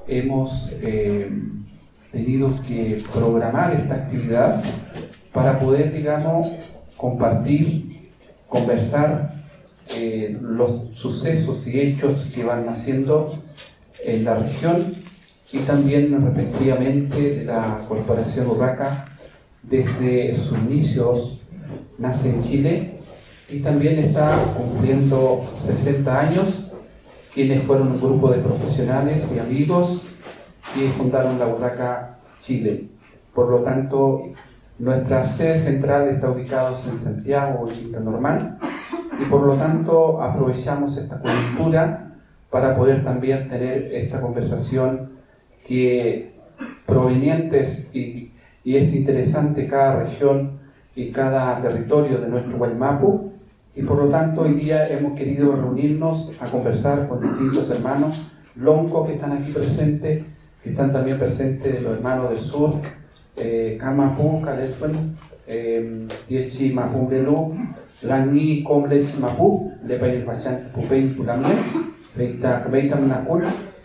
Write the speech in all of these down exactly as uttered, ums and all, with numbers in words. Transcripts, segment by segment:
hemos eh, tenido que programar esta actividad para poder, digamos, compartir, conversar eh, los sucesos y hechos que van naciendo en la región y también respectivamente de la Corporación Urraca desde sus inicios. Nace en Chile y también está cumpliendo sesenta años, quienes fueron un grupo de profesionales y amigos que fundaron la Urraca Chile. Por lo tanto, nuestra sede central está ubicada en Santiago, en Quinta Normal, y por lo tanto aprovechamos esta coyuntura para poder también tener esta conversación que provenientes y, y es interesante cada región y cada territorio de nuestro Guaymapu, y por lo tanto hoy día hemos querido reunirnos a conversar con distintos hermanos lonco que están aquí presentes, que están también presentes de los hermanos del sur, eh, Kamapu, Kalelfen, eh, Tiechi Mapumbrelu, Langi, Comles, Mapu, Lepail Bachant, Pupein, Pulamne, Feita, Kabeita Manakul,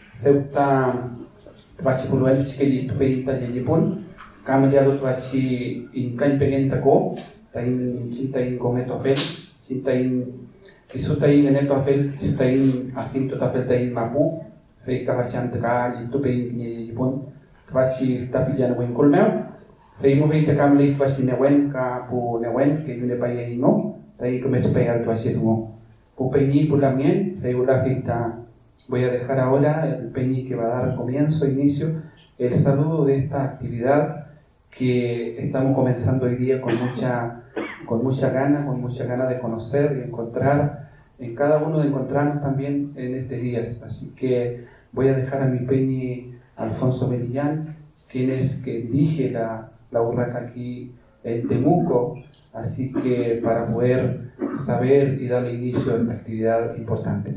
Ceuta, Tvachipuluel, Chikeli, Tupeita, Yelipun, Cameliado Tvachi, Incain Pegentako, Tain Chintain Cometofel, Chintain Isutain Genetofel, Chintain Acinto Tafeltain Mapu, Feika Bachantaka, Yistupein, Yelipun, Tvachi Tapijan Winkulmeo, Feimo Feita Cameli, Tvachi Newen, Kapu Newen, que viene para allá no, Tain Cometopega, Tvachismo, Pupeñi, Pulamien, Feula Feita. Voy a dejar ahora el Peñi que va a dar comienzo, inicio, el saludo de esta actividad que estamos comenzando hoy día con mucha, con mucha gana, con mucha gana de conocer y encontrar, en cada uno de encontrarnos también en este día. Así que voy a dejar a mi Peñi Alfonso Melillán, quien es que dirige la, la Urraca aquí en Temuco, así que para poder saber y darle inicio a esta actividad importante.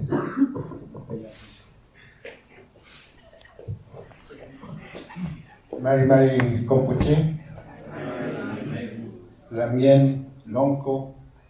Mari Mari Compuche, Lamien, Lonco.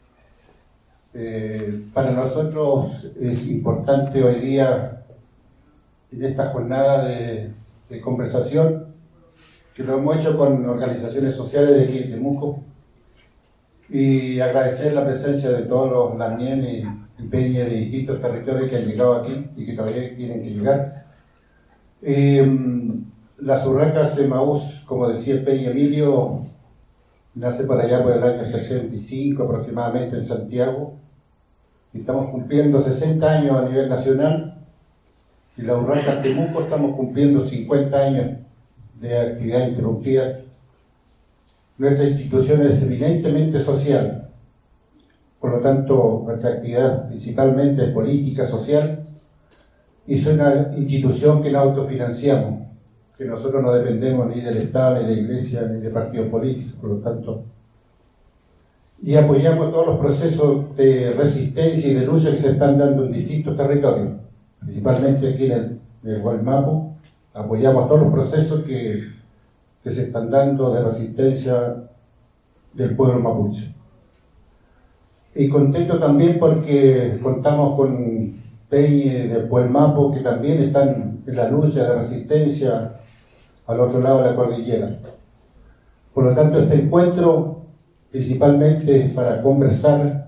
Eh, para nosotros es importante hoy día, en esta jornada de, de conversación, que lo hemos hecho con organizaciones sociales de aquí de Temuco, y agradecer la presencia de todos los Lamien y, y Peña de distintos territorios que han llegado aquí y que todavía tienen que llegar. Eh, Las Urracas de Maús, como decía Peña Emilio, nace por allá por el año sesenta y cinco aproximadamente en Santiago. Estamos cumpliendo sesenta años a nivel nacional y la Urraca Temuco estamos cumpliendo cincuenta años de actividad interrumpida. Nuestra institución es eminentemente social, por lo tanto nuestra actividad principalmente es política, social, y es una institución que nos autofinanciamos, que nosotros no dependemos ni del Estado, ni de la Iglesia, ni de partidos políticos, por lo tanto, y apoyamos todos los procesos de resistencia y de lucha que se están dando en distintos territorios, principalmente aquí en el, en el Guaymapu. Apoyamos todos los procesos que, que se están dando de resistencia del pueblo mapuche. Y contento también porque contamos con Peñi del Guaymapu, que también están en la lucha de resistencia al otro lado de la cordillera. Por lo tanto, este encuentro principalmente es para conversar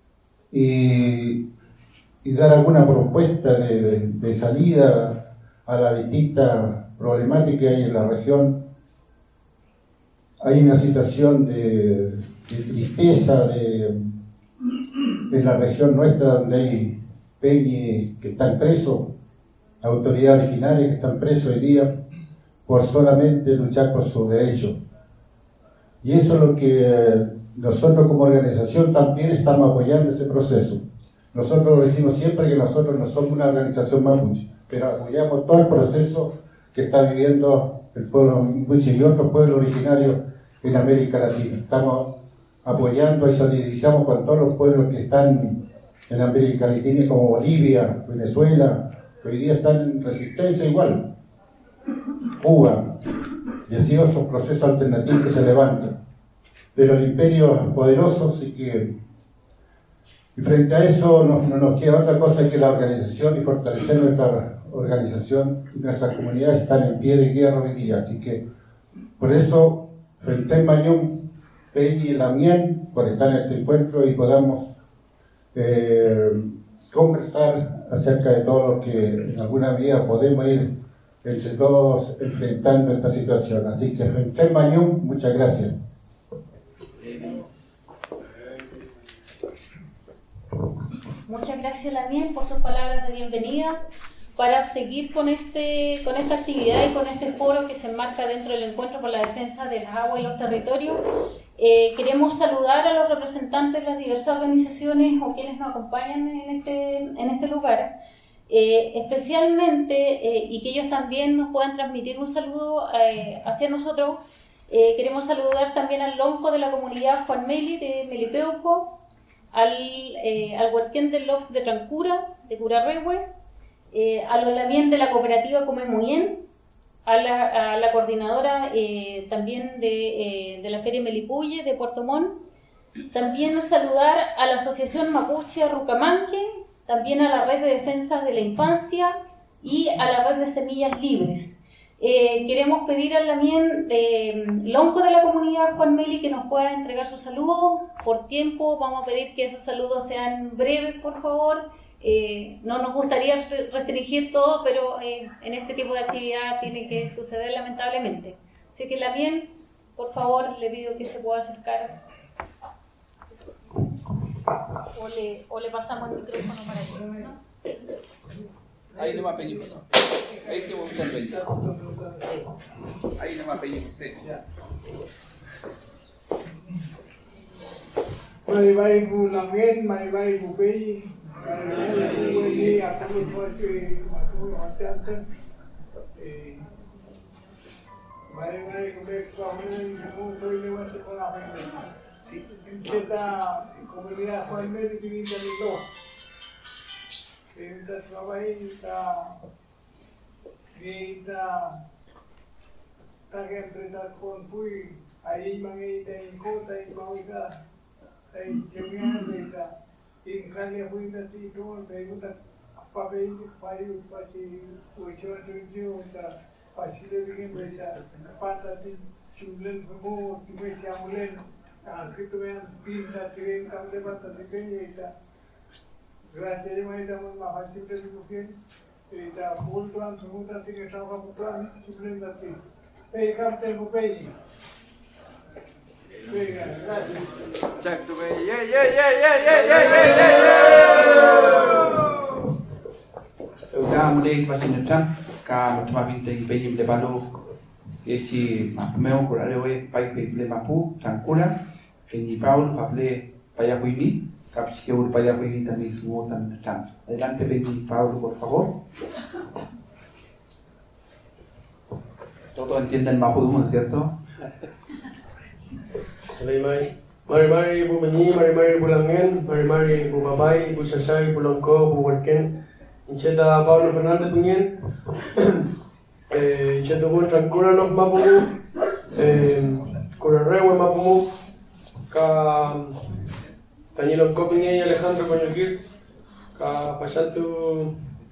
y, y dar alguna propuesta de, de, de salida a la distinta problemática que hay en la región. Hay una situación de, de tristeza de, en la región nuestra, donde hay peñis que están presos, autoridades originarias que están presos hoy día por solamente luchar por sus derechos. Y eso es lo que nosotros como organización también estamos apoyando ese proceso. Nosotros decimos siempre que nosotros no somos una organización mapuche, pero apoyamos todo el proceso que está viviendo el pueblo mapuche y otros pueblos originarios en América Latina. Estamos apoyando y solidarizamos con todos los pueblos que están en América Latina, como Bolivia, Venezuela, que hoy día están en resistencia igual, Cuba, y así otros procesos alternativos que se levantan. Pero el imperio es poderoso, así que, y frente a eso no, no nos queda otra cosa que la organización y fortalecer nuestra organización y nuestra comunidad están en pie de guerra hoy día. Así que por eso, frente a Mañón, Peñi y Lamien, por estar en este encuentro y podamos eh, conversar acerca de todo lo que en alguna medida podemos ir entre todos enfrentando esta situación. Así que frente a Mañón, muchas gracias. Muchas gracias, Lamien, por sus palabras de bienvenida para seguir con, este, con esta actividad y con este foro que se enmarca dentro del encuentro por la defensa de las aguas y los territorios. Eh, queremos saludar a los representantes de las diversas organizaciones o quienes nos acompañan en este, en este lugar, eh, especialmente, eh, y que ellos también nos puedan transmitir un saludo eh, hacia nosotros. Eh, queremos saludar también al lonco de la comunidad Juan Meli de Melipeuco, al, eh, al huerquén del Loft de Trancura, de Curarrehue, eh, a los Lamien de la cooperativa Comemuyén, a la, a la coordinadora eh, también de, eh, de la Feria Melipuye de Puerto Montt. También saludar a la Asociación Mapuche Rucamanque, también a la Red de Defensa de la Infancia y a la Red de Semillas Libres. Eh, queremos pedir al Lamien eh, lonco de la comunidad Juan Meli que nos pueda entregar sus saludos. Por tiempo vamos a pedir que esos saludos sean breves, por favor. Eh, no nos gustaría restringir todo, pero eh, en este tipo de actividad tiene que suceder lamentablemente. Así que Lamien, por favor, le pido que se pueda acercar o le, o le pasamos el micrófono para él, ¿no? Ahí nomás pedimos. Ahí que vos estás frente. Ahí nomás pedimos, sí. Mari mari bu Lamien, mari mari bu Peñi, mari mari bu ini aku masih aku macam mari mari bu kawan kamu tu ini macam apa ini? Kita komunitas Juan Meli ini dari lo. Kita trabaja kita kita tak empresa con pui ahí mangai dari kota yang mau kita dari jemian kita ingkar yang pui nanti itu dari kita apa beri pari pasti ujian ujian kita pasti lebih kita patah di sulen semua cuma siamulen kita yang pintar keren kami dapat terkini kita. Gracias, yo me damos más fácil de dibujar. Y ta bultuan, pregunta tiene que trabajar bultuan, suplendo aquí. Hey, captain, Bupey. Venga, gracias. Check to me. Yeah, yeah, yeah, yeah, yeah, yeah, yeah, yeah. Udah mulai pasien datang, kalau cuma minta penyi beli balu, esi mapmeo kurang lewe, baik beli mapu, Trancura, penyi Paul, beli payah ini. Capaz que Uruguay fue invitado y su voto también está. Adelante, Penny Pablo, por favor. Todos entienden Mapudungun, ¿cierto? Mari mari, mari mari bu Penyi, mari mari bu Lamien, mari mari bu Babay, bu Sasay, bu Lonco, bu Huerquén, Incheta Pablo Fernández Puñén, Incheta bu Trancura Nof Mapumu, Curarrehue Mapumu, Ka Tañilo Copingue y Alejandro Coñoquir, Ka Pasantu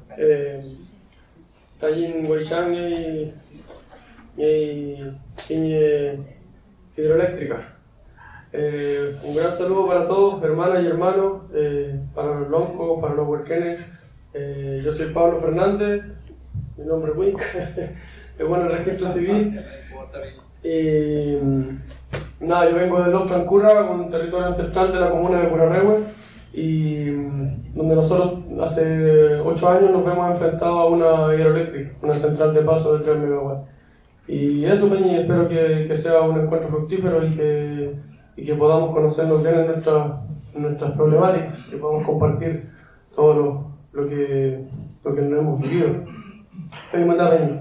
Tayin Guaychangue y y Quiñe Hidroeléctrica. Eh, un gran saludo para todos, hermanas y hermanos, eh, para los loncos, para los huerquenes. Eh, yo soy Pablo Fernández, mi nombre es Wink, según el registro civil. Y nada, yo vengo de Los Trancura, un territorio ancestral de la comuna de Curarrehue, y donde nosotros hace ocho años nos vemos enfrentados a una hidroeléctrica, una central de paso de tres megawatts. Y eso, Peñi, espero que, que sea un encuentro fructífero y que, y que podamos conocernos bien en, nuestra, en nuestras problemáticas, que podamos compartir todo lo, lo, que, lo que nos hemos vivido. Feliz Mata, Peñi.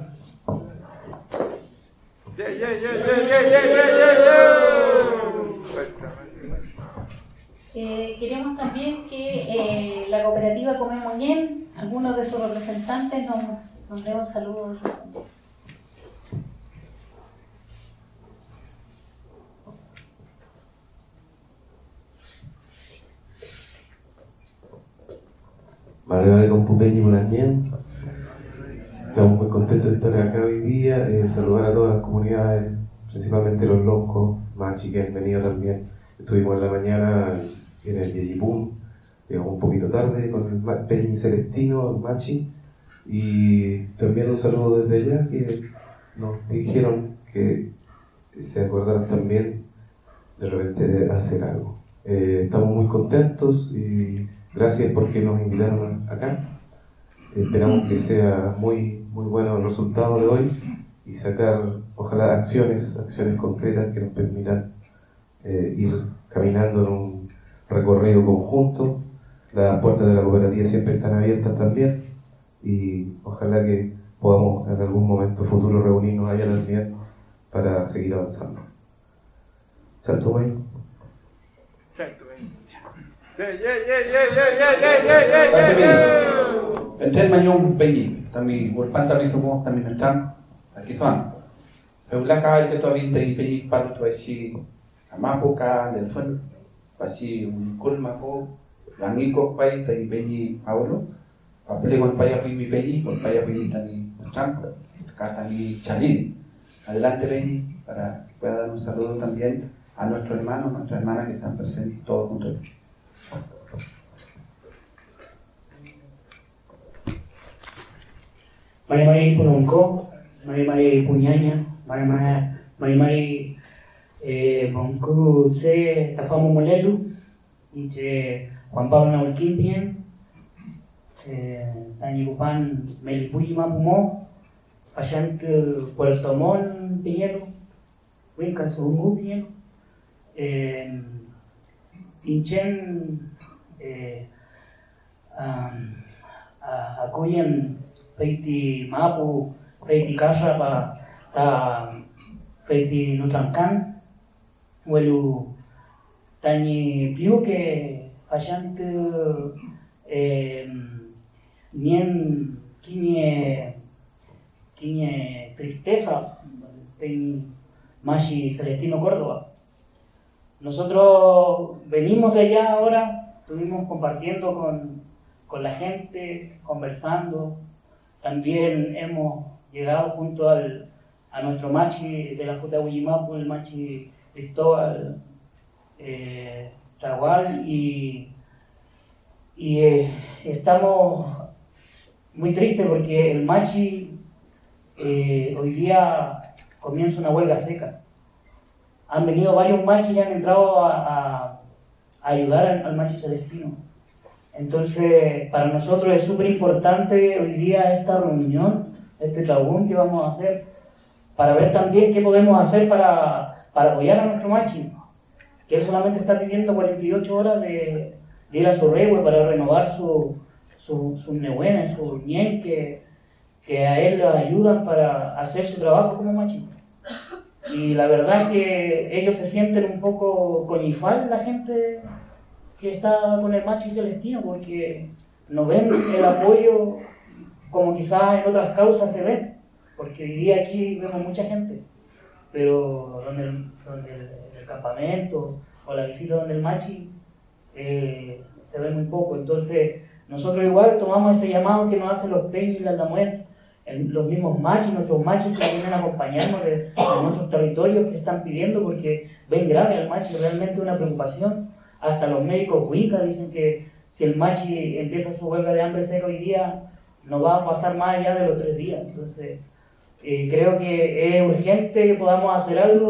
Yeah, yeah, yeah, yeah, yeah, yeah, yeah, yeah. Eh, queremos también que eh, la cooperativa Comemuyén, algunos de sus representantes, nos, nos dé un saludo. Mari mari con Pupeñi Bulanien, contento de estar acá hoy día, eh, saludar a todas las comunidades, principalmente los loncos, Machi que han venido también. Estuvimos en la mañana en el Yeyipum, llegamos un poquito tarde con el Peñi Celestino, el Machi, y también un saludo desde allá que nos dijeron que se acordaron también de repente de hacer algo. Eh, estamos muy contentos y gracias porque nos invitaron acá. Esperamos que sea muy, muy bueno el resultado de hoy y sacar, ojalá, acciones, acciones concretas que nos permitan eh, ir caminando en un recorrido conjunto. Las puertas de la cooperativa siempre están abiertas también y ojalá que podamos en algún momento futuro reunirnos allá también para seguir avanzando. Salto, güey. Salto, güey. Yeah, yeah, yeah, yeah, yeah, yeah, yeah, Gracias, yeah. Entel Mañón Peñi, kami Urpan tabi semua kami mentang, kisan. Eulaka al ketua binte Peñi palu tu asi amapo ka delfon, pasi kul mapo rangi kok pai tai Peñi aulo, papele kon pai afi mi Peñi, kon pai afi mi tani mentang, kata ni Chalin. Adelante Peñi para que pueda dar un saludo también a nuestros hermanos, nuestras hermanas que están presentes todos juntos. Mari-mari punungko, mari-mari punyanya, mari-mari mari-mari eh bongku se tafamu molelu, ije Juan Pablo Naulkimpien, eh tani kupan melipuyi mapumo, fashant Puerto Montt Piñero, winkan sungu Piñero, eh inchen eh um, akuyen feiti mapu, feiti kasha pa ta feiti nutrankan, welu tani piu que fashant eh, nien kiñe kiñe tristeza pen Machi Celestino Córdoba. Nosotros venimos de allá ahora, estuvimos compartiendo con, con la gente, conversando. También hemos llegado junto al, a nuestro Machi de la Futa Huillimapu, el Machi Cristóbal eh, Tahual, y, y eh, estamos muy tristes porque el Machi eh, hoy día comienza una huelga seca. Han venido varios Machis y han entrado a, a, a ayudar al, al Machi Celestino. Entonces, para nosotros es súper importante hoy día esta reunión, este tabún que vamos a hacer, para ver también qué podemos hacer para, para apoyar a nuestro Machi, que él solamente está pidiendo cuarenta y ocho horas de, de ir a su regue para renovar su, su, su nehuena, su ñen, que, que a él le ayudan para hacer su trabajo como Machi. Y la verdad es que ellos se sienten un poco con ifal, la gente que está con el Machi Celestino, porque no ven el apoyo como quizás en otras causas se ve, porque hoy día aquí vemos mucha gente, pero donde el, donde el, el campamento o la visita donde el Machi eh, se ve muy poco. Entonces nosotros igual tomamos ese llamado que nos hacen los Peñi y las Lamuel, los mismos Machis, nuestros Machis que vienen a acompañarnos de, de nuestros territorios, que están pidiendo porque ven grave al Machi, realmente una preocupación. Hasta los médicos Wicca dicen que si el Machi empieza su huelga de hambre seca hoy día, no va a pasar más allá de los tres días. Entonces, eh, creo que es urgente que podamos hacer algo,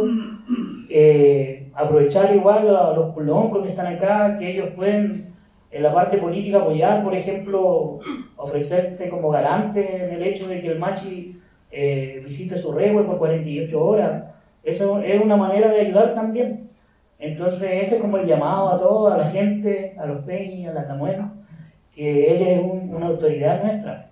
eh, aprovechar igual a los puloncos que están acá, que ellos pueden, en la parte política, apoyar, por ejemplo, ofrecerse como garante en el hecho de que el Machi eh, visite su regue por cuarenta y ocho horas. Eso es una manera de ayudar también. Entonces ese es como el llamado a toda la gente, a los Peñi, a las Lamuelas, que él es un, una autoridad nuestra.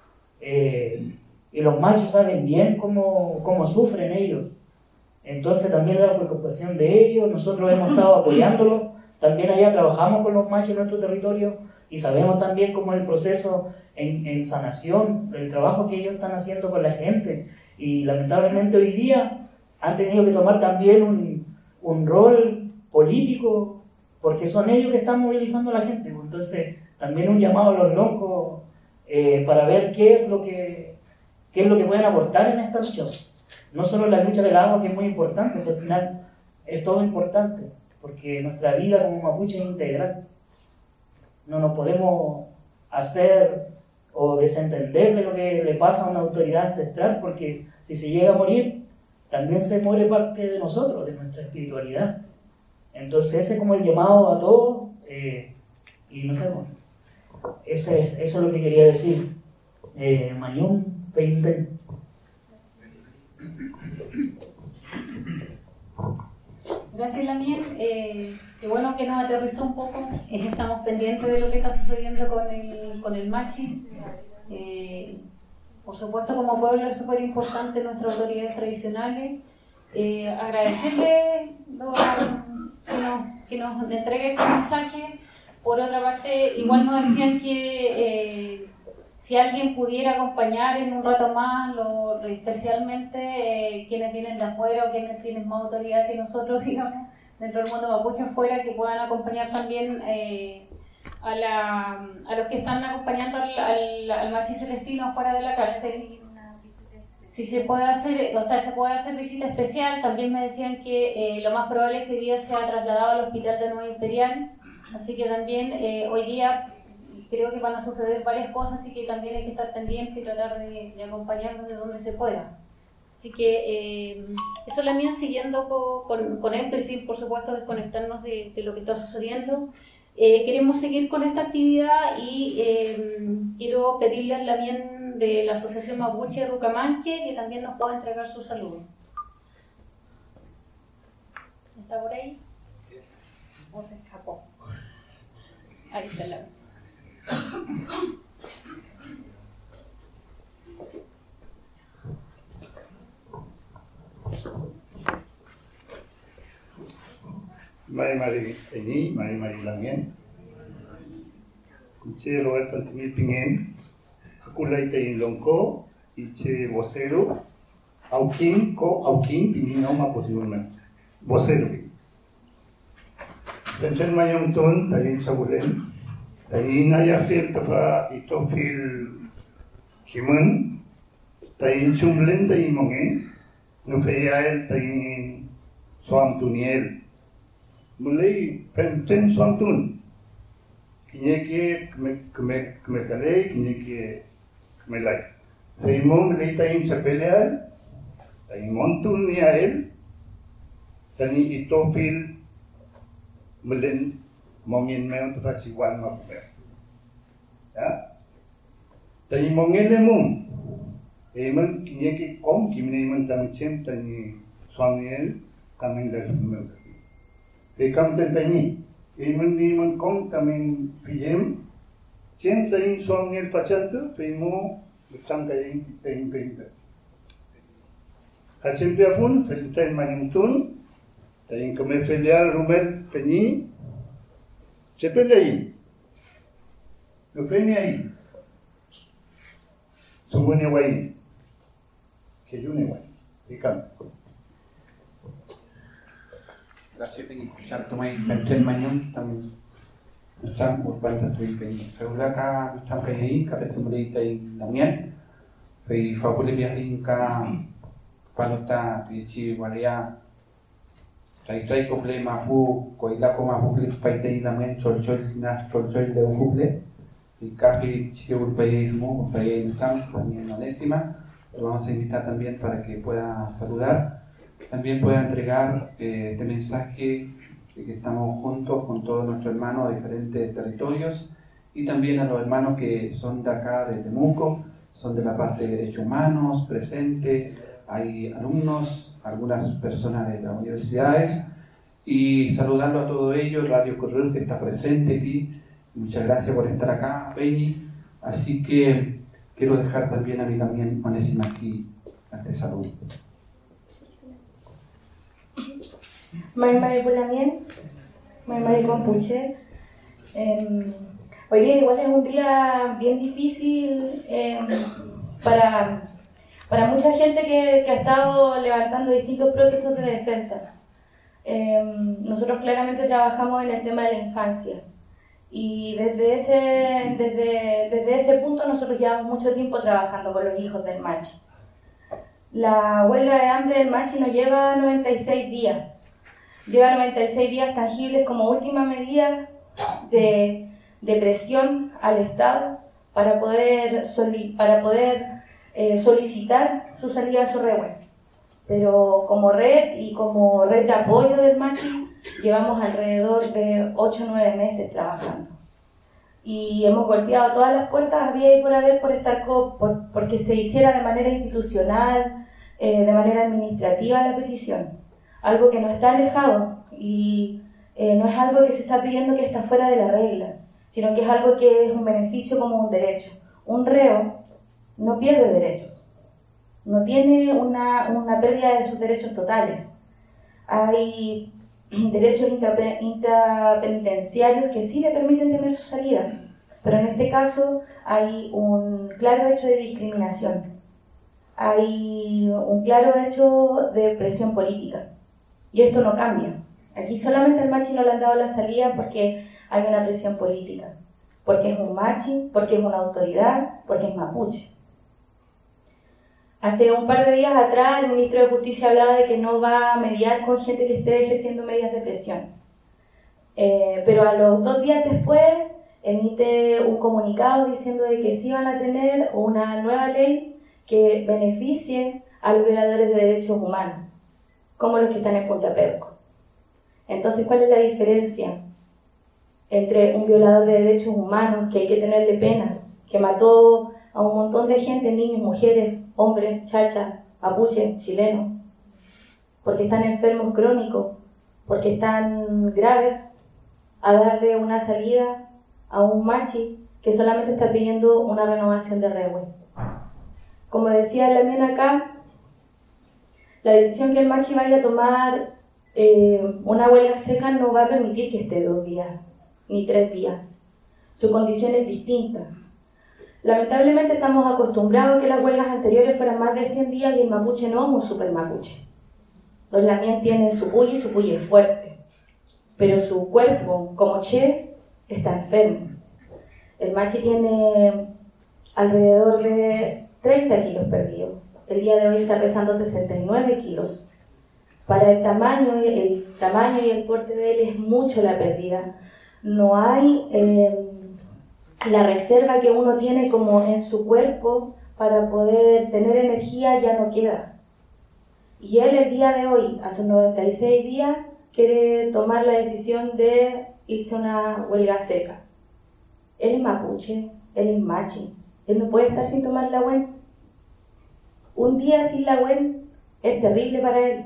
Eh, y los Machis saben bien cómo, cómo sufren ellos. Entonces también la preocupación de ellos, nosotros hemos estado apoyándolos, también allá trabajamos con los Machis en nuestro territorio y sabemos también cómo es el proceso en, en sanación, el trabajo que ellos están haciendo con la gente. Y lamentablemente hoy día han tenido que tomar también un un rol político, porque son ellos que están movilizando a la gente. Entonces, también un llamado a los loncos eh, para ver qué es lo que, qué es lo que pueden aportar en esta lucha. No solo la lucha del agua, que es muy importante, si al final es todo importante, porque nuestra vida como mapuche es integral. No nos podemos hacer o desentender de lo que le pasa a una autoridad ancestral, porque si se llega a morir, también se muere parte de nosotros, de nuestra espiritualidad. Entonces ese es como el llamado a todos, eh, y no sé, bueno, ese es, eso es lo que quería decir. Eh, Mañón, Peinten. Gracias, Lamien. Eh, qué bueno que nos aterrizó un poco. Eh, estamos pendientes de lo que está sucediendo con el, con el Machi. Eh, por supuesto, como pueblo es súper importante nuestras autoridades tradicionales. Eh, agradecerle no, que, nos, que nos entregue este mensaje. Por otra parte, igual nos decían que eh, si alguien pudiera acompañar en un rato más, lo, lo especialmente eh, quienes vienen de afuera o quienes tienen más autoridad que nosotros, digamos, dentro del mundo mapuche afuera, que puedan acompañar también eh, a, la, a los que están acompañando al, al, al Machi Celestino afuera de la cárcel. Si se puede hacer, o sea, se puede hacer visita especial. También me decían que eh, lo más probable es que hoy día sea trasladado al hospital de Nueva Imperial, así que también eh, hoy día creo que van a suceder varias cosas, así que también hay que estar pendiente y tratar de, de acompañarnos de donde se pueda. Así que eh, eso es la mía, siguiendo con, con, con esto y sin, por supuesto, desconectarnos de, de lo que está sucediendo. Eh, queremos seguir con esta actividad y eh, quiero pedirle a la mía de la Asociación Mapuche Rucamanque que también nos pueda entregar su saludo. ¿Está por ahí? ¿O se escapó? Ahí está la... Mari Mari Eni, Mari Mari Lamien, Iche Roberto Antimil Pingen, Akulai Tein Lonco, Iche Vocero, Aukin, Co Aukin, Pingino Mapotiulman, Vocero. Penchen Mayong Ton, Tayin Sabulen, Tayin Ayafil Tafa, Itofil Kimun, Tayin Chumlen, Tayin Mongen, Nufeyael, Tayin Soam Tuniel. Mulai penten suantun, kini ke kemek kemekalai, kini ke kemelai. Faimom mulai tayin sepeleal, tayin montun niael, tani itofil melen mongin meon tu faciwan mapumer. Ya, tayin mongin lemum, eman kini ke kom kini eman tamicem tani suamiel kamin lagi meon. Ekam tentani, iman ni man kong tamin film, siem tayin suam ngel pachanto, fimo betang kayin tayin kaintat. Kacem piafun, feltain manimtun, tayin kame filial rumel peni, cepelai, nufeni ai, sumune wai, kejune wai, ekam. Gracias, Penny. Salto mai Penchen Mañón, también están por parte de Penny. Feulaka, están que ahí, capítulo de ahí también. Fei Fabule Viarinka, Panuta, Tichi, Guaria, Tai Tai Comple Mapu, Coila Coma Public Paitei también, Cholchol, Nas Cholchol de Ufuble, y Capi Chiurpeismo, Pei también la décima. Lo vamos a invitar también para que pueda saludar. También pueda entregar eh, este mensaje de que estamos juntos con todos nuestros hermanos de diferentes territorios y también a los hermanos que son de acá, de Temuco, son de la parte de Derechos Humanos, presentes, hay alumnos, algunas personas de las universidades y saludarlo a todos ellos, Radio Correo que está presente aquí, muchas gracias por estar acá, Peñi, así que quiero dejar también a mí también Manésima aquí este saludo. Mari Mari Pulamien, Mari Mari Compuche. Eh, hoy día igual es un día bien difícil eh, para, para mucha gente que, que ha estado levantando distintos procesos de defensa. Eh, nosotros claramente trabajamos en el tema de la infancia Y desde ese, desde, desde ese punto nosotros llevamos mucho tiempo trabajando con los hijos del Machi. La huelga de hambre del Machi nos lleva noventa y seis días. Lleva noventa y seis días tangibles como última medida de, de presión al Estado para poder, soli, para poder eh, solicitar su salida a Sorehue. Pero como red y como red de apoyo del Machi, llevamos alrededor de ocho o nueve meses trabajando. Y hemos golpeado todas las puertas había y por haber por estar co por, porque se hiciera de manera institucional, eh, de manera administrativa la petición. Algo que no está alejado y eh, no es algo que se está pidiendo que está fuera de la regla, sino que es algo que es un beneficio como un derecho. Un reo no pierde derechos, no tiene una, una pérdida de sus derechos totales. Hay derechos intrapenitenciarios que sí le permiten tener su salida, pero en este caso hay un claro hecho de discriminación, hay un claro hecho de presión política, y esto no cambia. Aquí solamente al Machi no le han dado la salida porque hay una presión política, porque es un Machi, porque es una autoridad, porque es mapuche. Hace un par de días atrás el ministro de Justicia hablaba de que no va a mediar con gente que esté ejerciendo medidas de presión. Eh, pero a los dos días después emite un comunicado diciendo de que sí van a tener una nueva ley que beneficie a los violadores de derechos humanos, como los que están en Punta Peuco. Entonces, ¿cuál es la diferencia entre un violador de derechos humanos, que hay que tenerle pena, que mató a un montón de gente, niños, mujeres, hombres, chachas, mapuches, chilenos, porque están enfermos crónicos, porque están graves, a darle una salida a un Machi que solamente está pidiendo una renovación de Rehue? Como decía la mía acá, la decisión que el Machi vaya a tomar eh, una huelga seca no va a permitir que esté dos días, ni tres días. Su condición es distinta. Lamentablemente estamos acostumbrados a que las huelgas anteriores fueran más de cien días y el mapuche no es un super mapuche. Los lamien tienen su puyi y su puyi es fuerte, pero su cuerpo, como che, está enfermo. El Machi tiene alrededor de treinta kilos perdidos. El día de hoy está pesando sesenta y nueve kilos. Para el tamaño, el tamaño y el porte de él es mucho la pérdida. No hay... Eh, la reserva que uno tiene como en su cuerpo para poder tener energía ya no queda. Y él el día de hoy, hace noventa y seis días, quiere tomar la decisión de irse a una huelga seca. Él es mapuche, él es machi, él no puede estar sin tomar la huel. Un día sin la huel es terrible para él.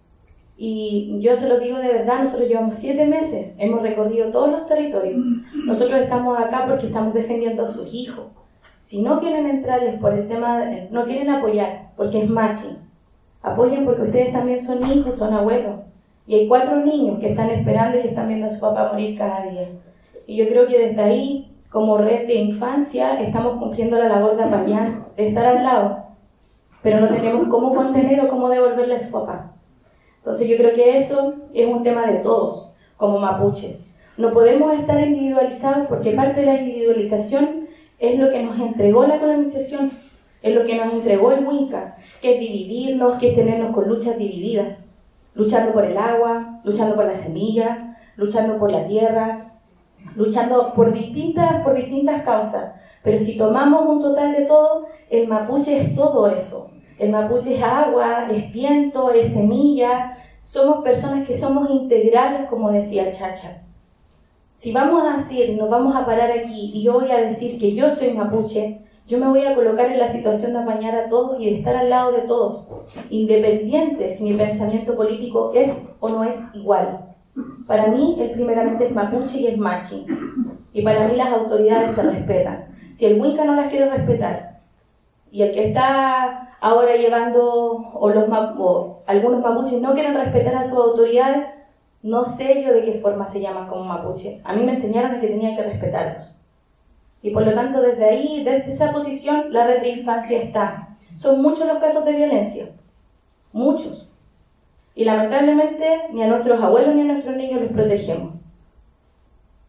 Y yo se lo digo de verdad, nosotros llevamos siete meses, hemos recorrido todos los territorios. Nosotros estamos acá porque estamos defendiendo a sus hijos. Si no quieren entrarles por el tema, de, no quieren apoyar porque es machi, apoyen porque ustedes también son hijos, son abuelos. Y hay cuatro niños que están esperando y que están viendo a su papá morir cada día. Y yo creo que desde ahí, como red de infancia, estamos cumpliendo la labor de apoyar, de estar al lado. Pero no tenemos cómo contener o cómo devolverle a su papá. Entonces yo creo que eso es un tema de todos, como mapuches. No podemos estar individualizados porque parte de la individualización es lo que nos entregó la colonización, es lo que nos entregó el Winca, que es dividirnos, que es tenernos con luchas divididas, luchando por el agua, luchando por la semilla, luchando por la tierra, luchando por distintas, por distintas causas. Pero si tomamos un total de todo, el mapuche es todo eso. El mapuche es agua, es viento, es semilla. Somos personas que somos integrales, como decía el Chacha. Si vamos a decir, nos vamos a parar aquí y yo voy a decir que yo soy mapuche, yo me voy a colocar en la situación de apañar a todos y de estar al lado de todos, independiente si mi pensamiento político es o no es igual. Para mí, él primeramente es mapuche y es machi. Y para mí las autoridades se respetan. Si el Winca no las quiere respetar, y el que está ahora llevando, o, los, o algunos mapuches no quieren respetar a sus autoridades, no sé yo de qué forma se llaman como mapuche. A mí me enseñaron a que tenía que respetarlos. Y por lo tanto, desde ahí, desde esa posición, la red de infancia está. Son muchos los casos de violencia. Muchos. Y lamentablemente, ni a nuestros abuelos ni a nuestros niños les protegemos.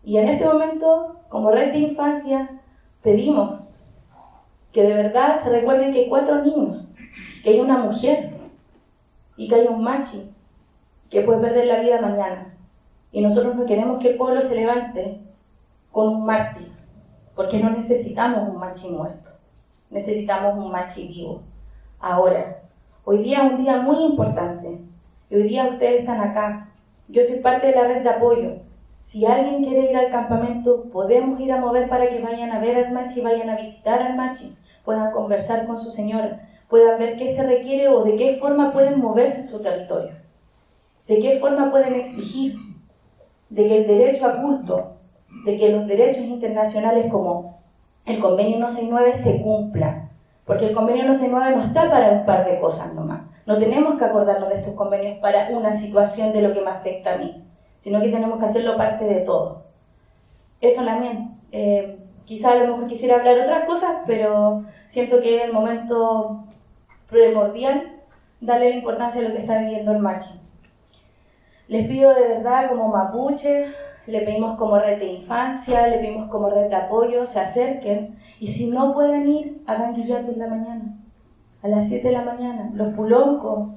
Y en este momento, como red de infancia, pedimos que de verdad se recuerden que hay cuatro niños, que hay una mujer y que hay un machi que puede perder la vida mañana. Y nosotros no queremos que el pueblo se levante con un mártir, porque no necesitamos un machi muerto, necesitamos un machi vivo. Ahora, hoy día es un día muy importante y hoy día ustedes están acá. Yo soy parte de la red de apoyo. Si alguien quiere ir al campamento, podemos ir a mover para que vayan a ver al machi, vayan a visitar al machi, puedan conversar con su señora, puedan ver qué se requiere o de qué forma pueden moverse en su territorio, de qué forma pueden exigir de que el derecho a culto, de que los derechos internacionales como el convenio ciento sesenta y nueve se cumplan, porque el convenio ciento sesenta y nueve no está para un par de cosas nomás, no tenemos que acordarnos de estos convenios para una situación de lo que me afecta a mí, sino que tenemos que hacerlo parte de todo. Eso también, eh, quizá a lo mejor quisiera hablar otras cosas, pero siento que es el momento primordial darle la importancia a lo que está viviendo el machi. Les pido de verdad como mapuche, le pedimos como red de infancia, le pedimos como red de apoyo, se acerquen, y si no pueden ir, hagan guillato en la mañana, a las siete de la mañana. Los puloncos,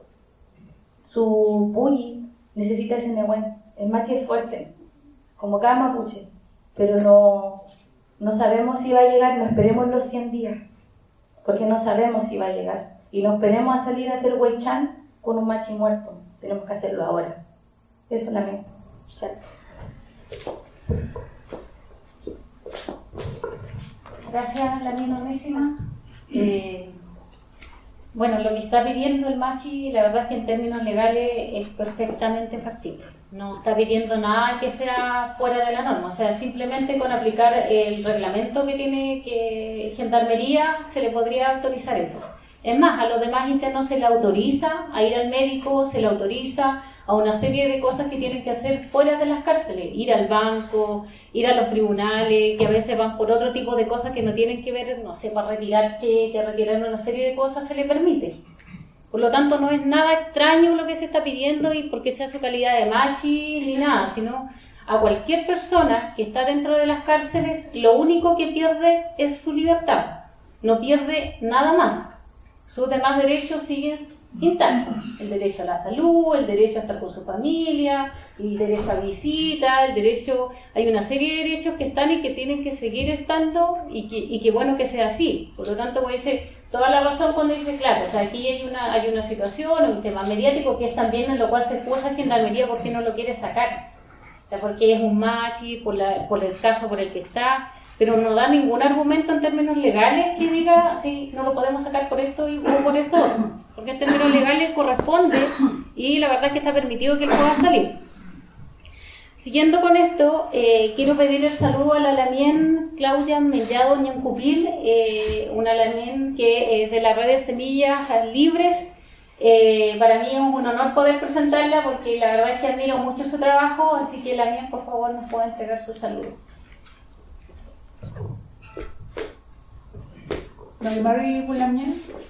su puyi, necesita ese nehuen. El machi es fuerte, como cada mapuche, pero no, no sabemos si va a llegar, no esperemos los cien días, porque no sabemos si va a llegar. Y no esperemos a salir a hacer huaychán con un machi muerto, tenemos que hacerlo ahora. Eso también. Gracias, Lamien Onésima. Eh, bueno, lo que está pidiendo el machi, la verdad es que en términos legales es perfectamente factible. No está pidiendo nada que sea fuera de la norma, o sea, simplemente con aplicar el reglamento que tiene que Gendarmería se le podría autorizar eso. Es más, a los demás internos se le autoriza a ir al médico, se le autoriza a una serie de cosas que tienen que hacer fuera de las cárceles, ir al banco, ir a los tribunales, que a veces van por otro tipo de cosas que no tienen que ver, no sé, para retirar cheques, retirar una serie de cosas, se le permite. Por lo tanto, no es nada extraño lo que se está pidiendo y porque sea su calidad de machi ni nada, sino a cualquier persona que está dentro de las cárceles, lo único que pierde es su libertad, no pierde nada más. Sus demás derechos siguen intactos, el derecho a la salud, el derecho a estar con su familia, el derecho a visita, el derecho, hay una serie de derechos que están y que tienen que seguir estando y que, y que bueno que sea así. Por lo tanto, pues dice toda la razón cuando dice, claro, o sea, aquí hay una, hay una situación, un tema mediático que es también en lo cual se excusa Gendarmería porque no lo quiere sacar, o sea, porque es un machi, por, la, por el caso por el que está, pero no da ningún argumento en términos legales que diga, sí, no lo podemos sacar por esto y, o por esto otro, porque en términos legales corresponde y la verdad es que está permitido que él pueda salir. Siguiendo con esto, eh, quiero pedir el saludo a la Lamien Claudia Mellado Ñancupil, eh, una Lamien que es de la red de Semillas Libres. Eh, para mí es un honor poder presentarla porque la verdad es que admiro mucho su trabajo, así que Lamien, por favor, nos puede entregar su saludo. Mari Bulamien,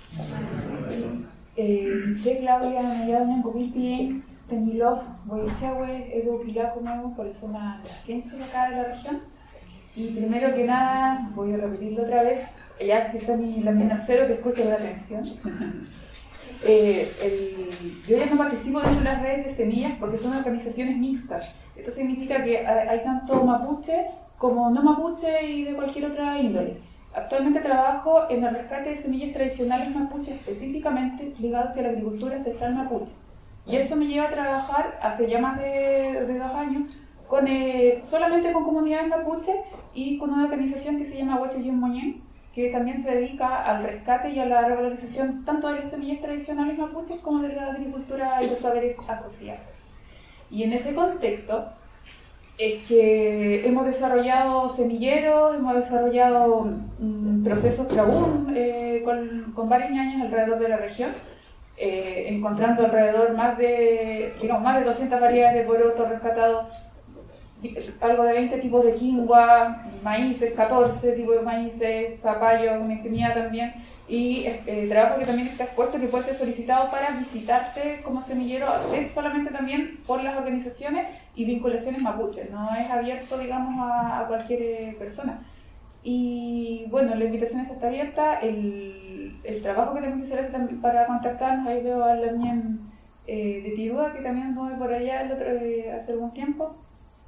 Che Claudia Mellado Ñancupil, Teñilov, Guaychahue, Ego Quilaco Nuevo, por la zona de las Quenches acá de la región. Y primero que nada, voy a repetirlo otra vez, ya si está mi Lamien Alfredo, que escuche con atención. Eh, el, yo ya no participo dentro de las redes de semillas porque son organizaciones mixtas. Esto significa que hay tanto mapuche como no mapuche y de cualquier otra índole. Actualmente trabajo en el rescate de semillas tradicionales mapuche, específicamente ligadas a la agricultura ancestral mapuche. Y eso me lleva a trabajar hace ya más de, de dos años con, eh, solamente con comunidades mapuche y con una organización que se llama Huacho Yun Moñén, que también se dedica al rescate y a la revalorización tanto de las semillas tradicionales mapuches como de la agricultura y los saberes asociados. Y en ese contexto es que hemos desarrollado semilleros, hemos desarrollado mm, procesos trabún eh, con, con varias ñañas alrededor de la región, eh, encontrando alrededor más de, digamos, más de doscientas variedades de porotos rescatados, algo de veinte tipos de quinoa, maíces, catorce tipos de maíces, zapallo, una infinidad también, y eh, trabajo que también está expuesto, que puede ser solicitado para visitarse como semillero, es solamente también por las organizaciones y vinculaciones mapuches, no es abierto, digamos, a, a cualquier persona. Y bueno, la invitación está abierta, el, el trabajo que también se hace también para contactarnos, ahí veo a la mien eh, de Tirúa, que también anduve por allá el otro, eh, hace algún tiempo.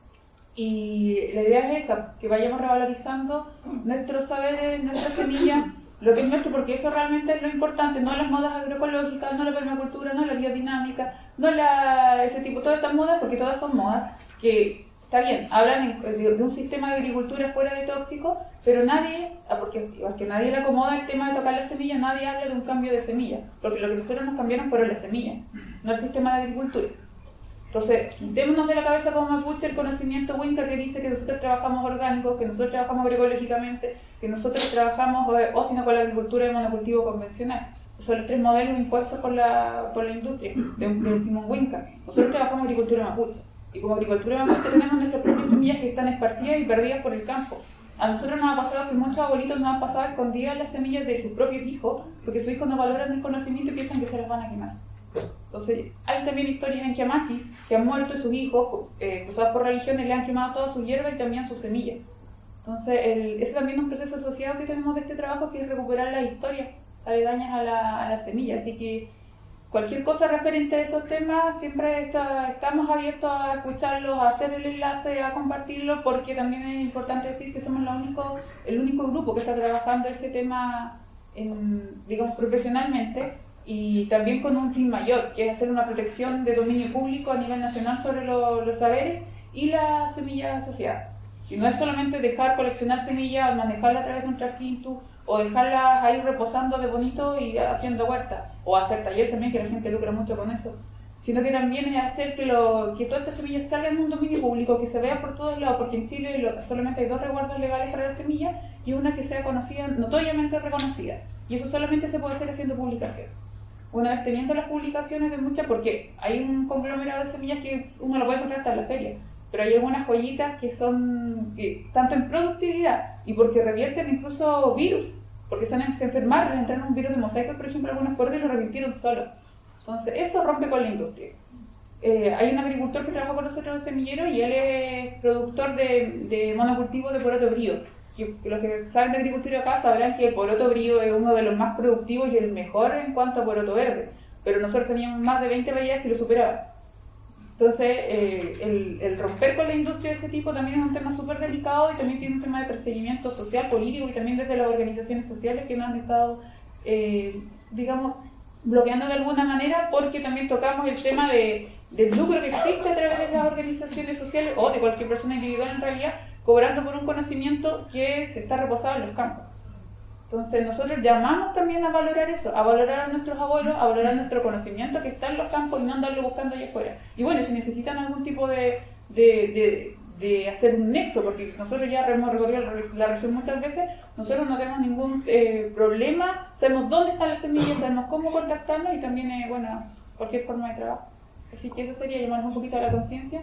Y la idea es esa, que vayamos revalorizando nuestros saberes, nuestra semilla, lo que es nuestro, porque eso realmente es lo importante, no las modas agroecológicas, no la permacultura, no la biodinámica, no la, ese tipo, todas estas modas, porque todas son modas que, está bien, hablan de, de un sistema de agricultura fuera de tóxico, pero nadie, porque, porque nadie le acomoda el tema de tocar la semilla, nadie habla de un cambio de semilla, porque lo que nosotros nos cambiaron fueron las semillas, no el sistema de agricultura. Entonces, quitémonos de la cabeza como mapuche el conocimiento winca que dice que nosotros trabajamos orgánicos, que nosotros trabajamos agroecológicamente, que nosotros trabajamos o, o sino con la agricultura de monocultivo convencional. Son los tres modelos impuestos por la, por la industria del de último winca. Nosotros trabajamos agricultura mapuche y como agricultura mapuche tenemos nuestras propias semillas que están esparcidas y perdidas por el campo. A nosotros nos ha pasado que muchos abuelitos nos han pasado escondidas las semillas de sus propios hijos porque sus hijos no valoran el conocimiento y piensan que se las van a quemar. Entonces, hay también historias en Kiamachis que han muerto y sus hijos, eh, cruzados por religiones, le han quemado toda su hierba y también sus semillas. Entonces, el, ese también es un proceso asociado que tenemos de este trabajo, que es recuperar las historias aledañas a la, a la semilla. Así que cualquier cosa referente a esos temas, siempre está, estamos abiertos a escucharlos, a hacer el enlace, a compartirlo, porque también es importante decir que somos la único, el único grupo que está trabajando ese tema, en, digamos, profesionalmente, y también con un fin mayor, que es hacer una protección de dominio público a nivel nacional sobre lo, los saberes y la semilla asociada. Y no es solamente dejar coleccionar semillas, manejarla a través de un trasquinto, o dejarlas ahí reposando de bonito y haciendo huerta, o hacer taller también, que la gente lucra mucho con eso, sino que también es hacer que, lo, que todas estas semillas salgan en un dominio público, que se vea por todos lados, porque en Chile lo, solamente hay dos resguardos legales para la semilla y una que sea conocida, notoriamente reconocida, y eso solamente se puede hacer haciendo publicación. Una vez teniendo las publicaciones de muchas, porque hay un conglomerado de semillas que uno lo puede encontrar hasta en la feria, pero hay algunas joyitas que son que, tanto en productividad y porque revierten incluso virus, porque se, han, se enfermaron, les entraron un virus de mosaico, por ejemplo, algunas cuerdas y lo revirtieron solo. Entonces, eso rompe con la industria. Eh, hay un agricultor que trabaja con nosotros en el semillero y él es productor de, de monocultivo de poroto brío. Que, que los que saben de agricultura acá sabrán que el poroto brío es uno de los más productivos y el mejor en cuanto a poroto verde, pero nosotros teníamos más de veinte variedades que lo superaban. Entonces, eh, el, el romper con la industria de ese tipo también es un tema súper delicado y también tiene un tema de perseguimiento social, político y también desde las organizaciones sociales que nos han estado, eh, digamos, bloqueando de alguna manera, porque también tocamos el tema de, del lucro que existe a través de las organizaciones sociales o de cualquier persona individual en realidad, cobrando por un conocimiento que se está reposado en los campos. Entonces nosotros llamamos también a valorar eso, a valorar a nuestros abuelos, a valorar nuestro conocimiento que está en los campos y no andarlo buscando allá afuera. Y bueno, si necesitan algún tipo de, de, de, de hacer un nexo, porque nosotros ya hemos recorrido la región muchas veces, nosotros no tenemos ningún eh, problema, sabemos dónde están las semillas, sabemos cómo contactarnos y también, eh, bueno, cualquier forma de trabajo. Así que eso sería llamarnos un poquito a la conciencia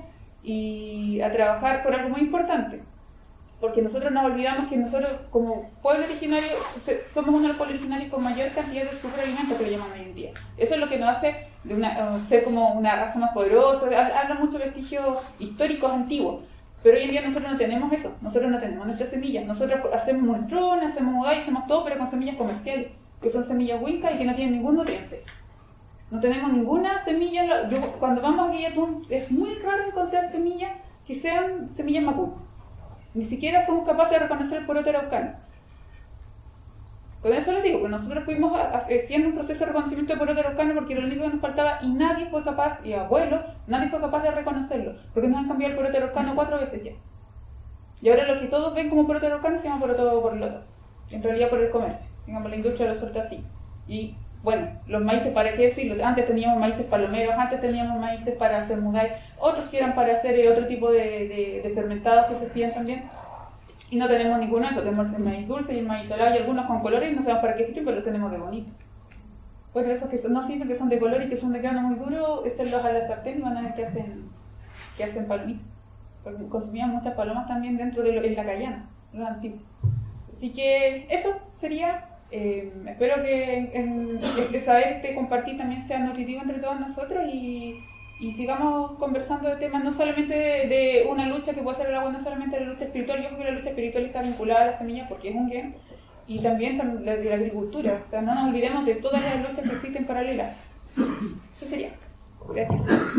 y a trabajar por algo muy importante. Porque nosotros nos olvidamos que nosotros como pueblo originario somos uno de los pueblos originarios con mayor cantidad de superalimentos que lo llaman hoy en día. Eso es lo que nos hace de una, ser como una raza más poderosa, habla muchos vestigios históricos antiguos, pero hoy en día nosotros no tenemos eso, nosotros no tenemos nuestras semillas, nosotros hacemos montrones, hacemos mudai, hacemos todo, pero con semillas comerciales, que son semillas winca y que no tienen ningún nutriente. No tenemos ninguna semilla, yo, cuando vamos a Guillatún es muy raro encontrar semillas que sean semillas mapuche. Ni siquiera somos capaces de reconocer el poroto araucano. Con eso les digo, que nosotros fuimos haciendo un proceso de reconocimiento de poroto araucano porque era lo único que nos faltaba y nadie fue capaz, y abuelo, nadie fue capaz de reconocerlo, porque nos han cambiado el poroto araucano cuatro veces ya. Y ahora lo que todos ven como poroto araucano se llama poroto borloto, en realidad por el comercio, digamos, la industria lo suelta así. Y bueno, los maíces, ¿para qué decirlo? Antes teníamos maíces palomeros, antes teníamos maíces para hacer mudai, otros que eran para hacer eh, otro tipo de, de, de fermentados que se hacían también. Y no tenemos ninguno de eso, tenemos el maíz dulce y el maíz salado y algunos con colores y no sabemos para qué sirven, pero los tenemos de bonito. Bueno, esos que son, no sirven, que son de color y que son de grano muy duro, échenlos a la sartén y van a ver que hacen, que hacen palomitas. Porque consumían muchas palomas también dentro de lo, en la cayana, los antiguos. Así que eso sería... Eh, espero que en, en este saber, este compartir también sea nutritivo entre todos nosotros y, y sigamos conversando de temas no solamente de, de una lucha que puede ser el agua, no solamente de la lucha espiritual. Yo creo que la lucha espiritual está vinculada a la semilla porque es un gen, y también de la agricultura. O sea, no nos olvidemos de todas las luchas que existen paralelas. Eso sería. Gracias.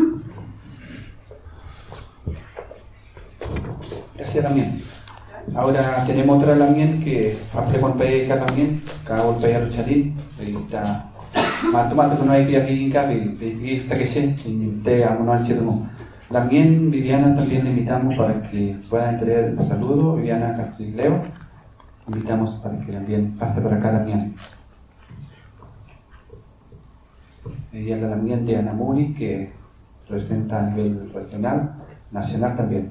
Gracias también. Ahora tenemos otra también que hace con Peca también, cada golpe a Luchatín, está más tomando que no hay que ir y está que se te amo no anche no. También Viviana también le invitamos para que pueda entregar el saludo. Viviana Castigleo, invitamos para que también pase por acá también. Ella es la también de Anamuri, que representa a nivel regional, nacional también.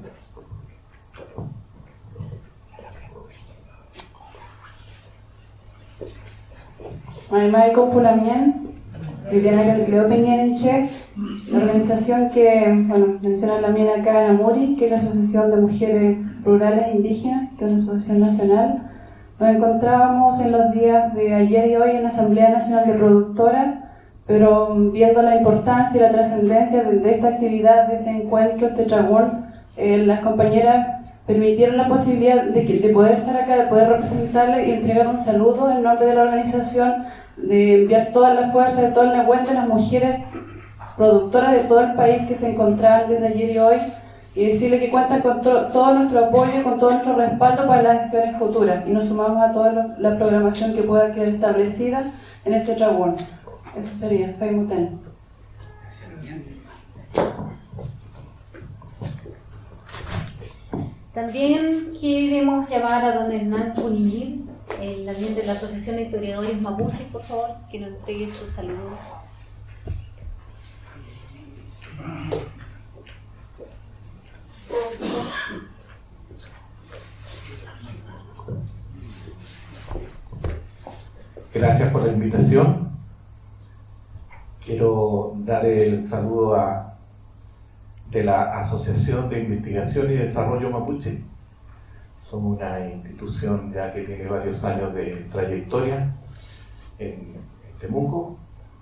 Maimai Compulamien, Viviana Catricleo Peñenche, la organización que, bueno, menciona también acá en Amuri, que es la Asociación de Mujeres Rurales Indígenas, que es una asociación nacional. Nos encontrábamos en los días de ayer y hoy en la Asamblea Nacional de Productoras, pero viendo la importancia y la trascendencia de, de esta actividad, de este encuentro, este tragón, eh, las compañeras permitieron la posibilidad de, que, de poder estar acá, de poder representarle y entregar un saludo en nombre de la organización, de enviar toda la fuerza de todo el Nehuén de las mujeres productoras de todo el país que se encontraban desde ayer y hoy, y decirle que cuentan con to, todo nuestro apoyo, con todo nuestro respaldo para las acciones futuras, y nos sumamos a toda lo, la programación que pueda quedar establecida en este tragón. Eso sería, Feimuten. También queremos llamar a don Hernán Cunillir, el ambiente de la Asociación de Historiadores Mapuches, por favor, que nos entregue su saludo. Gracias por la invitación. Quiero dar el saludo a de la Asociación de Investigación y Desarrollo Mapuche. Somos una institución ya que tiene varios años de trayectoria en, en Temuco,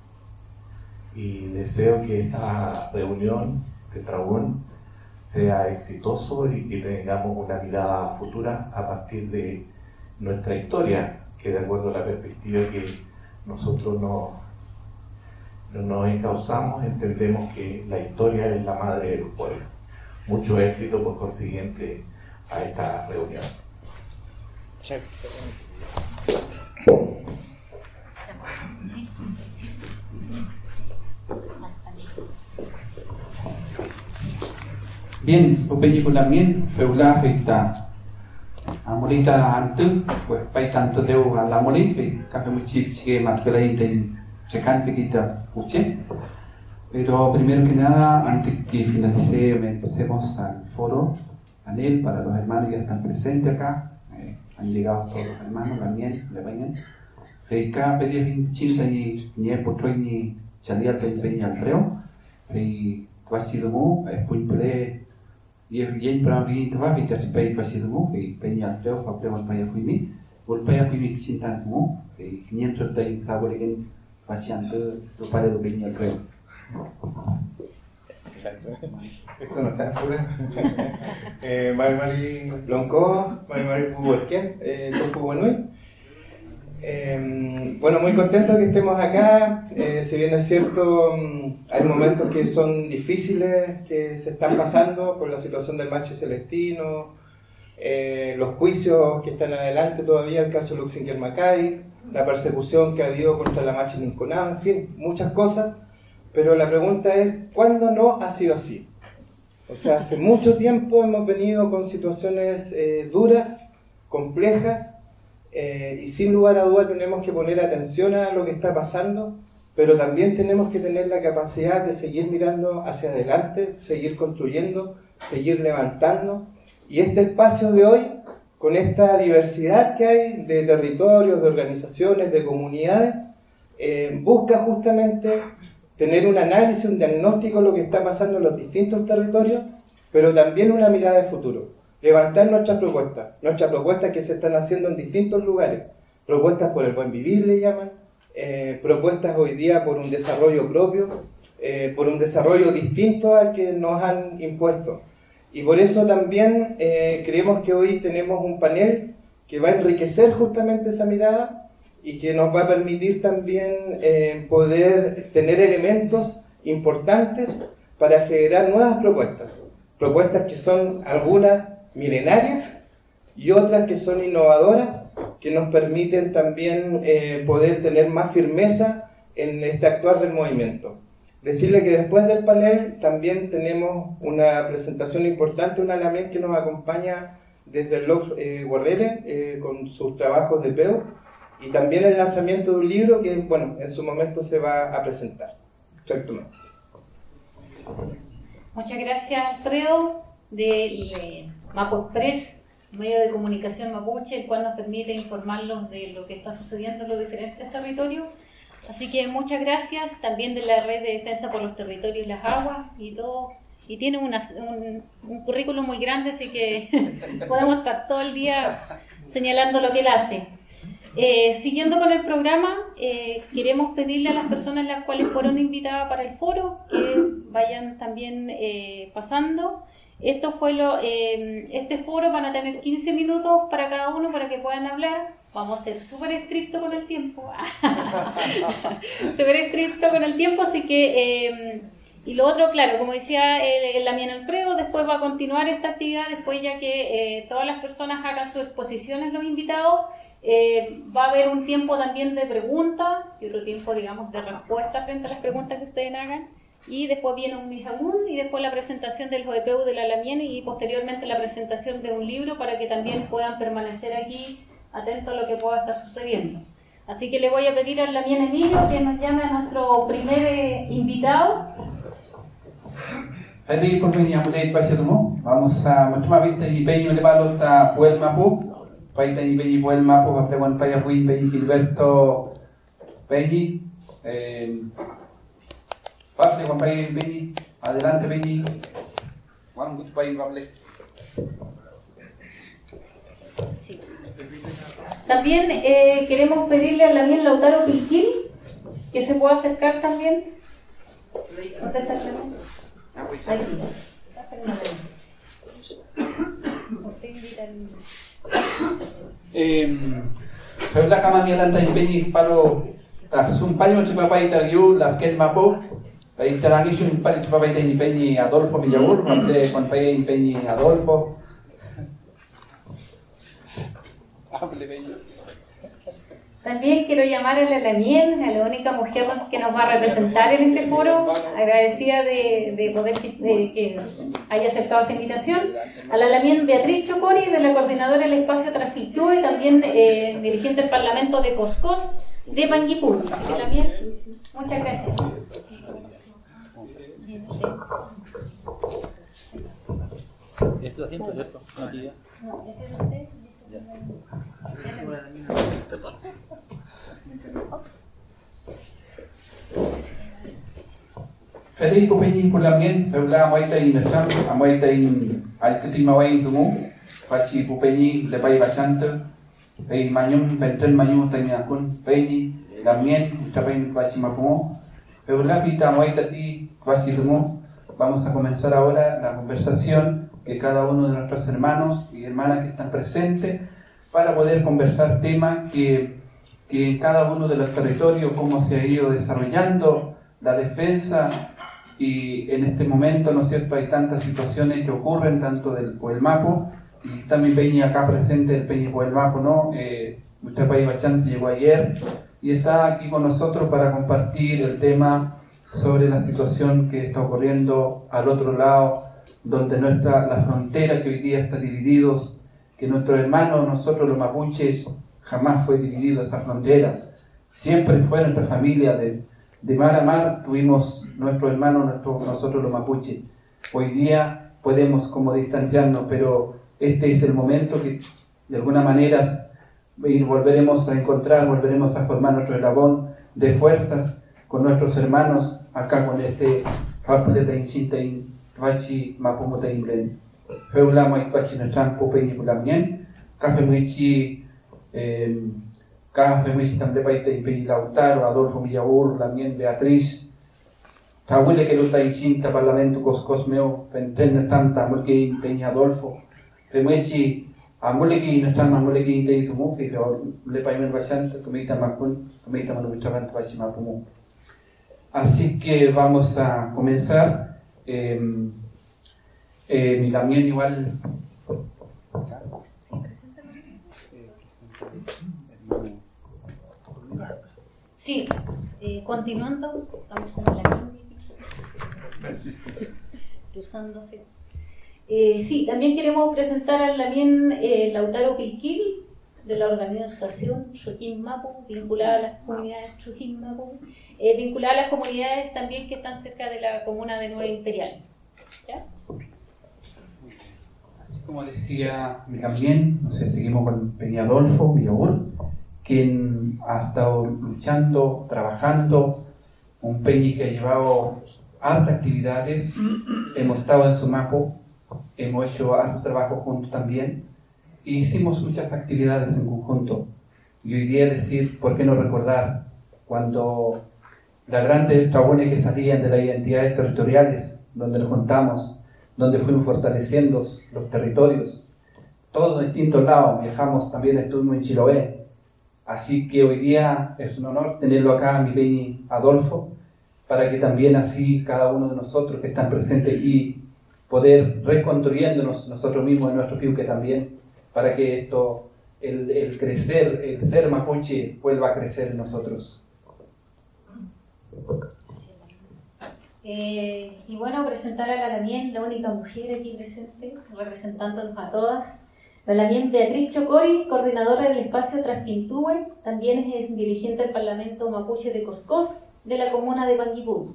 y deseo que esta reunión de Tragón sea exitoso y que tengamos una mirada futura a partir de nuestra historia, que de acuerdo a la perspectiva que nosotros nos nos encauzamos, entendemos que la historia es la madre de los pueblos. Mucho éxito por consiguiente a esta reunión. Bien, película bien, feula feita. Amolita antu, pues pai tanto deu a la molita, café muy chip, que más que la inte se can pequita puche. Pero primero que nada, antes que finalice, empecemos al foro, panel para los hermanos que ya están presentes acá. Eh, han llegado todos los hermanos también, le vayan. Feika pedí chinta ni ni pochoy ni chalia te peña Alfredo. Fei tuachizumu, es puñpele y bien para mí tu va vita chipei tuachizumu, fei peña Alfredo, fa prema paya fuimi. Volpaya fuimi chintanzumu, fei quinientos de saboregen tuachiante lo para lo peña Alfredo. Exacto. Esto no está pura. eh, Mari Mari Lonco, Mari Mari Puguerquén, eh, Puguenui. Eh, bueno, muy contento que estemos acá. Eh, si bien es cierto, hay momentos que son difíciles que se están pasando por la situación del Machi Celestino, eh, los juicios que están adelante todavía, el caso Luxinger Macay, la persecución que ha habido contra la Machi Ninconá, en fin, muchas cosas. Pero la pregunta es, ¿cuándo no ha sido así? O sea, hace mucho tiempo hemos venido con situaciones eh, duras, complejas, eh, y sin lugar a duda tenemos que poner atención a lo que está pasando, pero también tenemos que tener la capacidad de seguir mirando hacia adelante, seguir construyendo, seguir levantando. Y este espacio de hoy, con esta diversidad que hay de territorios, de organizaciones, de comunidades, eh, busca justamente tener un análisis, un diagnóstico de lo que está pasando en los distintos territorios, pero también una mirada de futuro. Levantar nuestras propuestas, nuestras propuestas que se están haciendo en distintos lugares, propuestas por el buen vivir le llaman, eh, propuestas hoy día por un desarrollo propio, eh, por un desarrollo distinto al que nos han impuesto. Y por eso también eh, creemos que hoy tenemos un panel que va a enriquecer justamente esa mirada y que nos va a permitir también eh, poder tener elementos importantes para generar nuevas propuestas. Propuestas que son algunas milenarias y otras que son innovadoras, que nos permiten también eh, poder tener más firmeza en este actuar del movimiento. Decirle que después del panel también tenemos una presentación importante, una Lamien que nos acompaña desde el Lof eh, Guerrere eh, con sus trabajos de P E U y también el lanzamiento de un libro que, bueno, en su momento se va a presentar. Exactamente. Muchas gracias, Alfredo, del Mapu Express, medio de comunicación mapuche, el cual nos permite informarlos de lo que está sucediendo en los diferentes territorios. Así que muchas gracias, también de la Red de Defensa por los Territorios y las Aguas y todo. Y tiene una, un, un currículum muy grande, así que podemos estar todo el día señalando lo que él hace. Eh, siguiendo con el programa, eh, queremos pedirle a las personas las cuales fueron invitadas para el foro que vayan también eh, pasando. Esto fue lo, eh, este foro van a tener quince minutos para cada uno para que puedan hablar. Vamos a ser súper estrictos con el tiempo. Súper estrictos con el tiempo, así que... Eh, y lo otro, claro, como decía el, el Lamien Alfredo, después va a continuar esta actividad, después ya que eh, todas las personas hagan sus exposiciones, los invitados, eh, va a haber un tiempo también de preguntas y otro tiempo, digamos, de respuesta frente a las preguntas que ustedes hagan. Y después viene un Misamun y después la presentación del J P U de la Lamien y posteriormente la presentación de un libro para que también puedan permanecer aquí atentos a lo que pueda estar sucediendo. Así que le voy a pedir al Lamien Emilio que nos llame a nuestro primer eh, invitado. Feliz por venir a Mulet Valle Vamos a mostrar vinte y peñi me palo ta Puel Mapu, paita y peñi Puel Mapu, va a preguntar para Win Peñi Gilberto Peñi. Eh, Parte con Peñi Peñi, adelante Peñi. Juan Gut Peñi Pable. Sí. También eh, queremos pedirle a Lamien Lautaro Pilquín que se pueda acercar también. ¿Dónde está el Lamien? Aquí. Eh, Febla kama ngelanda ibenyi palo sun pali mo chipapa itagiu la kel mapo pa itarangi sun pali chipapa itagiu ibenyi Adolfo Millaur mante con pa ibenyi Adolfo hable benyi. También quiero llamar a la Lamien, a la única mujer que nos va a representar en este foro, agradecida de, de poder de que haya aceptado esta invitación. A la Lamien Beatriz Chocori, de la coordinadora del espacio Transfiltúe, también eh, dirigente del Parlamento de Coscos, de Panguipulli. Así que Lamien, muchas gracias. ¿Esto es gente, cierto? ¿Una actividad? No, ese es usted. Feliz po peñi por Lamien, febla moita in mesam, amoita in alkutima wai zumu, fachi po peñi le pai bastante, pei mañum fenten mañum tani akun peñi Lamien tapain fachi mapumo, febla fita moita ti fachi zumu. Vamos a comenzar ahora la conversación que cada uno de nuestros hermanos y hermanas que están presentes para poder conversar temas que, que en cada uno de los territorios, cómo se ha ido desarrollando la defensa y en este momento, ¿no es cierto?, hay tantas situaciones que ocurren, tanto del Puelmapo y también Peñi acá presente, el Peñi Puelmapo, ¿no? Eh, usted país bastante llegó ayer y está aquí con nosotros para compartir el tema sobre la situación que está ocurriendo al otro lado, donde nuestra, la frontera que hoy día está divididos, que nuestros hermanos, nosotros los mapuches, jamás fue dividido esa frontera, siempre fue nuestra familia, de, de mar a mar tuvimos nuestros hermanos, nuestro, nosotros los mapuches. Hoy día podemos como distanciarnos, pero este es el momento que de alguna manera volveremos a encontrar, volveremos a formar nuestro eslabón de fuerzas con nuestros hermanos acá con este Fapleta Inchintain Vachi Mapumuta Imblen. Feulamo y Vachi Nachan Popeñi Pulamien, Café Luichi Caja Femuisi Tamlepaita y Peñi Lautaro, Adolfo Millaur, Lamien Beatriz, Tahuile que luta inchinta Parlamento Coscosmeo, Fenten Tanta, Mulki Peñi Adolfo, Femuichi, Amuleki no están Mamuleki te hizo mufi, le paimen bachante, comita macun, comita manubichaban bachimapumu. Así que vamos a comenzar. Eh, eh, mi Lamien igual. Sí, preséntame. Sí, eh, continuando, estamos como la gente cruzándose. Eh, sí, también queremos presentar al Lamien eh, Lautaro Pilquil, de la organización Chuquín Mapu, vinculada a las comunidades Chuquín Mapu, eh, vinculada a las comunidades también que están cerca de la comuna de Nueva Imperial. ¿Ya? Así como decía Lamien, no sé, seguimos con Peña Adolfo Millaur, quien ha estado luchando, trabajando, un Peñi que ha llevado hartas actividades, hemos estado en su mapo, hemos hecho hartos trabajos juntos también, e hicimos muchas actividades en conjunto. Y hoy día decir, ¿por qué no recordar cuando las grandes trabones que salían de las identidades territoriales, donde nos juntamos, donde fuimos fortaleciendo los territorios, todos en distintos lados, viajamos, también estuvimos en Chiloé. Así que hoy día es un honor tenerlo acá, mi Peñi Adolfo, para que también así cada uno de nosotros que están presentes aquí, poder reconstruyéndonos nosotros mismos en nuestro piuque también, para que esto, el, el crecer, el ser mapuche, vuelva a crecer en nosotros. Eh, y bueno, presentar a la Lamien, la única mujer aquí presente, representándonos a todas. La Lamien Beatriz Chocori, coordinadora del espacio Traspintúe, también es dirigente del Parlamento Mapuche de Coscós, de la comuna de Panguipulli.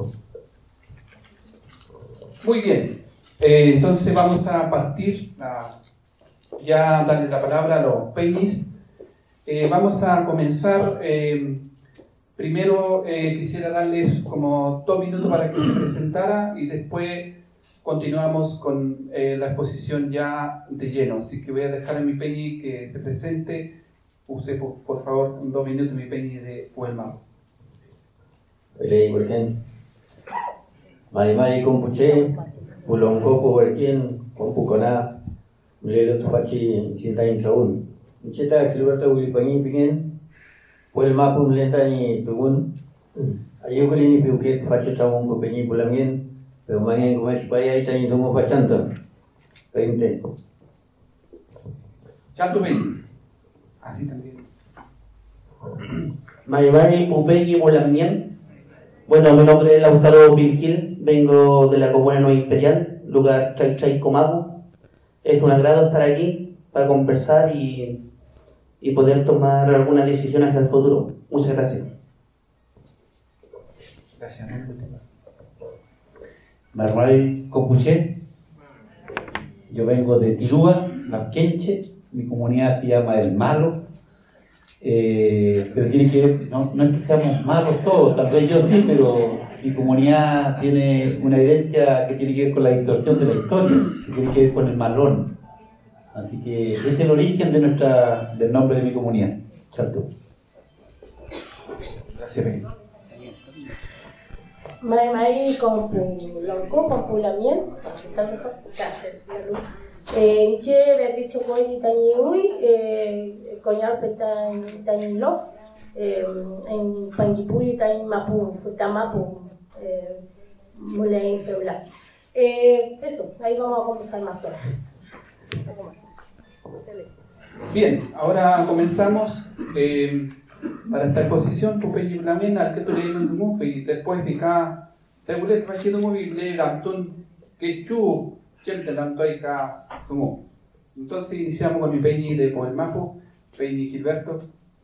Muy bien, eh, entonces vamos a partir, a ya darle la palabra a los peñis. Eh, vamos a comenzar, eh, primero eh, quisiera darles como dos minutos para que se presentara y después continuamos con eh, la exposición ya de lleno, así que voy a dejar a mi peñi que se presente. Use por, por favor dos minutos mi peñi de Puelma. Pelei Burken, Marimai Compuche, Puloncopo Burken, Compuconaz, Milelo Tupachi, Chintain Chaun, Cheta Gilberto Wilipani Pingen, Puelma Pum Lentani Tugun, Ayukulini Piuket, Fachi Chaun, Copeñi Pulamien. Pero mañana como es para allá y tomo fachanta. veinte. Chanto ven. Así también. Maybari Pupegui Molamien. Bueno, mi nombre es Lautaro Pilquil, vengo de la comuna Nueva Imperial, lugar Chalchay Comapu. Es un agrado estar aquí para conversar y, y poder tomar algunas decisiones hacia el futuro. Muchas gracias. Gracias. Marmay Copuché, yo vengo de Tirúa, Lamquenche, mi comunidad se llama El Malo, eh, pero tiene que ver, no, no es que seamos malos todos, tal vez yo sí, pero mi comunidad tiene una herencia que tiene que ver con la distorsión de la historia, que tiene que ver con el malón, así que ese es el origen de nuestra, del nombre de mi comunidad. Chato. Gracias. Mari Mari con Lonco, con Pulamien, está mejor, la luz. Inche Beatriz Chocoy Tañiuy, Coñar Tañilof, en Panguipulli Tañ Mapu, Futamapu, Muley Feula. Eso, ahí vamos a conversar más todo. Bien, ahora comenzamos. Eh, para esta exposición, Pupeñi Blamen, al que tú leí en su mufe, y después pica, seguret, vachido muy le ramtun, que chu, chente ramtoica, sumo. Entonces iniciamos con mi Peñi de Poelmapo, Peñi Gilberto.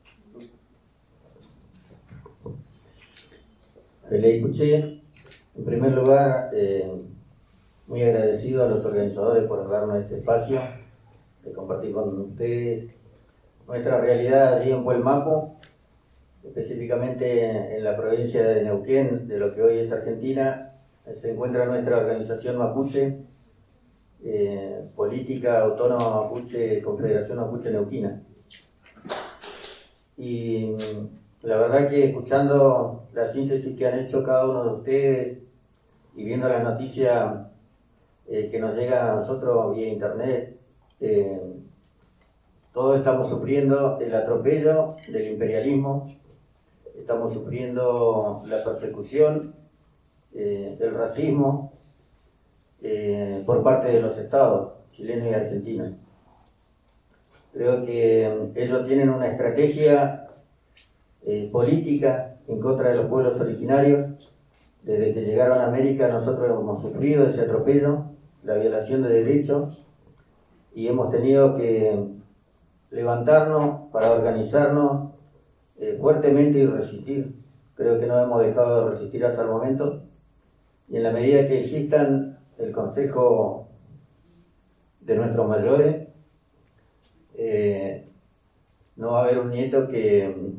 Pelei Puché, en primer lugar, eh, muy agradecido a los organizadores por darnos este espacio, de compartir con ustedes nuestra realidad allí en Puelmapo, específicamente en la provincia de Neuquén, de lo que hoy es Argentina. Se encuentra nuestra organización Mapuche, eh, Política Autónoma Mapuche, Confederación Mapuche Neuquina. y la verdad que escuchando la síntesis que han hecho cada uno de ustedes y viendo las noticias eh, que nos llegan a nosotros vía internet, eh, todos estamos sufriendo el atropello del imperialismo, estamos sufriendo la persecución, eh, el racismo eh, por parte de los estados chileno y argentino. Creo que ellos tienen una estrategia eh, política en contra de los pueblos originarios. Desde que llegaron a América nosotros hemos sufrido ese atropello, la violación de derechos, y hemos tenido que levantarnos para organizarnos eh, fuertemente y resistir. Creo que no hemos dejado de resistir hasta el momento, y en la medida que existan el consejo de nuestros mayores, eh, no va a haber un nieto que,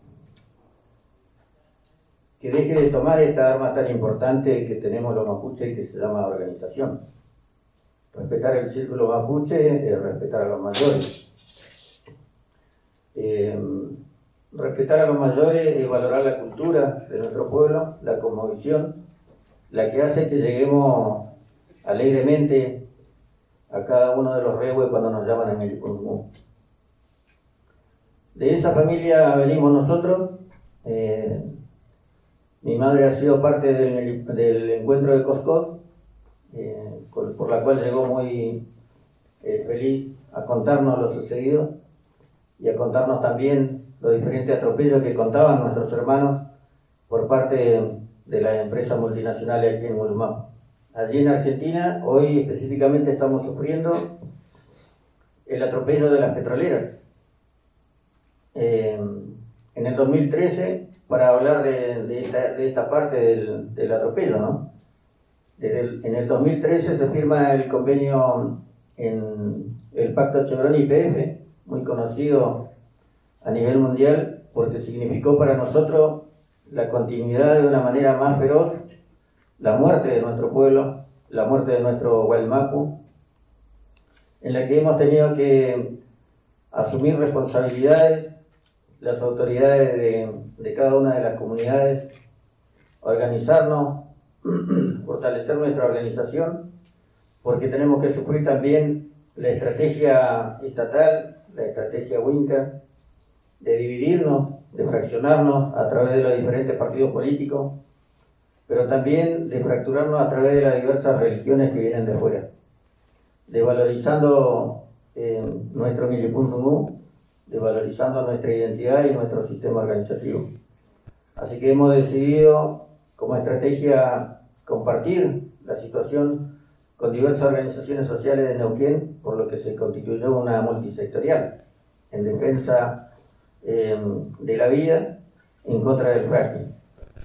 que deje de tomar esta arma tan importante que tenemos los mapuches, que se llama organización. Respetar el círculo mapuche es respetar a los mayores. Eh, respetar a los mayores es valorar la cultura de nuestro pueblo, la cosmovisión, la que hace que lleguemos alegremente a cada uno de los rehues cuando nos llaman en el Ipundumú. De esa familia venimos nosotros. Eh, mi madre ha sido parte del, del encuentro de Coscot, eh, por la cual llegó muy eh, feliz a contarnos lo sucedido y a contarnos también los diferentes atropellos que contaban nuestros hermanos por parte de, de las empresas multinacionales aquí en Murumapu. Allí en Argentina, hoy específicamente estamos sufriendo el atropello de las petroleras. Eh, en el dos mil trece, para hablar de, de, esta, de esta parte del, del atropello, ¿no? Desde el, en el dos mil trece se firma el convenio en el Pacto Chevron Y P F, muy conocido a nivel mundial, porque significó para nosotros la continuidad de una manera más feroz, la muerte de nuestro pueblo, la muerte de nuestro Gualmapu, en la que hemos tenido que asumir responsabilidades, las autoridades de, de cada una de las comunidades, organizarnos, fortalecer nuestra organización, porque tenemos que sufrir también la estrategia estatal, la estrategia Winca, de dividirnos, de fraccionarnos a través de los diferentes partidos políticos, pero también de fracturarnos a través de las diversas religiones que vienen de fuera, desvalorizando eh, nuestro Milipuntumú, desvalorizando nuestra identidad y nuestro sistema organizativo. Así que hemos decidido como estrategia compartir la situación con diversas organizaciones sociales de Neuquén, por lo que se constituyó una multisectorial en defensa eh, de la vida en contra del fracking.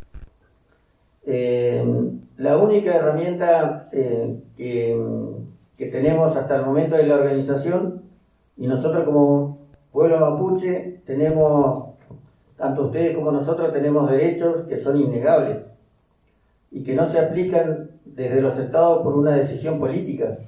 Eh, la única herramienta eh, que, que tenemos hasta el momento es la organización, y nosotros como pueblo mapuche tenemos, tanto ustedes como nosotros tenemos derechos que son innegables y que no se aplican desde los estados por una decisión política,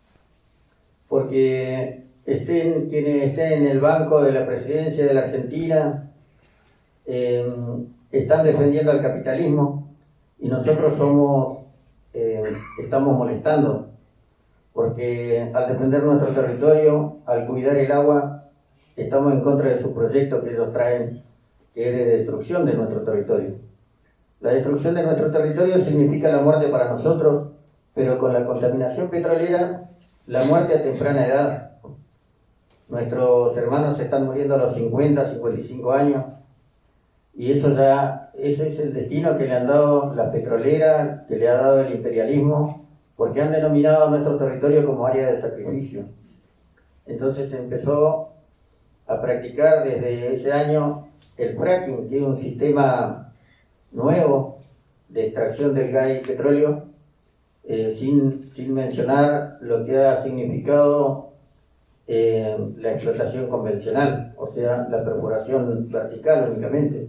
porque estén quienes estén en el banco de la presidencia de la Argentina eh, están defendiendo al capitalismo, y nosotros somos, eh, estamos molestando, porque al defender nuestro territorio, al cuidar el agua, estamos en contra de su proyecto que ellos traen, que es de destrucción de nuestro territorio. La destrucción de nuestro territorio significa la muerte para nosotros, pero con la contaminación petrolera, la muerte a temprana edad. Nuestros hermanos se están muriendo a los cincuenta, cincuenta y cinco años, y eso ya, ese es el destino que le han dado la petrolera, que le ha dado el imperialismo, porque han denominado a nuestro territorio como área de sacrificio. Entonces se empezó a practicar desde ese año el fracking, que es un sistema nuevo de extracción del gas y petróleo, eh, sin, sin mencionar lo que ha significado eh, la explotación convencional, o sea, la perforación vertical únicamente.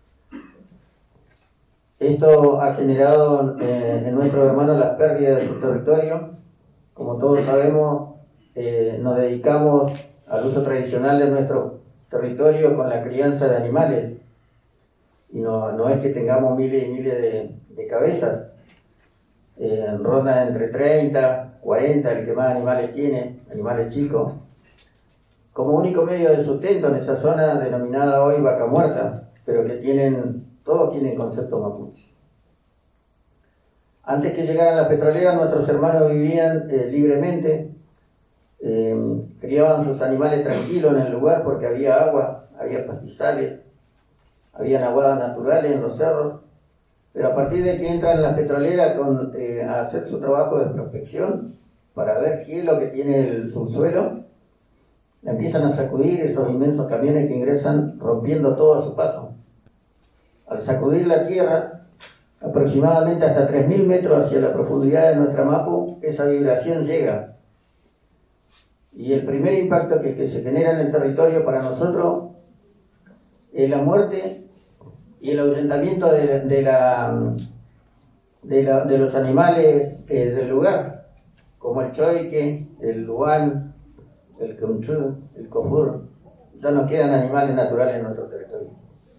Esto ha generado eh, en nuestros hermanos las pérdidas de su territorio. Como todos sabemos, eh, nos dedicamos al uso tradicional de nuestros territorio con la crianza de animales. Y no, no es que tengamos miles y miles de, de cabezas. Eh, ronda entre treinta, cuarenta, el que más animales tiene, animales chicos. Como único medio de sustento en esa zona denominada hoy Vaca Muerta, pero que tienen, todos tienen concepto mapuche. Antes que llegaran las petroleras, nuestros hermanos vivían eh, libremente, eh, criaban sus animales tranquilos en el lugar porque había agua, había pastizales, habían aguadas naturales en los cerros, pero a partir de que entran las petroleras con, eh, a hacer su trabajo de prospección para ver qué es lo que tiene el subsuelo, empiezan a sacudir esos inmensos camiones que ingresan rompiendo todo a su paso. Al sacudir la tierra, aproximadamente hasta tres mil metros hacia la profundidad de nuestra Mapu, esa vibración llega. Y el primer impacto que, que se genera en el territorio para nosotros es la muerte y el ahuyentamiento de, de, la, de, la, de los animales eh, del lugar, como el choique, el luán, el cunchú, el cofur. Ya no quedan animales naturales en nuestro territorio.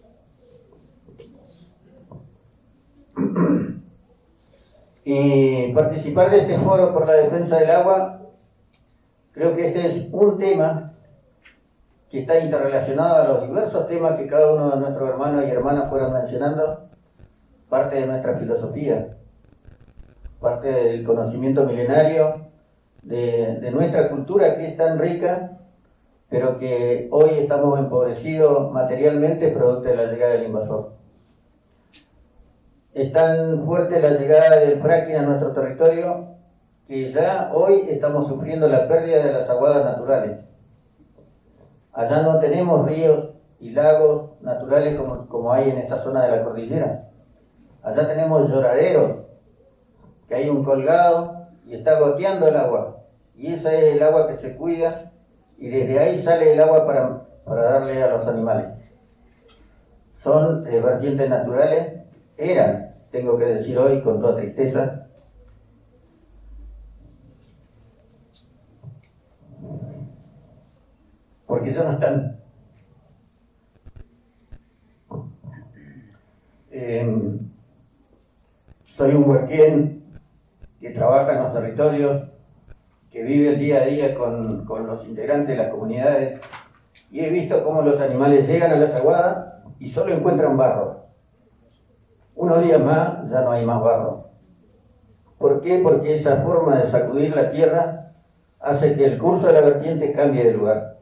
Y participar de este foro por la defensa del agua, creo que este es un tema que está interrelacionado a los diversos temas que cada uno de nuestros hermanos y hermanas fueron mencionando, parte de nuestra filosofía, parte del conocimiento milenario, de, de nuestra cultura que es tan rica, pero que hoy estamos empobrecidos materialmente producto de la llegada del invasor. Es tan fuerte la llegada del fracking a nuestro territorio que ya hoy estamos sufriendo la pérdida de las aguadas naturales. Allá no tenemos ríos y lagos naturales como, como hay en esta zona de la cordillera. Allá tenemos lloraderos, que hay un colgado y está goteando el agua. Y ese es el agua que se cuida y desde ahí sale el agua para, para darle a los animales. Son eh, vertientes naturales. Eran, tengo que decir hoy con toda tristeza, porque ya no están. Eh, soy un huerquén que trabaja en los territorios, que vive el día a día con, con los integrantes de las comunidades, y he visto cómo los animales llegan a las aguadas y solo encuentran barro. Unos días más ya no hay más barro. ¿Por qué? Porque esa forma de sacudir la tierra hace que el curso de la vertiente cambie de lugar.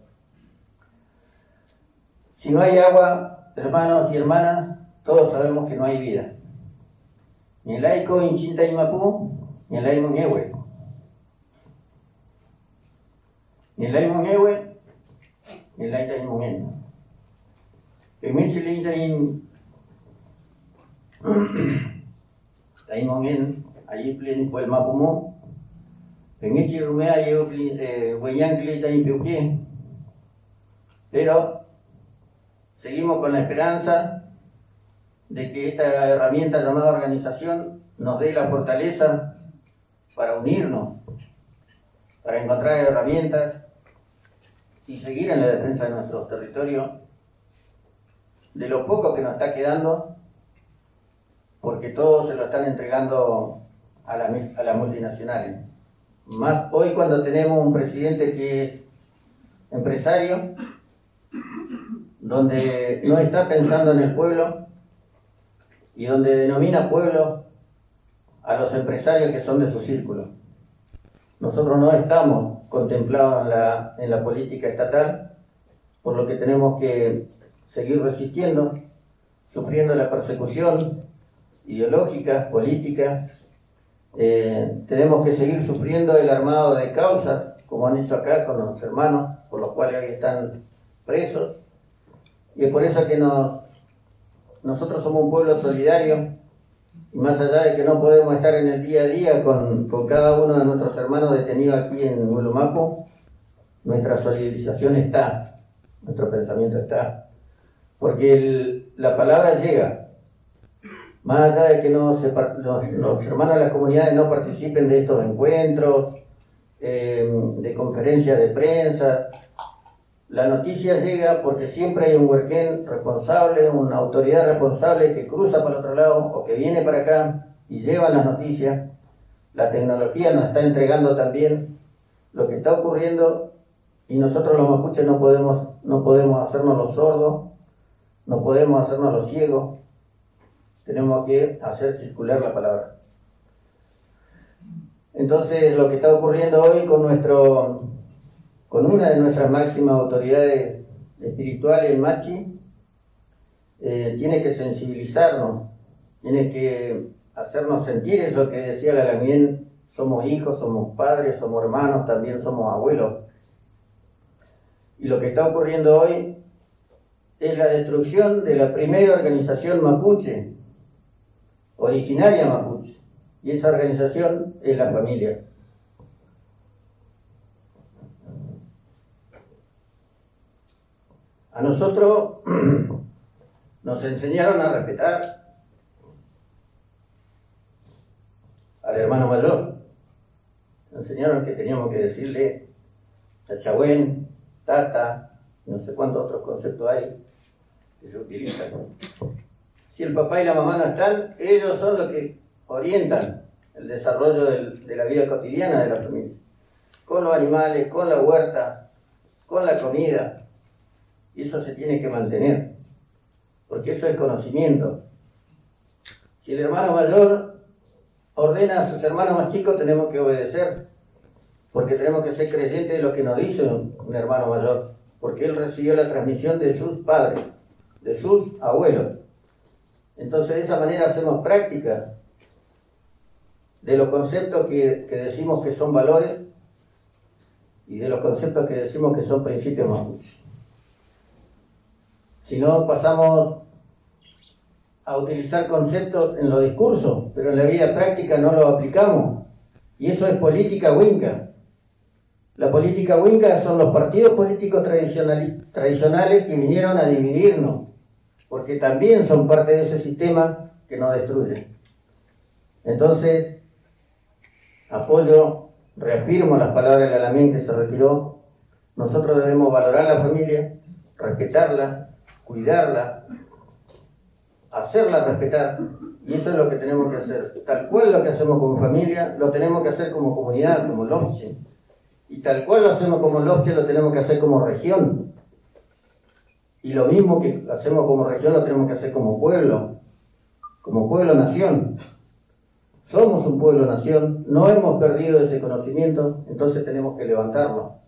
Si no hay agua, hermanos y hermanas, todos sabemos que no hay vida. Ni el Aico, Inchinta y Mapú, ni el Aimun Ewe. Ni el Aimun Ewe, ni el Aita Imun. El Michilinta in Taimongen, Ayiplin, Puel Mapumo, Penichi Rumea, Hueyankli, Tainpiuque. Pero seguimos con la esperanza de que esta herramienta llamada organización nos dé la fortaleza para unirnos, para encontrar herramientas y seguir en la defensa de nuestro territorio, de lo poco que nos está quedando, porque todos se lo están entregando a, la, a las multinacionales. Más hoy cuando tenemos un presidente que es empresario, donde no está pensando en el pueblo y donde denomina pueblos a los empresarios que son de su círculo. Nosotros no estamos contemplados en la, en la política estatal, por lo que tenemos que seguir resistiendo, sufriendo la persecución ideológica, política. Eh, tenemos que seguir sufriendo el armado de causas, como han hecho acá con los hermanos, por los cuales hoy están presos. Y es por eso que nos, nosotros somos un pueblo solidario, y más allá de que no podemos estar en el día a día con, con cada uno de nuestros hermanos detenidos aquí en Huelumapu, nuestra solidarización está, nuestro pensamiento está, porque el, la palabra llega. Más allá de que no se, los, los hermanos de las comunidades no participen de estos encuentros, eh, de conferencias de prensa, La noticia llega porque siempre hay un huerquén responsable, una autoridad responsable que cruza para el otro lado o que viene para acá y lleva las noticias. La tecnología nos está entregando también lo que está ocurriendo y nosotros los mapuches no podemos, no podemos hacernos los sordos, no podemos hacernos los ciegos. Tenemos que hacer circular la palabra. Entonces, lo que está ocurriendo hoy con nuestro, con una de nuestras máximas autoridades espirituales, el Machi, eh, tiene que sensibilizarnos, tiene que hacernos sentir eso que decía la Lamien: somos hijos, somos padres, somos hermanos, también somos abuelos. Y lo que está ocurriendo hoy es la destrucción de la primera organización mapuche, originaria mapuche, y esa organización es la familia. A nosotros nos enseñaron a respetar al hermano mayor. Nos enseñaron que teníamos que decirle chachahuén, tata, no sé cuántos otros conceptos hay que se utilizan. Si el papá y la mamá no están, ellos son los que orientan el desarrollo del, de la vida cotidiana de la familia, con los animales, con la huerta, con la comida. Y eso se tiene que mantener, porque eso es conocimiento. Si el hermano mayor ordena a sus hermanos más chicos, tenemos que obedecer, porque tenemos que ser creyentes de lo que nos dice un, un hermano mayor, porque él recibió la transmisión de sus padres, de sus abuelos. Entonces, de esa manera hacemos práctica de los conceptos que, que decimos que son valores y de los conceptos que decimos que son principios mapuche. Si no, pasamos a utilizar conceptos en los discursos, pero en la vida práctica no los aplicamos. Y eso es política huinca. La política huinca son los partidos políticos tradicionales que vinieron a dividirnos, porque también son parte de ese sistema que nos destruye. Entonces, apoyo, reafirmo las palabras de la Lamien que se retiró. Nosotros debemos valorar la familia, respetarla, cuidarla, hacerla respetar, y eso es lo que tenemos que hacer. Tal cual lo que hacemos como familia, lo tenemos que hacer como comunidad, como Lofche, y tal cual lo hacemos como Lofche, lo tenemos que hacer como región, y lo mismo que hacemos como región, lo tenemos que hacer como pueblo, como pueblo-nación. Somos un pueblo-nación, no hemos perdido ese conocimiento, entonces tenemos que levantarlo.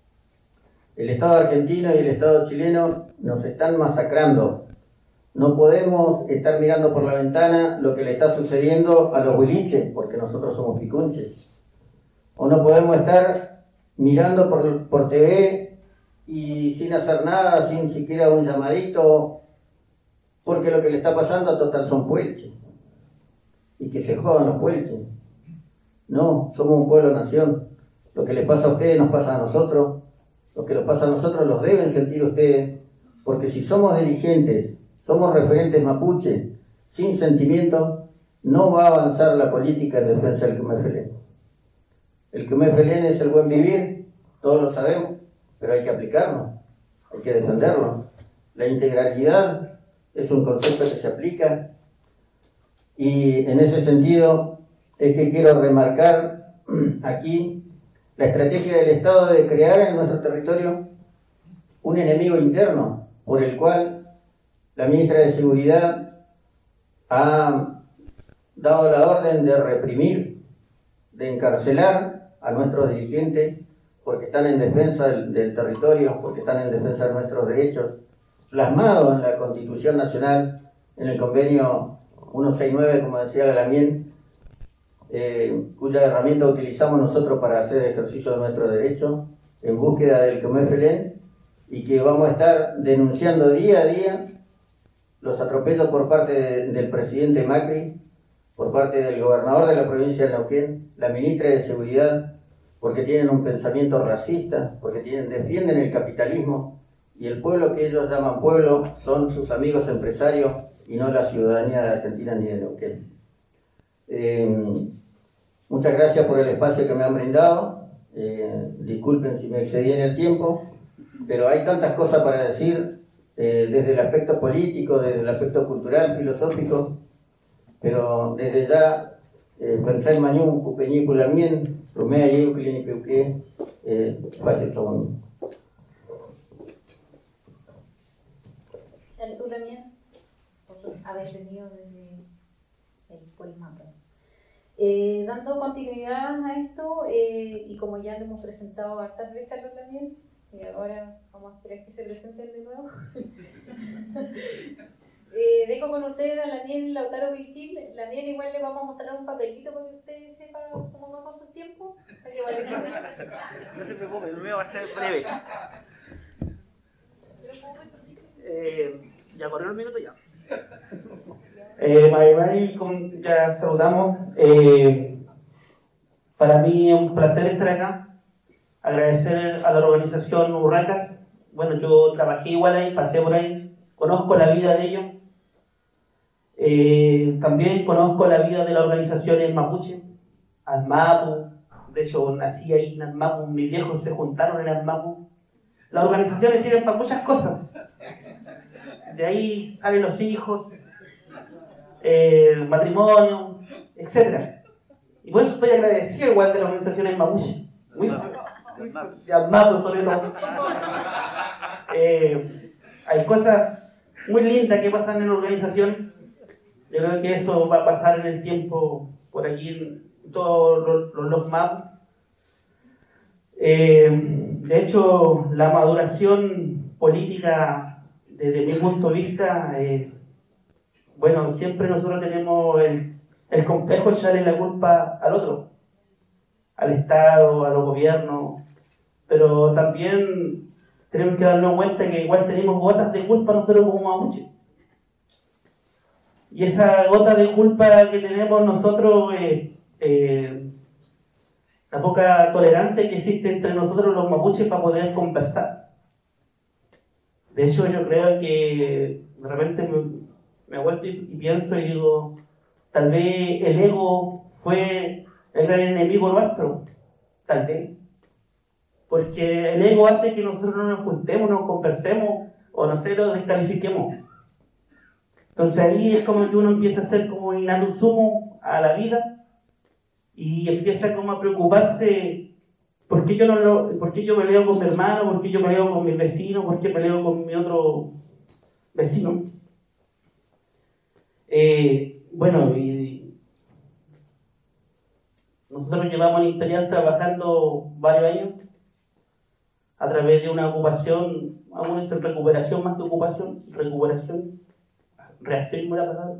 El Estado argentino y el Estado chileno nos están masacrando. No podemos estar mirando por la ventana lo que le está sucediendo a los huiliches, porque nosotros somos picunches. O no podemos estar mirando por, por T V y sin hacer nada, sin siquiera un llamadito, porque lo que le está pasando a total son puelches. Y que se jodan los puelches. No, somos un pueblo-nación. Lo que les pasa a ustedes nos pasa a nosotros. Lo que nos pasa a nosotros los deben sentir ustedes, porque si somos dirigentes, somos referentes mapuche, sin sentimiento, no va a avanzar la política en defensa del Cumefelén. El Cumefelén es el buen vivir, todos lo sabemos, pero hay que aplicarlo, hay que defenderlo. La integralidad es un concepto que se aplica, y en ese sentido es que quiero remarcar aquí la estrategia del Estado de crear en nuestro territorio un enemigo interno, por el cual la ministra de Seguridad ha dado la orden de reprimir, de encarcelar a nuestros dirigentes porque están en defensa del, del territorio, porque están en defensa de nuestros derechos, plasmado en la Constitución Nacional, en el convenio ciento sesenta y nueve, como decía la Lamien, Eh, cuya herramienta utilizamos nosotros para hacer ejercicio de nuestro derecho en búsqueda del Cumefelén, y que vamos a estar denunciando día a día los atropellos por parte de, del presidente Macri, por parte del gobernador de la provincia de Neuquén, la ministra de Seguridad, porque tienen un pensamiento racista, porque tienen, defienden el capitalismo, y el pueblo que ellos llaman pueblo son sus amigos empresarios y no la ciudadanía de Argentina ni de Neuquén. Eh, muchas gracias por el espacio que me han brindado. Eh, disculpen si me excedí en el tiempo, pero hay tantas cosas para decir eh, desde el aspecto político, desde el aspecto cultural, filosófico, pero desde ya, Conchal Mañú, Cupeñí, Pulamien, Rumea, Yuclin y Peuque, Fácil Chabón. Chale, tú la mía, por haber venido desde el Puelmato. Eh, dando continuidad a esto, eh, y como ya lo hemos presentado hartas veces a los Lamiel, y ahora vamos a esperar que se presenten de nuevo. eh, dejo con ustedes a Lamiel Lautaro Vilquil. Lamiel, igual le vamos a mostrar un papelito para que usted sepa cómo va con sus tiempos. Para que igual no se preocupe, el mío va a ser breve. Eh, ya corrió el minuto ya. Eh, Maribel, ya saludamos. Eh, para mí es un placer estar acá. Agradecer a la organización Urracas. Bueno, yo trabajé igual ahí, pasé por ahí, conozco la vida de ellos. Eh, también conozco la vida de las organizaciones mapuche, Almapu. De hecho, nací ahí en Almapu, mis viejos se juntaron en Almapu. Las organizaciones sirven para muchas cosas. De ahí salen los hijos, eh, el matrimonio, etcétera. Y por eso estoy agradecido igual de las organizaciones mapuche. Muy de Almapu sobre todo. Eh, hay cosas muy lindas que pasan en la organización. Yo creo que eso va a pasar en el tiempo por aquí en todos los, los, los Mapu. Eh, de hecho, la maduración política, desde mi punto de vista, eh, bueno, siempre nosotros tenemos el, el complejo de echarle la culpa al otro, al Estado, a los gobiernos, pero también tenemos que darnos cuenta que igual tenemos gotas de culpa nosotros como mapuche. Y esa gota de culpa que tenemos nosotros, eh, eh, la poca tolerancia que existe entre nosotros los mapuches para poder conversar. De hecho, yo creo que de repente me, me acuesto y, y pienso y digo, tal vez el ego fue el gran enemigo nuestro, tal vez. Porque el ego hace que nosotros no nos juntemos, no conversemos o no sé, lo descalifiquemos. Entonces ahí es como que uno empieza a hacer como inhalar sumo a la vida y empieza como a preocuparse ¿por qué yo, no lo, por qué yo peleo con mi hermano? ¿Por qué yo peleo con mis vecinos? ¿Por qué peleo con mi otro vecino? Eh, bueno, y nosotros llevamos en Imperial trabajando varios años a través de una ocupación, aún es en recuperación más que ocupación, recuperación, reafirmo la palabra,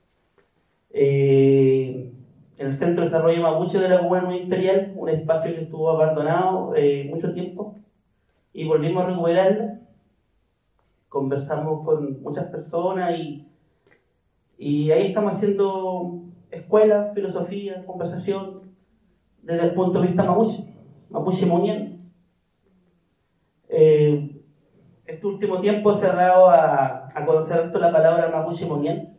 eh, el Centro de Desarrollo Mapuche de la Comuna Nueva Imperial, un espacio que estuvo abandonado eh, mucho tiempo, y volvimos a recuperarlo, conversamos con muchas personas y, y ahí estamos haciendo escuela, filosofía, conversación, desde el punto de vista mapuche, mapuche moñán. Eh, este último tiempo se ha dado a, a conocer esto la palabra mapuche moñán.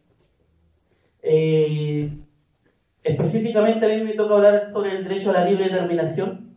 Eh, específicamente a mí me toca hablar sobre el derecho a la libre determinación.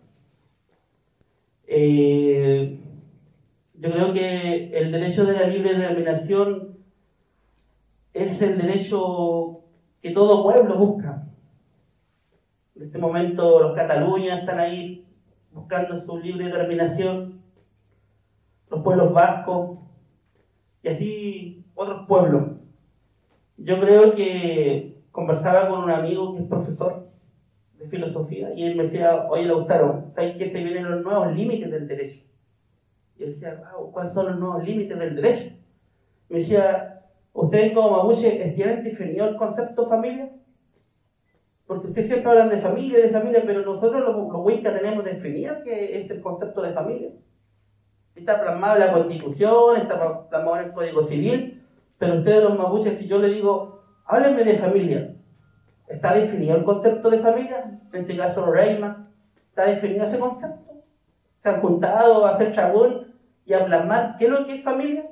Eh, yo creo que el derecho de la libre determinación es el derecho que todo pueblo busca. En este momento los Cataluña están ahí buscando su libre determinación, los pueblos vascos y así otros pueblos. Yo creo que conversaba con un amigo que es profesor de filosofía y él me decía, oye Lautaro, ¿sabes que se vienen los nuevos límites del derecho? Y yo decía, wow, ¿cuáles son los nuevos límites del derecho? Me decía, ¿ustedes como mapuche tienen definido el concepto familia? Porque ustedes siempre hablan de familia, de familia, pero nosotros los, los huicas tenemos definido qué es el concepto de familia. Está plasmado en la Constitución, está plasmado en el Código Civil, pero ustedes los mapuches, si yo les digo, háblenme de familia, ¿está definido el concepto de familia? En este caso, Reima, ¿está definido ese concepto? ¿Se han juntado a hacer chabón y a plasmar qué es lo que es familia?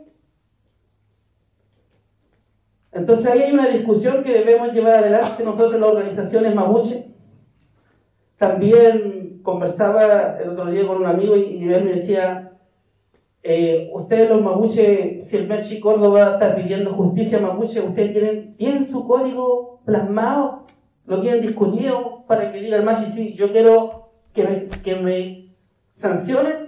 Entonces ahí hay una discusión que debemos llevar adelante nosotros las organizaciones mapuche. También conversaba el otro día con un amigo y, y él me decía, Eh, ustedes los mapuches, si el Merchi Córdoba está pidiendo justicia mapuche, ustedes tienen, tienen su código plasmado, lo tienen discutido para que diga el Machi, sí, yo quiero que me, que me sancionen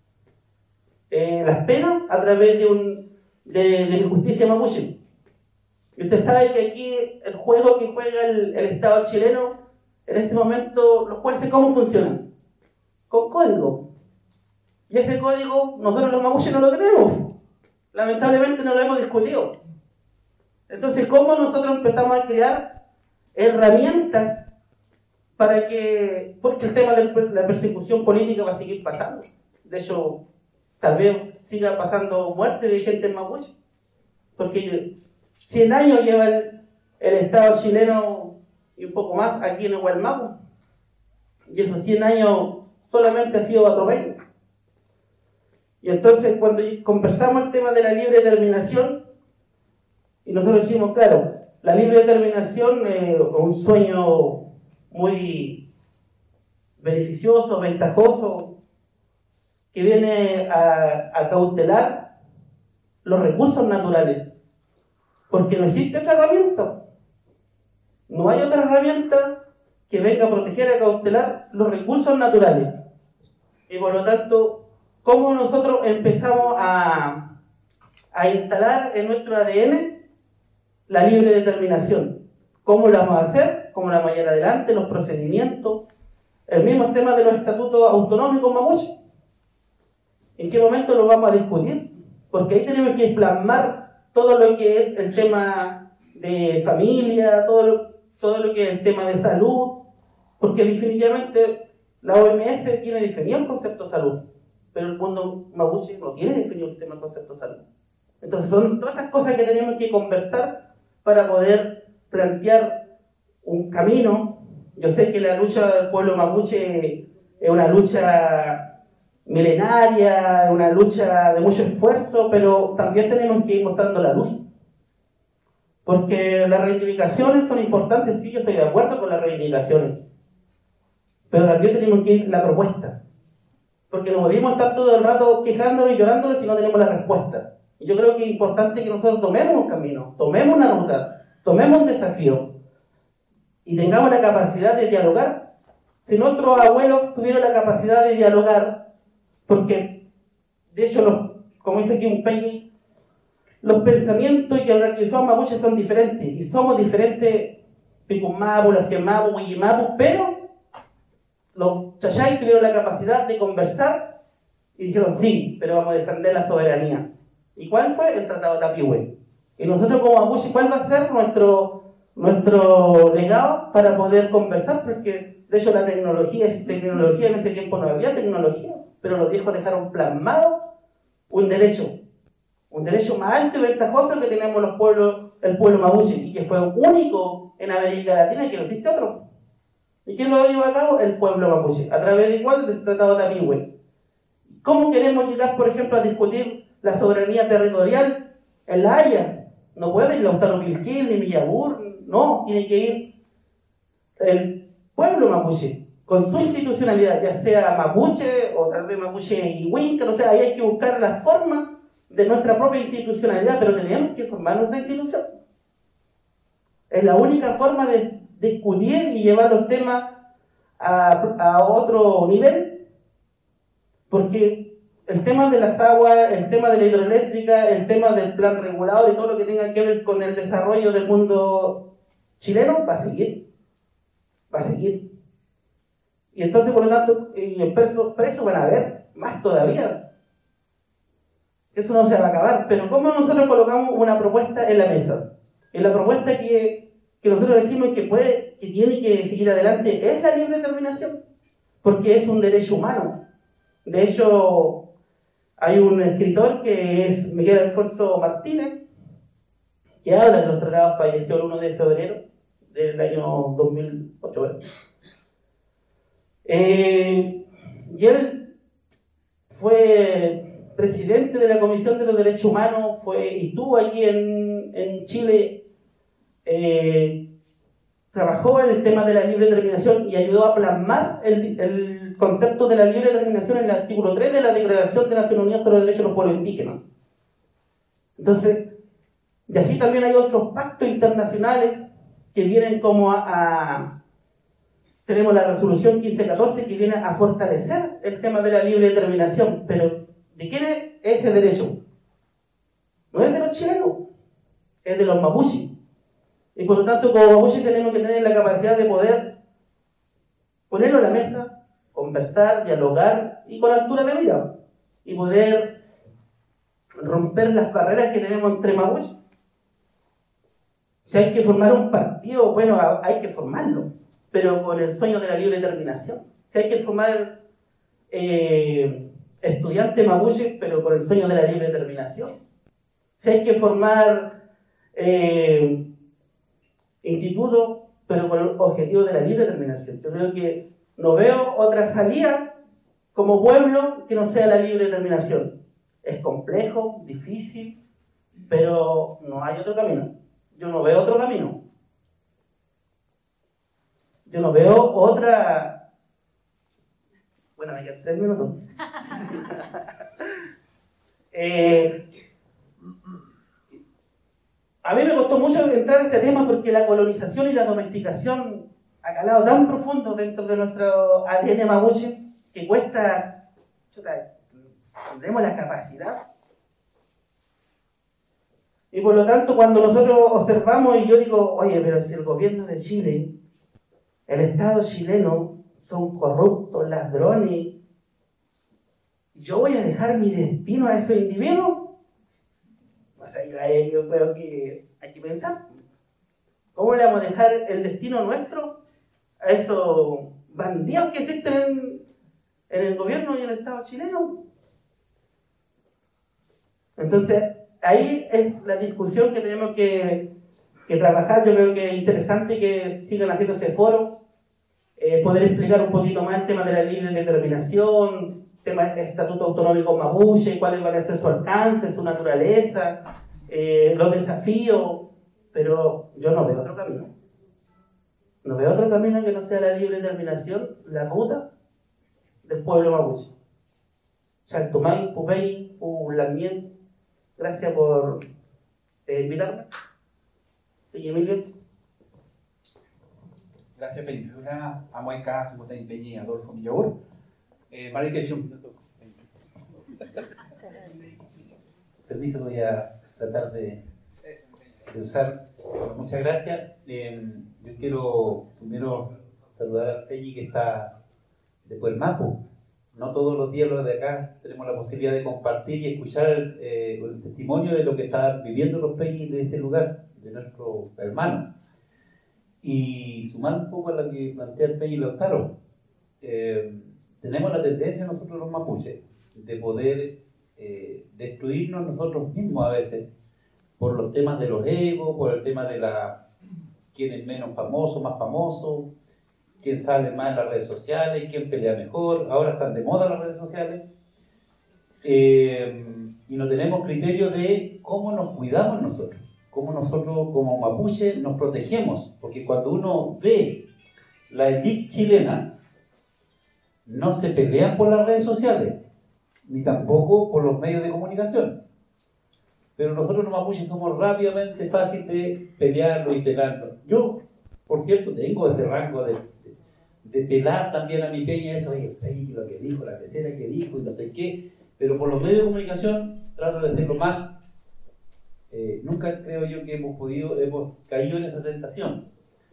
eh, las penas a través de, un, de, de mi justicia mapuche. Y usted sabe que aquí el juego que juega el, el Estado chileno, en este momento, los jueces, ¿cómo funcionan? Con código. Y ese código, nosotros los mapuches no lo tenemos. Lamentablemente no lo hemos discutido. Entonces, ¿cómo nosotros empezamos a crear herramientas para que... Porque el tema de la persecución política va a seguir pasando. De hecho, tal vez siga pasando muerte de gente en mapuche. Porque cien años lleva el, el Estado chileno y un poco más aquí en el Gualmapu. Y esos cien años solamente ha sido atropello. Y entonces cuando conversamos el tema de la libre determinación, y nosotros decimos, claro, la libre determinación es eh, un sueño muy beneficioso, ventajoso, que viene a, a cautelar los recursos naturales, porque no existe otra herramienta. No hay otra herramienta que venga a proteger, a cautelar los recursos naturales. Y por lo tanto, ¿cómo nosotros empezamos a, a instalar en nuestro A D N la libre determinación? ¿Cómo lo vamos a hacer? ¿Cómo lo vamos a llevar adelante? Los procedimientos. El mismo tema de los estatutos autonómicos mapuche. ¿En qué momento lo vamos a discutir? Porque ahí tenemos que plasmar todo lo que es el tema de familia, todo lo, todo lo que es el tema de salud, porque definitivamente la O M S tiene definido el concepto de salud, pero el mundo mapuche no tiene definido el tema del concepto de salud. Entonces son todas esas cosas que tenemos que conversar para poder plantear un camino. Yo sé que la lucha del pueblo mapuche es una lucha milenaria, es una lucha de mucho esfuerzo, pero también tenemos que ir mostrando la luz. Porque las reivindicaciones son importantes, sí, yo estoy de acuerdo con las reivindicaciones, pero también tenemos que ir la propuesta. Porque no podemos estar todo el rato quejándonos y llorándonos si no tenemos la respuesta. Y yo creo que es importante que nosotros tomemos un camino, tomemos una ruta, tomemos un desafío y tengamos la capacidad de dialogar. Si nuestros abuelos tuvieron la capacidad de dialogar, porque de hecho, los, como dice aquí un Peñi, los pensamientos y el requisito mapuche son diferentes y somos diferentes, Picummapu, los Quemapu, Huillimapu, pero los chayay tuvieron la capacidad de conversar y dijeron sí, pero vamos a defender la soberanía. ¿Y cuál fue? El Tratado de Tapihue. Y nosotros como mapuche, ¿cuál va a ser nuestro, nuestro legado para poder conversar? Porque de hecho la tecnología es tecnología, en ese tiempo no había tecnología, pero los viejos dejaron plasmado un derecho, un derecho más alto y ventajoso que tenemos los pueblos, el pueblo mapuche, y que fue único en América Latina y que no existe otro. ¿Y quién lo lleva a cabo? El pueblo mapuche, a través de igual del Tratado de Tapihue. ¿Cómo queremos llegar, por ejemplo, a discutir la soberanía territorial en La Haya? No puede ir Lautaro Vilquil ni Millabur, no, tiene que ir el pueblo mapuche, con su institucionalidad, ya sea mapuche o tal vez mapuche y huinca, no sé, ahí hay que buscar la forma de nuestra propia institucionalidad, pero tenemos que formar nuestra institución. Es la única forma de discutir y llevar los temas a, a otro nivel, porque el tema de las aguas, el tema de la hidroeléctrica, el tema del plan regulador y todo lo que tenga que ver con el desarrollo del mundo chileno va a seguir, va a seguir. Y entonces, por lo tanto, y presos preso van a haber más todavía. Eso no se va a acabar. Pero ¿cómo nosotros colocamos una propuesta en la mesa? En la propuesta que, que nosotros decimos que, puede, que tiene que seguir adelante es la libre determinación, porque es un derecho humano. De hecho, hay un escritor que es Miguel Alfonso Martínez, que habla de los tratados, falleció el uno de febrero del año dos mil ocho. Eh, y él fue presidente de la Comisión de los Derechos Humanos, fue, y estuvo aquí en, en Chile eh, trabajó en el tema de la libre determinación y ayudó a plasmar el, el concepto de la libre determinación en el artículo tres de la Declaración de Naciones Unidas sobre los Derechos de los Pueblos Indígenas. Entonces, y así también hay otros pactos internacionales que vienen como a, a tenemos la resolución quince catorce que viene a fortalecer el tema de la libre determinación, pero ¿de quién es ese derecho? No es de los chilenos, es de los mapuches. Y por lo tanto, como mapuches tenemos que tener la capacidad de poder ponerlo en la mesa, conversar, dialogar y con altura de mira, y poder romper las barreras que tenemos entre mapuches. Si hay que formar un partido, bueno, hay que formarlo, pero con el sueño de la libre determinación. Si hay que formar eh, estudiantes mapuches, pero con el sueño de la libre determinación. Si hay que formar eh, institutos, pero con el objetivo de la libre determinación. Yo creo que no veo otra salida como pueblo que no sea la libre determinación. Es complejo, difícil, pero no hay otro camino. Yo no veo otro camino. Yo no veo otra... Bueno, me quedan tres minutos. eh, a mí me costó mucho entrar en este tema porque la colonización y la domesticación ha calado tan profundo dentro de nuestro A D N mapuche que cuesta... Chuta, tenemos la capacidad. Y por lo tanto, cuando nosotros observamos y yo digo, oye, pero si el gobierno de Chile, el Estado chileno, son corruptos, ladrones, ¿yo voy a dejar mi destino a esos individuos? O sea, yo, yo creo que hay que pensar, ¿cómo le vamos a dejar el destino nuestro a esos bandidos que existen en, en el gobierno y en el Estado chileno? Entonces, ahí es la discusión que tenemos que, que trabajar. Yo creo que es interesante que sigan haciendo ese foro, eh, poder explicar un poquito más el tema de la libre determinación, tema del estatuto autonómico mapuche, cuál va a ser su alcance, su naturaleza, eh, los desafíos, pero yo no veo otro camino. No veo otro camino que no sea la libre determinación, la ruta del pueblo mapuche. Chaltumay, Pupey, Pulamien. Gracias por eh, invitarme. Y Emilio. Gracias, Peña. Una amueca, Simotén Peña y Adolfo Millaur. Eh, María que un minuto. Permiso, voy a tratar de, de usar. Muchas gracias. Eh, yo quiero primero saludar al Peñi que está de Puelmapo. No todos los días los de acá tenemos la posibilidad de compartir y escuchar eh, el testimonio de lo que están viviendo los peñis de este lugar, de nuestros hermanos. Y sumar un poco a lo que plantea el Peñi Lautaro. Eh, tenemos la tendencia nosotros los mapuches de poder eh, destruirnos nosotros mismos a veces por los temas de los egos, por el tema de la quién es menos famoso, más famoso, quién sale más en las redes sociales, quién pelea mejor. Ahora están de moda las redes sociales. Eh, y no tenemos criterio de cómo nos cuidamos nosotros, cómo nosotros como mapuche nos protegemos. Porque cuando uno ve la élite chilena, no se pelean por las redes sociales, ni tampoco por los medios de comunicación. Pero nosotros los mapuches somos rápidamente fácil de pelearlo y pelarlo. Yo, por cierto, tengo ese rango de de pelar también a mi peña eso, oye, el lo que dijo, la letera que dijo y no sé qué, pero por los medios de comunicación trato de hacerlo más. Eh, nunca creo yo que hemos podido, hemos caído en esa tentación.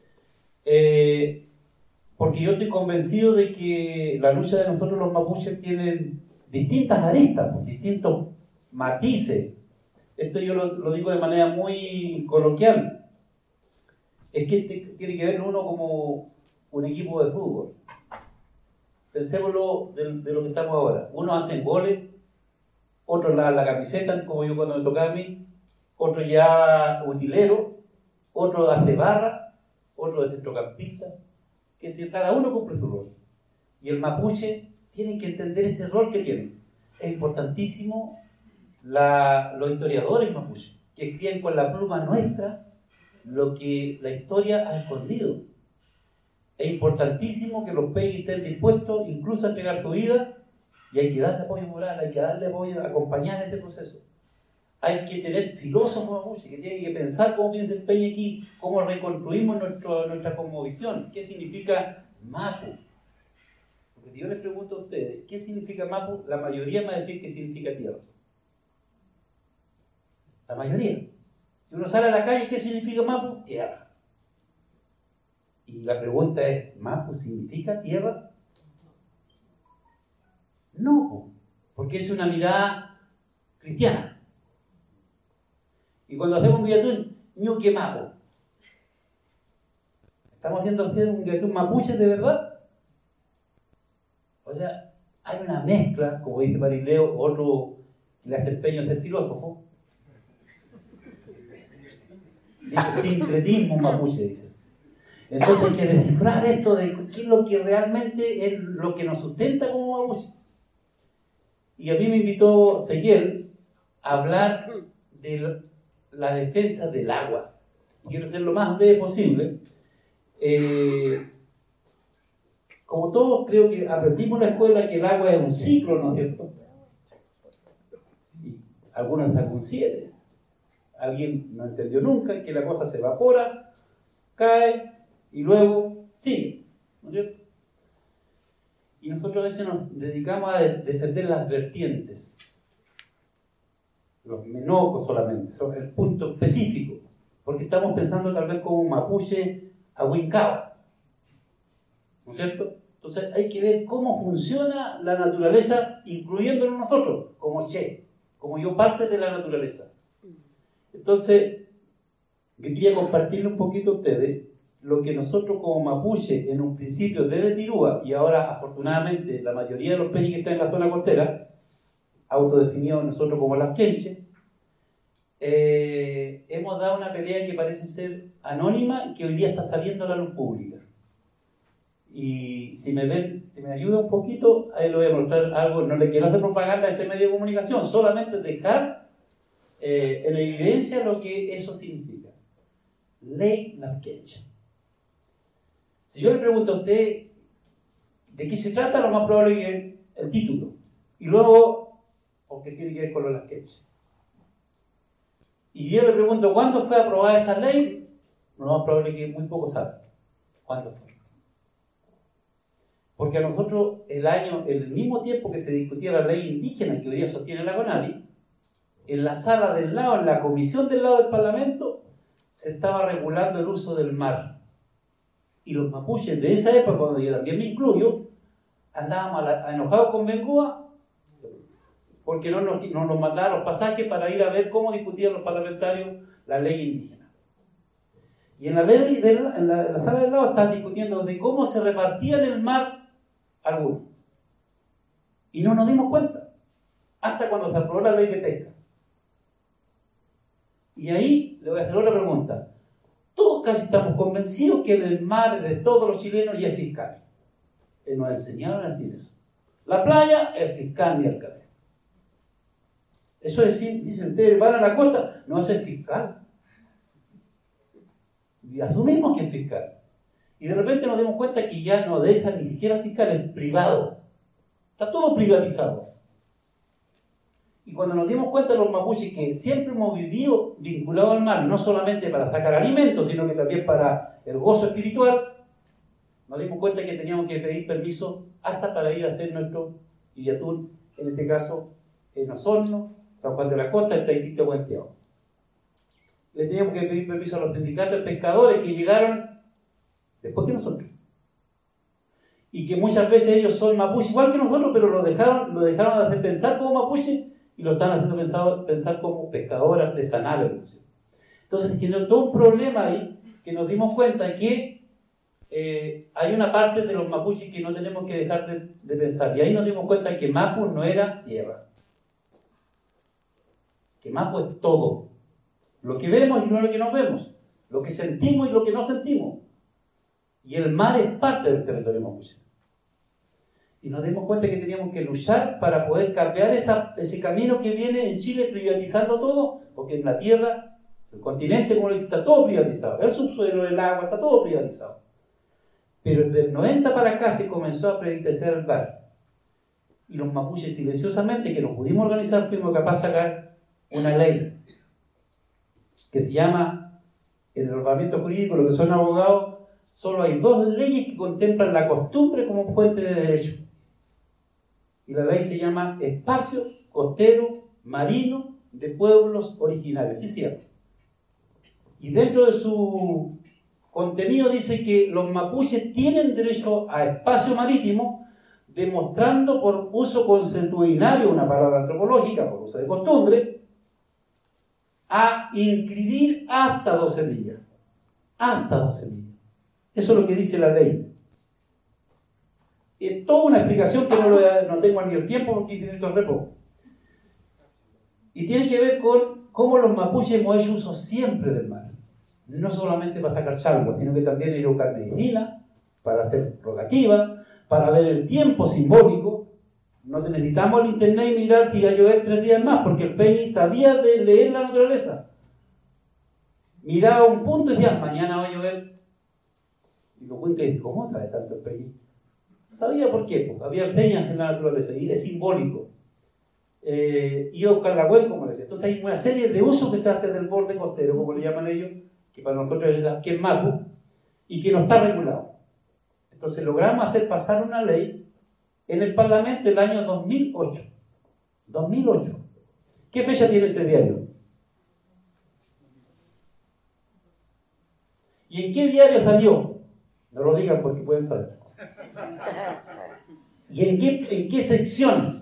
Eh, porque yo estoy convencido de que la lucha de nosotros los mapuches tiene distintas aristas, pues, distintos matices. Esto yo lo, lo digo de manera muy coloquial. Es que este, tiene que ver uno como un equipo de fútbol. Pensémoslo de, de lo que estamos ahora. Unos hacen goles, otros la, la camiseta, como yo cuando me tocaba a mí, otro ya utilero, otro hace barra, otro de centrocampista, que si cada uno cumple su rol. Y el mapuche tiene que entender ese rol que tiene. Es importantísimo la, los historiadores mapuche, que escriben con la pluma nuestra lo que la historia ha escondido. Es importantísimo que los peñis estén dispuestos incluso a entregar su vida, y hay que darle apoyo moral, hay que darle apoyo, acompañar este proceso. Hay que tener filósofos mapuches que tienen que pensar cómo piensa el peñi aquí, cómo reconstruimos nuestro, nuestra cosmovisión, qué significa Mapu. Porque si yo les pregunto a ustedes, ¿qué significa Mapu? La mayoría me va a decir que significa tierra. La mayoría. Si uno sale a la calle, ¿qué significa Mapu? Tierra. Y la pregunta es, ¿Mapu significa tierra? No, porque es una mirada cristiana. Y cuando hacemos un Villatún, ñuque Mapu. ¿Estamos haciendo un Villatún mapuche de verdad? O sea, hay una mezcla, como dice Marileo, otro que le hace empeño a ser filósofo. Dice sincretismo mapuche, dice. Entonces hay que descifrar esto de qué es lo que realmente es lo que nos sustenta como mapuche. Y a mí me invitó Seguel a hablar de la defensa del agua. Y quiero ser lo más breve posible. Eh, como todos creo que aprendimos en la escuela que el agua es un ciclo, ¿no es cierto? Y algunos sacan un siete. Alguien no entendió nunca que la cosa se evapora, cae y luego sigue, ¿no es cierto? Y nosotros a veces nos dedicamos a de- defender las vertientes, los menocos solamente, son el punto específico, porque estamos pensando tal vez como un mapuche ahuincao, ¿no es cierto? Entonces hay que ver cómo funciona la naturaleza, incluyéndonos nosotros, como che, como yo parte de la naturaleza. Entonces, yo quería compartirle un poquito a ustedes lo que nosotros como mapuche, en un principio desde Tirúa, y ahora afortunadamente la mayoría de los peñis que están en la zona costera, autodefinidos nosotros como las quenches, eh, hemos dado una pelea que parece ser anónima, que hoy día está saliendo a la luz pública. Y si me ven, si me ayuda un poquito, ahí le voy a mostrar algo. No le quiero hacer propaganda a ese medio de comunicación, solamente dejar eh, en evidencia lo que eso significa. Ley Lapquencha. Si yo le pregunto a usted de qué se trata, lo más probable es que el título. Y luego, porque tiene que ver con los Lapquencha. Y yo le pregunto, ¿cuándo fue aprobada esa ley? Lo más probable es que muy poco saben. ¿Cuándo fue? Porque a nosotros, el año, en el mismo tiempo que se discutía la ley indígena que hoy día sostiene la CONADI, en la sala del lado, en la comisión del lado del Parlamento, se estaba regulando el uso del mar. Y los mapuches de esa época, cuando yo también me incluyo, andábamos a la, a enojados con Bengoa, porque no nos, no nos mandaban los pasajes para ir a ver cómo discutían los parlamentarios la ley indígena. Y en la, ley de la, en la, en la sala del lado estaban discutiendo de cómo se repartían el mar algunos. Y no nos dimos cuenta, hasta cuando se aprobó la ley de pesca. Y ahí le voy a hacer otra pregunta. Todos casi estamos convencidos que el mar de todos los chilenos ya es fiscal. Eh, nos enseñaron a decir eso. La playa es fiscal ni alcalde. Eso es decir, dicen ustedes, van a la costa, no es el fiscal. Y asumimos que es fiscal. Y de repente nos dimos cuenta que ya no dejan ni siquiera fiscal, es privado. Está todo privatizado. Y cuando nos dimos cuenta los mapuches que siempre hemos vivido vinculados al mar, no solamente para sacar alimentos, sino que también para el gozo espiritual, nos dimos cuenta que teníamos que pedir permiso hasta para ir a hacer nuestro Villatún, en este caso en Osorno, San Juan de la Costa, el Taitito Guanteado. Le teníamos que pedir permiso a los sindicatos de pescadores que llegaron después que nosotros. Y que muchas veces ellos son mapuches igual que nosotros, pero lo dejaron, lo dejaron de hacer pensar como mapuches y lo están haciendo pensar, pensar como pescadores artesanales. Entonces, que no, todo un problema ahí, que nos dimos cuenta que eh, hay una parte de los mapuches que no tenemos que dejar de, de pensar. Y ahí nos dimos cuenta que Mapu no era tierra. Que Mapu es todo. Lo que vemos y no lo que no vemos. Lo que sentimos y lo que no sentimos. Y el mar es parte del territorio mapuche. Y nos dimos cuenta que teníamos que luchar para poder cambiar esa, ese camino que viene en Chile privatizando todo, porque en la tierra El continente, como le dice, está todo privatizado. El subsuelo, el agua, está todo privatizado. Pero desde el noventa para acá se comenzó a privatizar el bar. Y los mapuches, silenciosamente, que nos pudimos organizar, fuimos capaces de sacar una ley que se llama, en el ordenamiento jurídico, lo que son abogados, solo hay dos leyes que contemplan la costumbre como fuente de derecho. Y la ley se llama Espacio Costero Marino de Pueblos Originarios. Sí, cierto. Y dentro de su contenido dice que los mapuches tienen derecho a espacio marítimo, demostrando por uso consuetudinario, una palabra antropológica, por uso de costumbre, a inscribir hasta doce millas. Hasta doce millas. Eso es lo que dice la ley. Es toda una explicación que no, lo, no tengo ni el tiempo porque tiene estos repos. Y tiene que ver con cómo los mapuches hemos hecho uso siempre del mar. No solamente para sacar chalgos, sino que también ir a buscar medicina, para hacer rogativa, para ver el tiempo simbólico. No necesitamos el internet y mirar que iba a llover tres días más, porque el Peñi sabía de leer la naturaleza. Miraba un punto y decía, mañana va a llover. Y los cuencas dicen, ¿cómo trae tanto el Peñi? Sabía por qué, porque había señas en la naturaleza y es simbólico. Eh, iba a buscar la cuenca, como les decía. Entonces hay una serie de usos que se hace del borde costero, como le llaman ellos, que para nosotros es la que es Mapu, y que no está regulado. Entonces logramos hacer pasar una ley en el Parlamento el año dos mil ocho. dos mil ocho. ¿Qué fecha tiene ese diario? ¿Y en qué diario salió? No lo digan porque pueden saber. ¿Y en qué, en qué sección?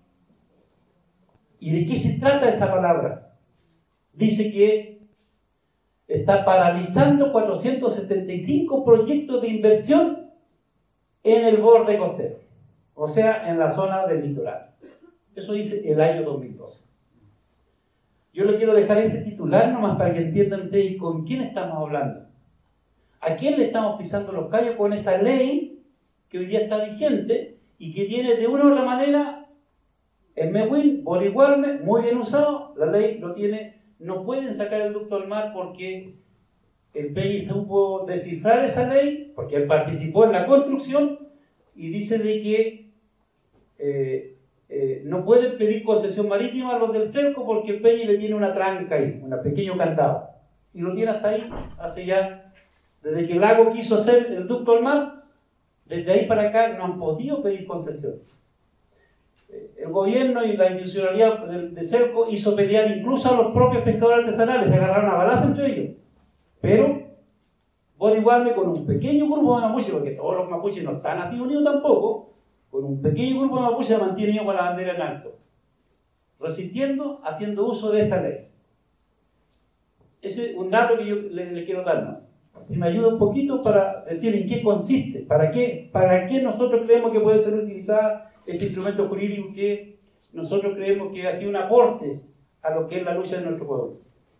¿Y de qué se trata esa palabra? Dice que está paralizando cuatrocientos setenta y cinco proyectos de inversión en el borde costero, o sea, en la zona del litoral. Eso dice el año dos mil doce. Yo le quiero dejar ese titular nomás para que entiendan ustedes con quién estamos hablando. ¿A quién le estamos pisando los callos con esa ley que hoy día está vigente y que tiene de una u otra manera en Mewin, Boriguarme, muy bien usado? La ley lo tiene. No pueden sacar el ducto al mar porque el Peñi supo descifrar esa ley, porque él participó en la construcción y dice de que eh, eh, no pueden pedir concesión marítima a los del cerco porque el Peñi le tiene una tranca ahí, un pequeño candado, y lo tiene hasta ahí, hace ya, desde que el lago quiso hacer el ducto al mar, desde ahí para acá no han podido pedir concesión. El gobierno y la institucionalidad de, de cerco hizo pelear incluso a los propios pescadores artesanales, se agarraron a balazo entre ellos. Pero, por igual, con un pequeño grupo de mapuches, porque todos los mapuches no están así unidos tampoco, con un pequeño grupo de mapuches se mantienen con la bandera en alto, resistiendo, haciendo uso de esta ley. Ese es un dato que yo le, le quiero dar, ¿no? Si me ayuda un poquito para decir en qué consiste, para qué, para qué nosotros creemos que puede ser utilizada este instrumento jurídico que nosotros creemos que ha sido un aporte a lo que es la lucha de nuestro pueblo.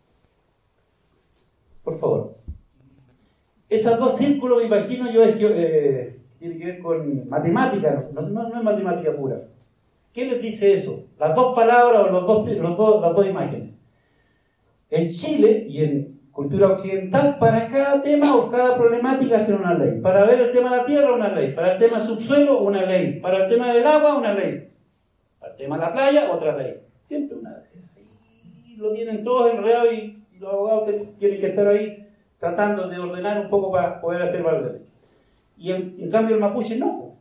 Por favor. Esos dos círculos, me imagino yo, es que eh, tiene que ver con matemática, no, no, no es matemática pura. ¿Qué les dice eso? Las dos palabras o los dos, los dos, las dos imágenes. En Chile y en cultura occidental, para cada tema o cada problemática hacer una ley. Para ver el tema de la tierra, una ley. Para el tema subsuelo, una ley. Para el tema del agua, una ley. Para el tema de la playa, otra ley. Siempre una ley. Y lo tienen todos enredados y, y los abogados tienen que estar ahí tratando de ordenar un poco para poder hacer valer el derecho. Y en, en cambio el mapuche no.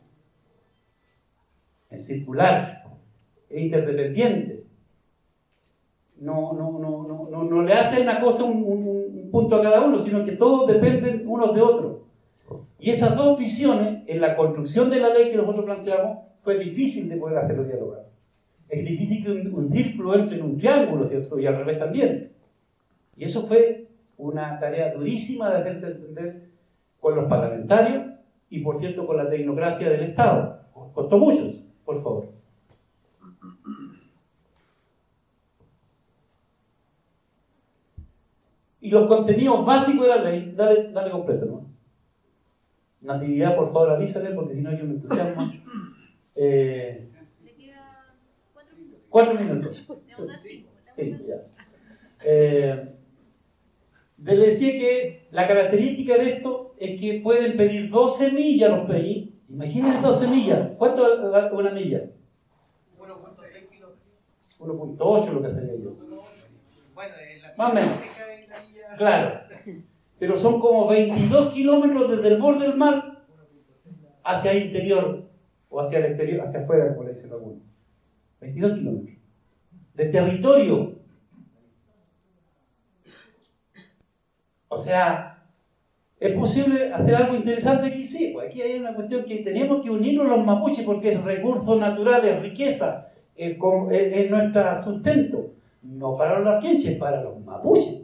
Es circular, es interdependiente. No, no, no, no, no, no le hace una cosa un, un, un punto a cada uno, sino que todos dependen unos de otros. Y esas dos visiones, en la construcción de la ley que nosotros planteamos, fue difícil de poder hacerlo dialogar. Es difícil que un, un círculo entre en un triángulo, ¿cierto? Y al revés también. Y eso fue una tarea durísima de hacerte entender con los parlamentarios y, por cierto, con la tecnocracia del Estado. Costó muchos, por favor. Y los contenidos básicos de la ley, dale, dale completo, ¿no? Natividad, por favor, avísale, porque si no yo me entusiasmo. Eh, Le queda cuatro minutos. Cuatro minutos. Sí, sí, ya. Eh, Le decía que la característica de esto es que pueden pedir doce millas los peñis. Imagínense doce millas. ¿Cuánto es una milla? uno punto seis kilómetros. uno punto ocho lo que estaría yo. Bueno, la más o menos. Claro. Pero son como veintidós kilómetros desde el borde del mar hacia el interior, o hacia el exterior, hacia afuera, como le dicen algunos. veintidós kilómetros. De territorio. O sea, ¿es posible hacer algo interesante aquí? Sí, pues aquí hay una cuestión que tenemos que unirnos los mapuches porque es recurso natural, es riqueza, es, es, es nuestro sustento. No para los lafkenches, para los mapuches.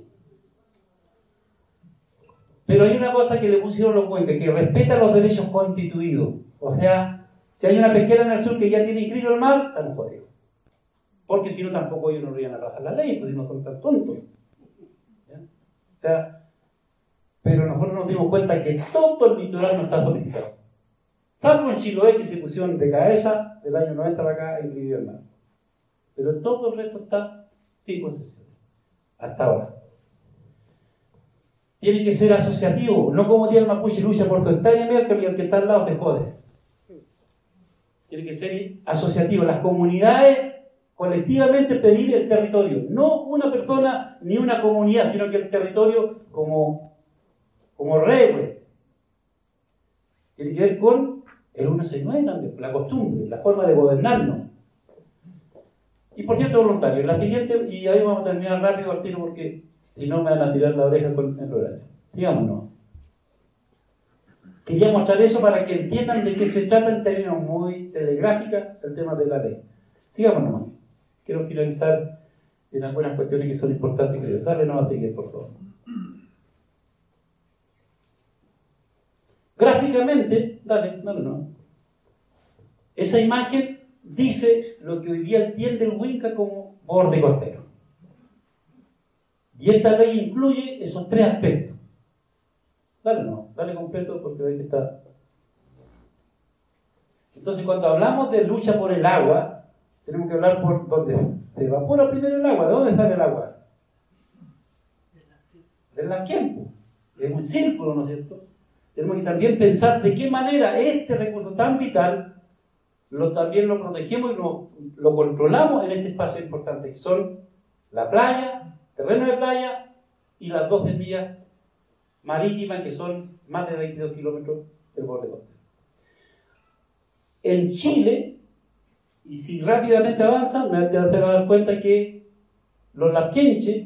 Pero hay una cosa que le pusieron los cuencas, que respeta los derechos constituidos. O sea, si hay una pesquera en el sur que ya tiene inscrito el mar, estamos jodidos. Porque si no, tampoco ellos no le iban a rajar la ley, pues si no son tan tontos. ¿Ya? O sea, pero nosotros nos dimos cuenta que todo el litoral no está solicitado. Salvo en Chiloé, que se pusieron de cabeza del año noventa para acá a inscribir el mar. Pero todo el resto está sin concesiones. Hasta ahora. Tiene que ser asociativo, no como día el mapuche lucha por su hectárea miércoles y el que está al lado te jode. Tiene que ser asociativo. Las comunidades colectivamente pedir el territorio. No una persona ni una comunidad, sino que el territorio como, como rey. Tiene que ver con el ciento sesenta y nueve también, la costumbre, la forma de gobernarnos. Y por cierto, voluntario. La siguiente, y ahí vamos a terminar rápido al tiro porque si no me van a tirar la oreja con el horario. Digámonos. Quería mostrar eso para que entiendan de qué se trata en términos muy telegráficos el tema de la ley. Sigamos nomás. Quiero finalizar en algunas cuestiones que son importantes. Creo. Dale nomás a seguir, por favor. Gráficamente, dale, dale no. Esa imagen dice lo que hoy día entiende el Winca como borde costero. Y esta ley incluye esos tres aspectos. Dale no, dale completo porque veis que está. Entonces, cuando hablamos de lucha por el agua, tenemos que hablar por dónde se evapora primero el agua. ¿De dónde sale el agua? Del Larquén. Es un círculo, ¿no es cierto? Tenemos que también pensar de qué manera este recurso tan vital lo, también lo protegemos y lo, lo controlamos en este espacio importante, que son la playa, terreno de playa y las doce millas marítimas, que son más de veintidós kilómetros del borde costero. En Chile, y si rápidamente avanzan, me van a dar cuenta que los larquenches,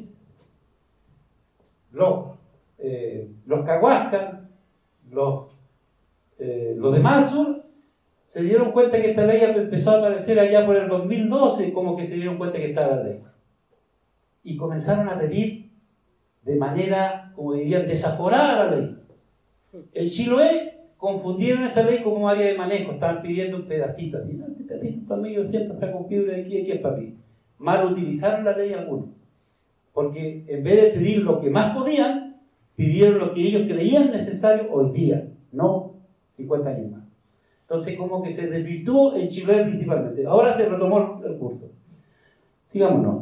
los, eh, los cahuascas, los, eh, los de Mar Sur, se dieron cuenta que esta ley empezó a aparecer allá por el dos mil doce, como que se dieron cuenta que estaba la ley. Y comenzaron a pedir de manera, como dirían, desaforada la ley. En Chiloé confundieron esta ley como área de manejo, estaban pidiendo un pedacito. No, este pedacito es para mí, yo siempre saco fibra de aquí, aquí es para mí. Mal utilizaron la ley algunos, porque en vez de pedir lo que más podían, pidieron lo que ellos creían necesario hoy día, no cincuenta años más. Entonces, como que se desvirtuó en Chiloé principalmente. Ahora se retomó el curso. Sigámonos.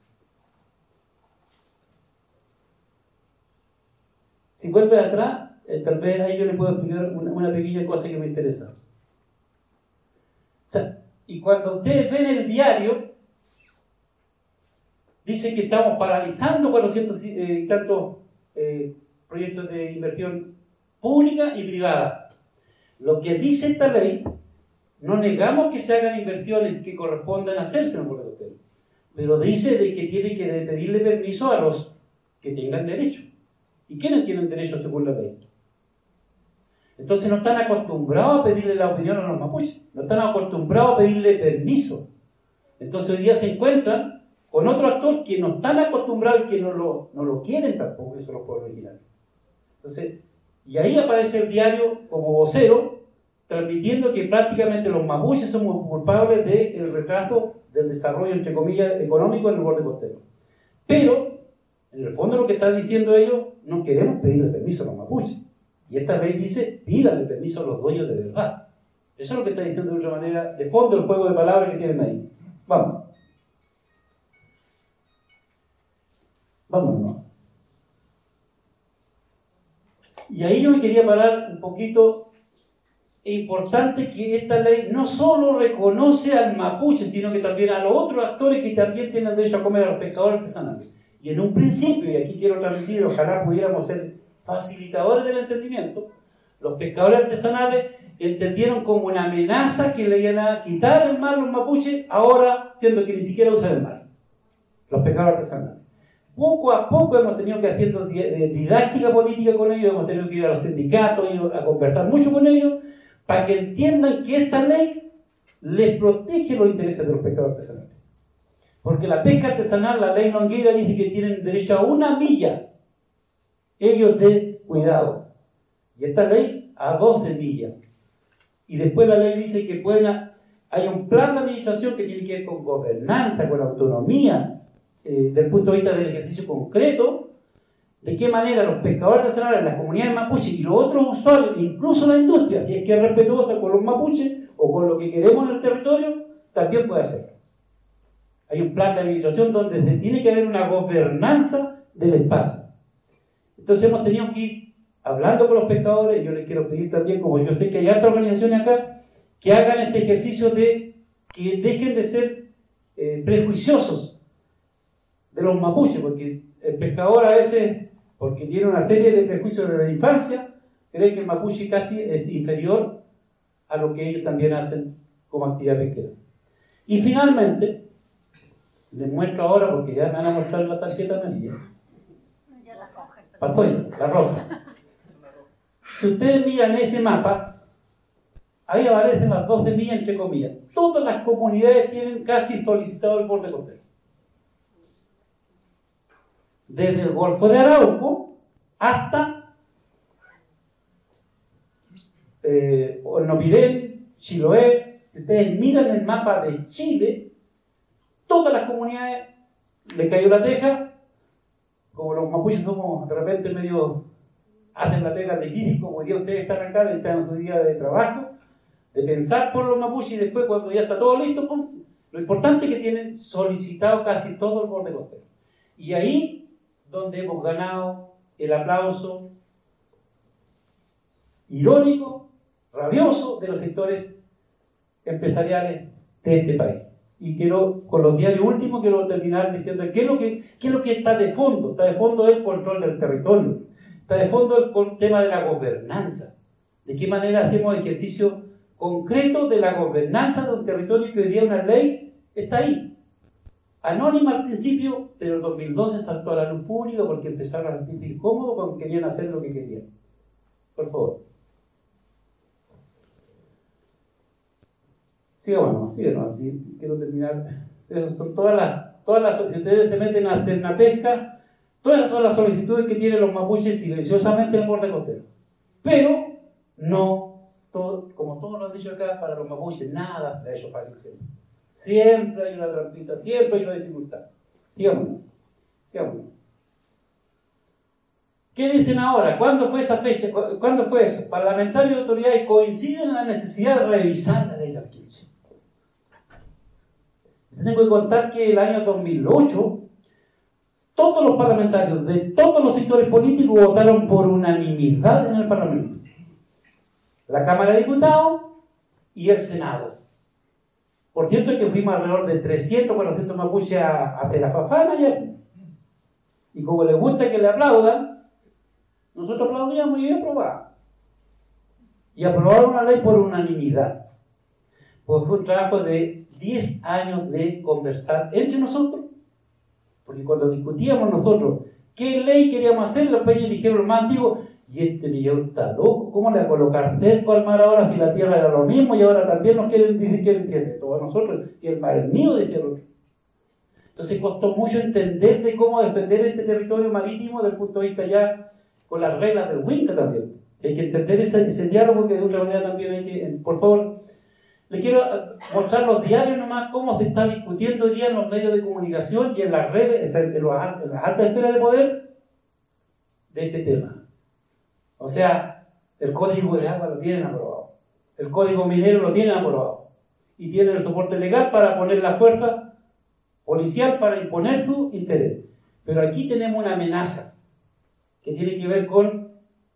Si vuelve atrás, eh, tal vez ahí yo le puedo explicar una, una pequeña cosa que me interesa. O sea, y cuando ustedes ven el diario, dice que estamos paralizando cuatrocientos eh, y tantos eh, proyectos de inversión pública y privada. Lo que dice esta ley, no negamos que se hagan inversiones que correspondan a hacerse en el borde costero, pero dice de que tiene que pedirle permiso a los que tengan derecho. ¿Y quiénes tienen derecho según la ley? Entonces no están acostumbrados a pedirle la opinión a los mapuches, no están acostumbrados a pedirle permiso. Entonces hoy día se encuentran con otro actor que no están acostumbrados y que no lo, no lo quieren tampoco, eso los pueblos originarios. Entonces, y ahí aparece el diario como vocero, transmitiendo que prácticamente los mapuches somos culpables del retraso del desarrollo, entre comillas, económico en el borde costero. Pero, en el fondo lo que están diciendo ellos, no queremos pedirle permiso a los mapuches. Y esta ley dice, pídale permiso a los dueños de verdad. Eso es lo que está diciendo de otra manera, de fondo el juego de palabras que tienen ahí. Vamos. Vamos, ¿no? Y ahí yo me quería parar un poquito. Es importante que esta ley no solo reconoce al mapuche, sino que también a los otros actores que también tienen derecho a comer, a los pescadores artesanales. Y en un principio, y aquí quiero transmitir, ojalá pudiéramos ser facilitadores del entendimiento, los pescadores artesanales entendieron como una amenaza que le iban a quitar el mar a los mapuches, ahora siendo que ni siquiera usan el mar, los pescadores artesanales. Poco a poco hemos tenido que haciendo didáctica política con ellos, hemos tenido que ir a los sindicatos, ir a conversar mucho con ellos, para que entiendan que esta ley les protege los intereses de los pescadores artesanales. Porque la pesca artesanal, la ley Longueira dice que tienen derecho a una milla, ellos de cuidado. Y esta ley a doce millas. Y después la ley dice que pueden, hay un plan de administración que tiene que ver con gobernanza, con autonomía, eh, desde el punto de vista del ejercicio concreto, de qué manera los pescadores artesanales, las comunidades mapuches y los otros usuarios, incluso la industria, si es que es respetuosa con los mapuches o con lo que queremos en el territorio, también puede hacerlo. Hay un plan de administración donde se tiene que haber una gobernanza del espacio. Entonces hemos tenido que ir hablando con los pescadores, y yo les quiero pedir también, como yo sé que hay otras organizaciones acá, que hagan este ejercicio de que dejen de ser eh, prejuiciosos de los mapuches, porque el pescador a veces, porque tiene una serie de prejuicios desde la infancia, cree que el mapuche casi es inferior a lo que ellos también hacen como actividad pesquera. Y finalmente, les muestro ahora, porque ya me van a mostrar la tarjeta amarilla. Pasó ya, la roja. Si ustedes miran ese mapa, ahí aparecen las doce millas entre comillas. Todas las comunidades tienen casi solicitado el borde costero. Desde el Golfo de Arauco hasta eh, Hornopirén, Chiloé. Si ustedes miran el mapa de Chile, todas las comunidades le cayó la teja. Como los mapuches somos de repente medio, hacen la pega difícil, como hoy día ustedes están acá, están en su día de trabajo, de pensar por los mapuches, y después cuando ya está todo listo, pum, lo importante es que tienen solicitado casi todo el borde costero. Y ahí donde hemos ganado el aplauso irónico, rabioso de los sectores empresariales de este país. Y quiero, con los diarios últimos, quiero terminar diciendo qué es lo que, qué es lo que está de fondo. Está de fondo el control del territorio. Está de fondo el tema de la gobernanza. De qué manera hacemos ejercicio concreto de la gobernanza de un territorio que hoy día una ley está ahí. Anónima al principio, pero en dos mil doce saltó a la luz pública porque empezaron a sentirse incómodos cuando querían hacer lo que querían. Por favor. Sigamos, sigamos, sí, quiero terminar. Esas son todas las, todas las, si ustedes se meten a hacer una pesca, todas esas son las solicitudes que tienen los mapuches silenciosamente en el borde costero. Pero, no, todo, como todos lo han dicho acá, para los mapuches nada le ha hecho fácil siempre. Siempre hay una trampita, siempre hay una dificultad. Sigamos, sigamos. ¿Qué dicen ahora? ¿Cuándo fue esa fecha? ¿Cuándo fue eso? Parlamentarios y autoridades coinciden en la necesidad de revisar la ley de Arquilche. Tengo que contar que el año dos mil ocho todos los parlamentarios de todos los sectores políticos votaron por unanimidad en el Parlamento. La Cámara de Diputados y el Senado. Por cierto, es que fuimos alrededor de trescientos, cuatrocientos mapuches a hacer la fafana ya. Y como les gusta que le aplaudan, nosotros aplaudíamos y aprobamos. Y aprobaron una ley por unanimidad. Pues fue un trabajo de diez años de conversar entre nosotros. Porque cuando discutíamos nosotros qué ley queríamos hacer, los peñas dijeron los más antiguos, y este millón está loco, ¿cómo le va a colocar cerco al mar ahora si la tierra era lo mismo y ahora también nos quieren decir que entiende todos nosotros, si el mar es mío, decía el otro. Entonces costó mucho entender de cómo defender este territorio marítimo desde el punto de vista ya con las reglas del Winca también. Hay que entender ese, ese diálogo que de otra manera también hay que... Por favor, le quiero mostrar los diarios nomás cómo se está discutiendo hoy día en los medios de comunicación y en las redes, en, los, en las altas esferas de poder de este tema. O sea, el código de agua lo tienen aprobado, el código minero lo tienen aprobado y tienen el soporte legal para poner la fuerza policial para imponer su interés. Pero aquí tenemos una amenaza que tiene que ver con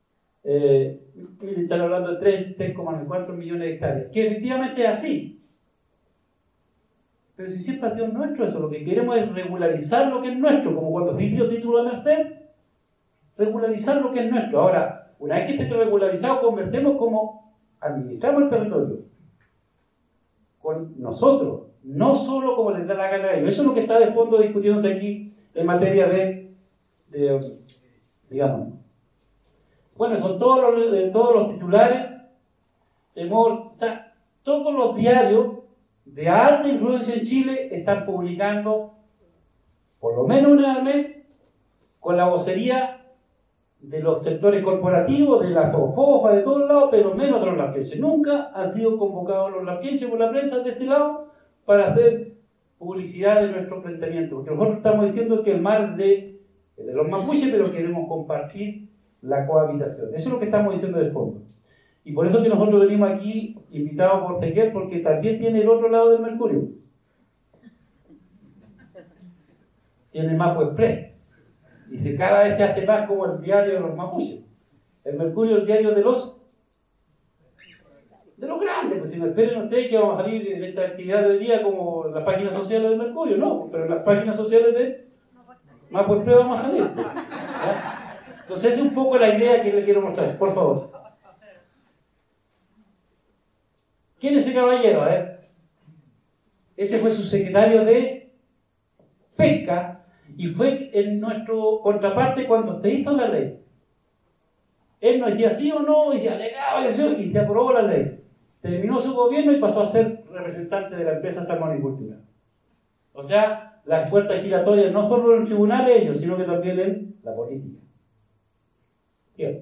Eh, miren, están hablando de tres coma cuatro millones de hectáreas, que efectivamente es así. Pero si siempre ha sido nuestro eso, lo que queremos es regularizar lo que es nuestro, como cuando se hizo título de merced, regularizar lo que es nuestro. Ahora, una vez que esté regularizado, convertemos como administramos el territorio, con nosotros, no solo como les da la gana a ellos. Eso es lo que está de fondo discutiéndose aquí en materia de, de digamos, bueno, son todos los, todos los titulares, temor, o sea, todos los diarios de alta influencia en Chile están publicando, por lo menos una vez al mes, con la vocería de los sectores corporativos, de la SOFOFA, de todos lados, pero menos de los lafkenches. Nunca han sido convocados los lafkenches por la prensa de este lado para hacer publicidad de nuestro planteamiento, porque nosotros estamos diciendo que el mar de, de los mapuches, pero queremos compartir la cohabitación. Eso es lo que estamos diciendo de fondo. Y por eso que nosotros venimos aquí invitados por Tequer, porque también tiene el otro lado del Mercurio. Tiene Mapu Express. Dice, cada vez se hace más como el diario de los mapuches. El Mercurio es el diario de los de los grandes. Pues si no esperen ustedes que vamos a salir en esta actividad de hoy día como en las páginas sociales del Mercurio, no, pero en las páginas sociales de Mapu Express vamos a salir. ¿Ya? Entonces esa es un poco la idea que les quiero mostrar, por favor. ¿Quién es ese caballero? A ver. Ese fue su secretario de Pesca y fue en nuestro contraparte cuando se hizo la ley. Él nos decía sí o no, y se alegaba y se aprobó la ley. Terminó su gobierno y pasó a ser representante de la empresa Salmonicultura. O sea, las puertas giratorias no solo en los tribunales ellos, sino que también en la política. Bien.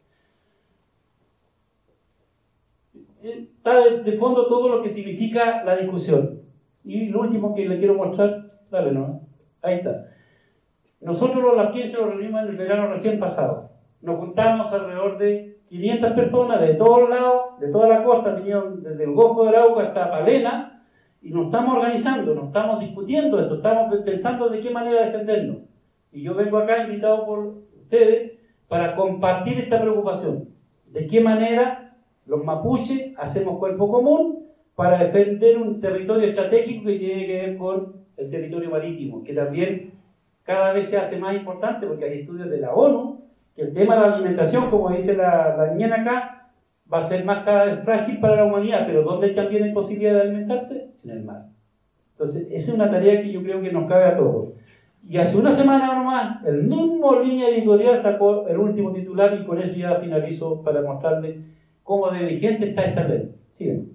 Está de, de fondo todo lo que significa la discusión. Y lo último que le quiero mostrar, dale, ¿no? Ahí está. Nosotros los lafkenches nos reunimos en el verano recién pasado. Nos juntamos alrededor de quinientas personas de todos lados, de toda la costa, vinieron desde el Golfo de Arauca hasta Palena, y nos estamos organizando, nos estamos discutiendo esto, estamos pensando de qué manera defendernos. Y yo vengo acá invitado por ustedes para compartir esta preocupación. De qué manera los mapuches hacemos cuerpo común para defender un territorio estratégico que tiene que ver con el territorio marítimo, que también cada vez se hace más importante porque hay estudios de la ONU que el tema de la alimentación, como dice la, la niña acá, va a ser más cada vez frágil para la humanidad, pero ¿dónde también hay posibilidad de alimentarse? En el mar. Entonces, esa es una tarea que yo creo que nos cabe a todos. Y hace una semana nomás, el mismo línea editorial sacó el último titular y con eso ya finalizo para mostrarles cómo de vigente está esta ley. Síguenos.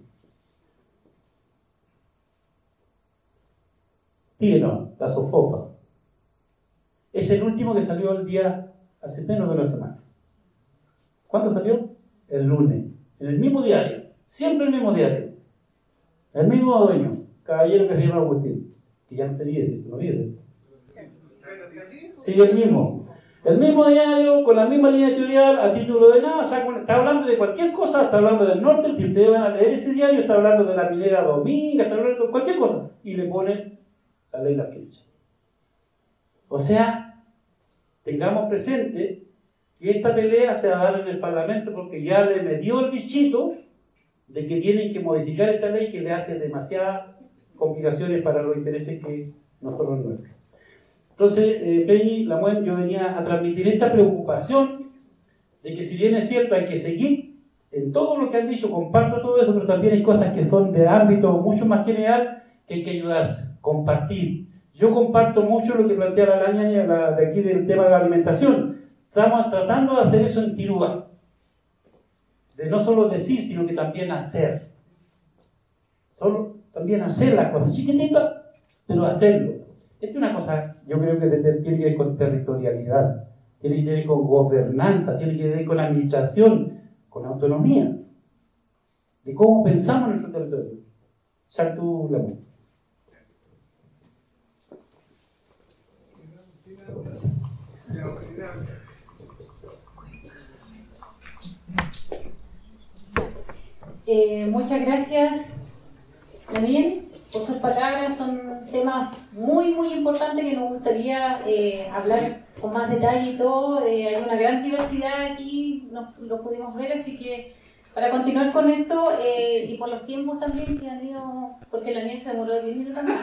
Síguenos, la SOFOFA. Es el último que salió el día, hace menos de una semana. ¿Cuándo salió? El lunes. En el mismo diario. Siempre el mismo diario. El mismo dueño. Caballero que se llama Agustín. Que ya no te viene, no viene. Sí, el mismo. El mismo diario, con la misma línea editorial, a título de nada, está hablando de cualquier cosa, está hablando del norte, si ustedes van a leer ese diario, está hablando de la minera Dominga, está hablando de cualquier cosa, y le pone la ley lafkenche. O sea, tengamos presente que esta pelea se va a dar en el Parlamento porque ya le metió el bichito de que tienen que modificar esta ley que le hace demasiadas complicaciones para los intereses que nosotros nuestros. Entonces, eh, Peñi, Lamuen, yo venía a transmitir esta preocupación de que si bien es cierto hay que seguir en todo lo que han dicho, comparto todo eso, pero también hay cosas que son de ámbito mucho más general que hay que ayudarse, compartir. Yo comparto mucho lo que plantea la Laña la, de aquí del tema de la alimentación. Estamos tratando de hacer eso en Tirúa, de no solo decir, sino que también hacer. Solo también hacer las cosas chiquititas, pero hacerlo. Esto es una cosa, yo creo que tiene que ver con territorialidad, tiene que ver con gobernanza, tiene que ver con administración, con autonomía, de cómo pensamos en nuestro territorio. Salto la mano. Eh, muchas gracias, Daniel, por sus palabras. Son temas muy, muy importantes que nos gustaría eh, hablar con más detalle y todo. Eh, hay una gran diversidad aquí. No nos, lo pudimos ver, así que para continuar con esto, eh, y por los tiempos también que han ido, porque la niña se demoró de diez minutos también.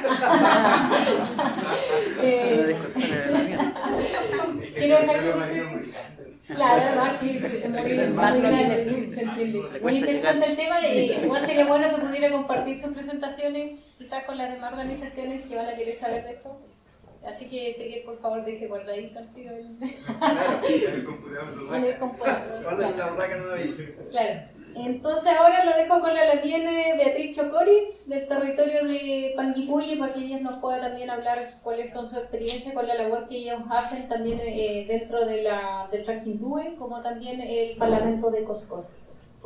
eh, quiero dejar claro, además que es muy, muy grande, sí, se entiende. Muy interesante el tema y igual sería bueno que pudiera compartir sus presentaciones quizás con las demás organizaciones que van a querer saber de esto. Así que seguir, por favor, deje guardadito el tío. En el computador. En el computador. Claro. Entonces ahora lo dejo con la Lamiene Beatriz Chocori del territorio de Panguipulli para que ella nos pueda también hablar cuáles son sus experiencias con la labor que ellos hacen también eh, dentro de la, del Traquindúe, como también el Parlamento de Coscos.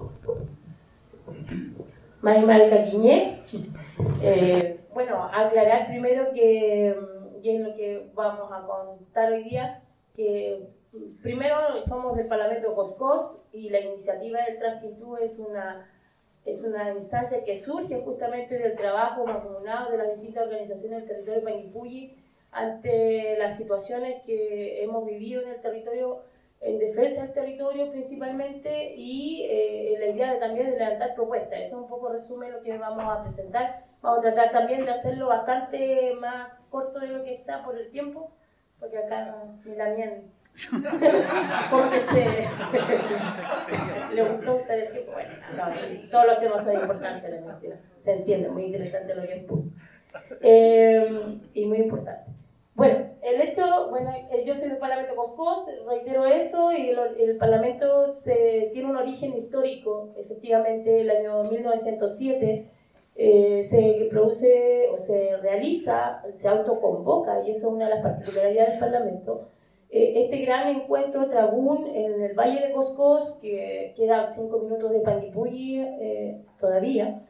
Marimar Caquiñé. Eh, bueno, aclarar primero que, y es lo que vamos a contar hoy día, que primero somos del Parlamento de Coscos y la iniciativa del Trasquintú es una, es una instancia que surge justamente del trabajo mancomunado de las distintas organizaciones del territorio de Panguipulli ante las situaciones que hemos vivido en el territorio, en defensa del territorio principalmente, y eh, la idea de, también de levantar propuestas. Eso es un poco resumen lo que vamos a presentar. Vamos a tratar también de hacerlo bastante más corto de lo que está por el tiempo, porque acá ni la mía como que se le gustó usar el tiempo. Bueno, no, todos los temas son importantes, la mención. Se entiende, muy interesante lo que expuso. Eh, y muy importante. Bueno, el hecho, bueno, yo soy del Parlamento de Coscos, reitero eso, y el, el Parlamento se, tiene un origen histórico, efectivamente, el año mil novecientos siete eh, se produce o se realiza, se autoconvoca, y eso es una de las particularidades del Parlamento, eh, este gran encuentro Tragún en el Valle de Coscos, que queda a cinco minutos de Panguipulli eh, todavía,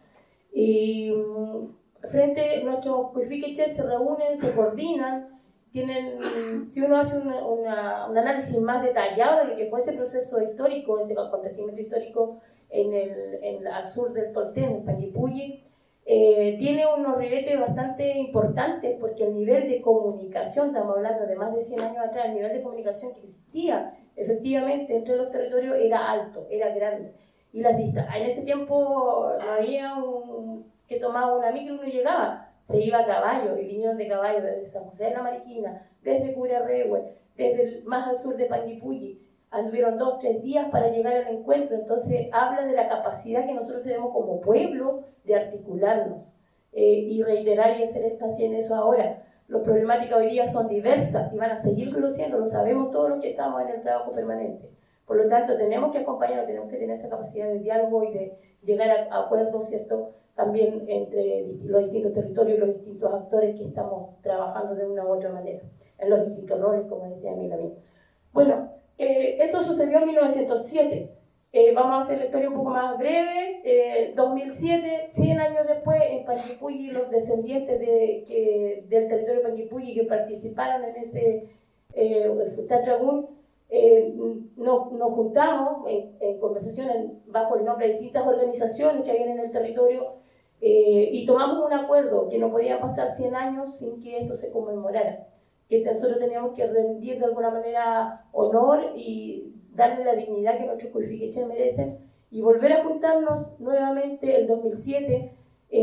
y frente a nuestros cuifiqueches se reúnen, se coordinan, tienen, si uno hace una, una, un análisis más detallado de lo que fue ese proceso histórico, ese acontecimiento histórico en el, en, al sur del Tolten, en Panguipulli, eh, tiene unos ribetes bastante importantes porque el nivel de comunicación, estamos hablando de más de cien años atrás, el nivel de comunicación que existía efectivamente entre los territorios era alto, era grande. Y las en ese tiempo no había un, que tomaba una micro y uno llegaba, se iba a caballo, y vinieron de caballo desde San José de la Mariquina, desde Curarrehue, desde el, más al sur de Panguipulli. Anduvieron dos, tres días para llegar al encuentro. Entonces habla de la capacidad que nosotros tenemos como pueblo de articularnos eh, y reiterar y hacer énfasis en eso ahora. Las problemáticas hoy día son diversas y van a seguirlo siendo, lo sabemos todos los que estamos en el trabajo permanente. Por lo tanto, tenemos que acompañarnos, tenemos que tener esa capacidad de diálogo y de llegar a, a acuerdos, ¿cierto?, también entre los distintos territorios y los distintos actores que estamos trabajando de una u otra manera, en los distintos roles, como decía Milamín. Bueno, eh, eso sucedió en mil novecientos siete. Eh, vamos a hacer la historia un poco más breve. Eh, dos mil siete, cien años después, en Panguipulli, los descendientes de, que, del territorio de Panguipulli que participaron en ese eh, Tatragún, Eh, nos, nos juntamos en, en conversaciones bajo el nombre de distintas organizaciones que habían en el territorio eh, y tomamos un acuerdo que no podía pasar cien años sin que esto se conmemorara, que nosotros teníamos que rendir de alguna manera honor y darle la dignidad que nuestros cuifiqueches merecen y volver a juntarnos nuevamente el dos mil siete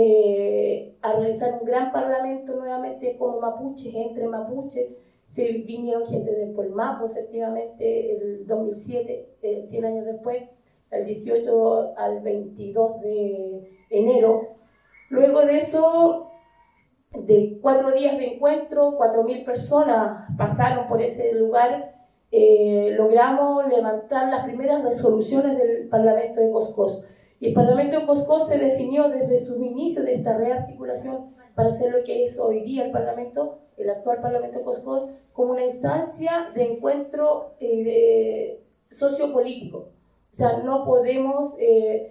eh, a realizar un gran parlamento nuevamente como mapuches, entre mapuches. Se vinieron gente de Polmapo, efectivamente, el dos mil siete, eh, cien años después, el dieciocho al veintidós de enero. Luego de eso, de cuatro días de encuentro, cuatro mil personas pasaron por ese lugar, eh, logramos levantar las primeras resoluciones del Parlamento de Coscos. Y el Parlamento de Coscos se definió desde sus inicios de esta rearticulación para hacer lo que es hoy día el Parlamento, el actual Parlamento de Coscos, como una instancia de encuentro eh, de sociopolítico. O sea, no podemos eh,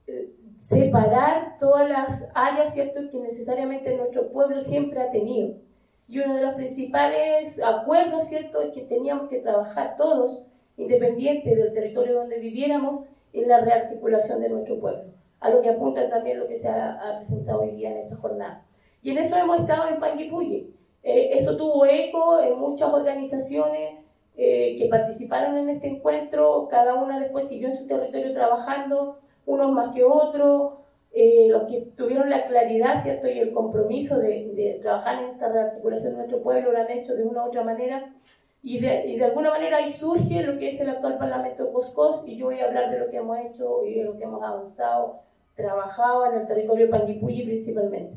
separar todas las áreas, ¿cierto?, que necesariamente nuestro pueblo siempre ha tenido. Y uno de los principales acuerdos, ¿cierto?, es que teníamos que trabajar todos, independiente del territorio donde viviéramos, en la rearticulación de nuestro pueblo, a lo que apunta también lo que se ha, ha presentado hoy día en esta jornada. Y en eso hemos estado en Panguipulli. Eh, eso tuvo eco en muchas organizaciones, eh, que participaron en este encuentro, cada una después siguió en su territorio trabajando, unos más que otros, eh, los que tuvieron la claridad, ¿cierto?, y el compromiso de, de trabajar en esta rearticulación de nuestro pueblo, lo han hecho de una u otra manera, y de, y de alguna manera ahí surge lo que es el actual Parlamento de Coscós, y yo voy a hablar de lo que hemos hecho y de lo que hemos avanzado, trabajado en el territorio de Panguipulli principalmente.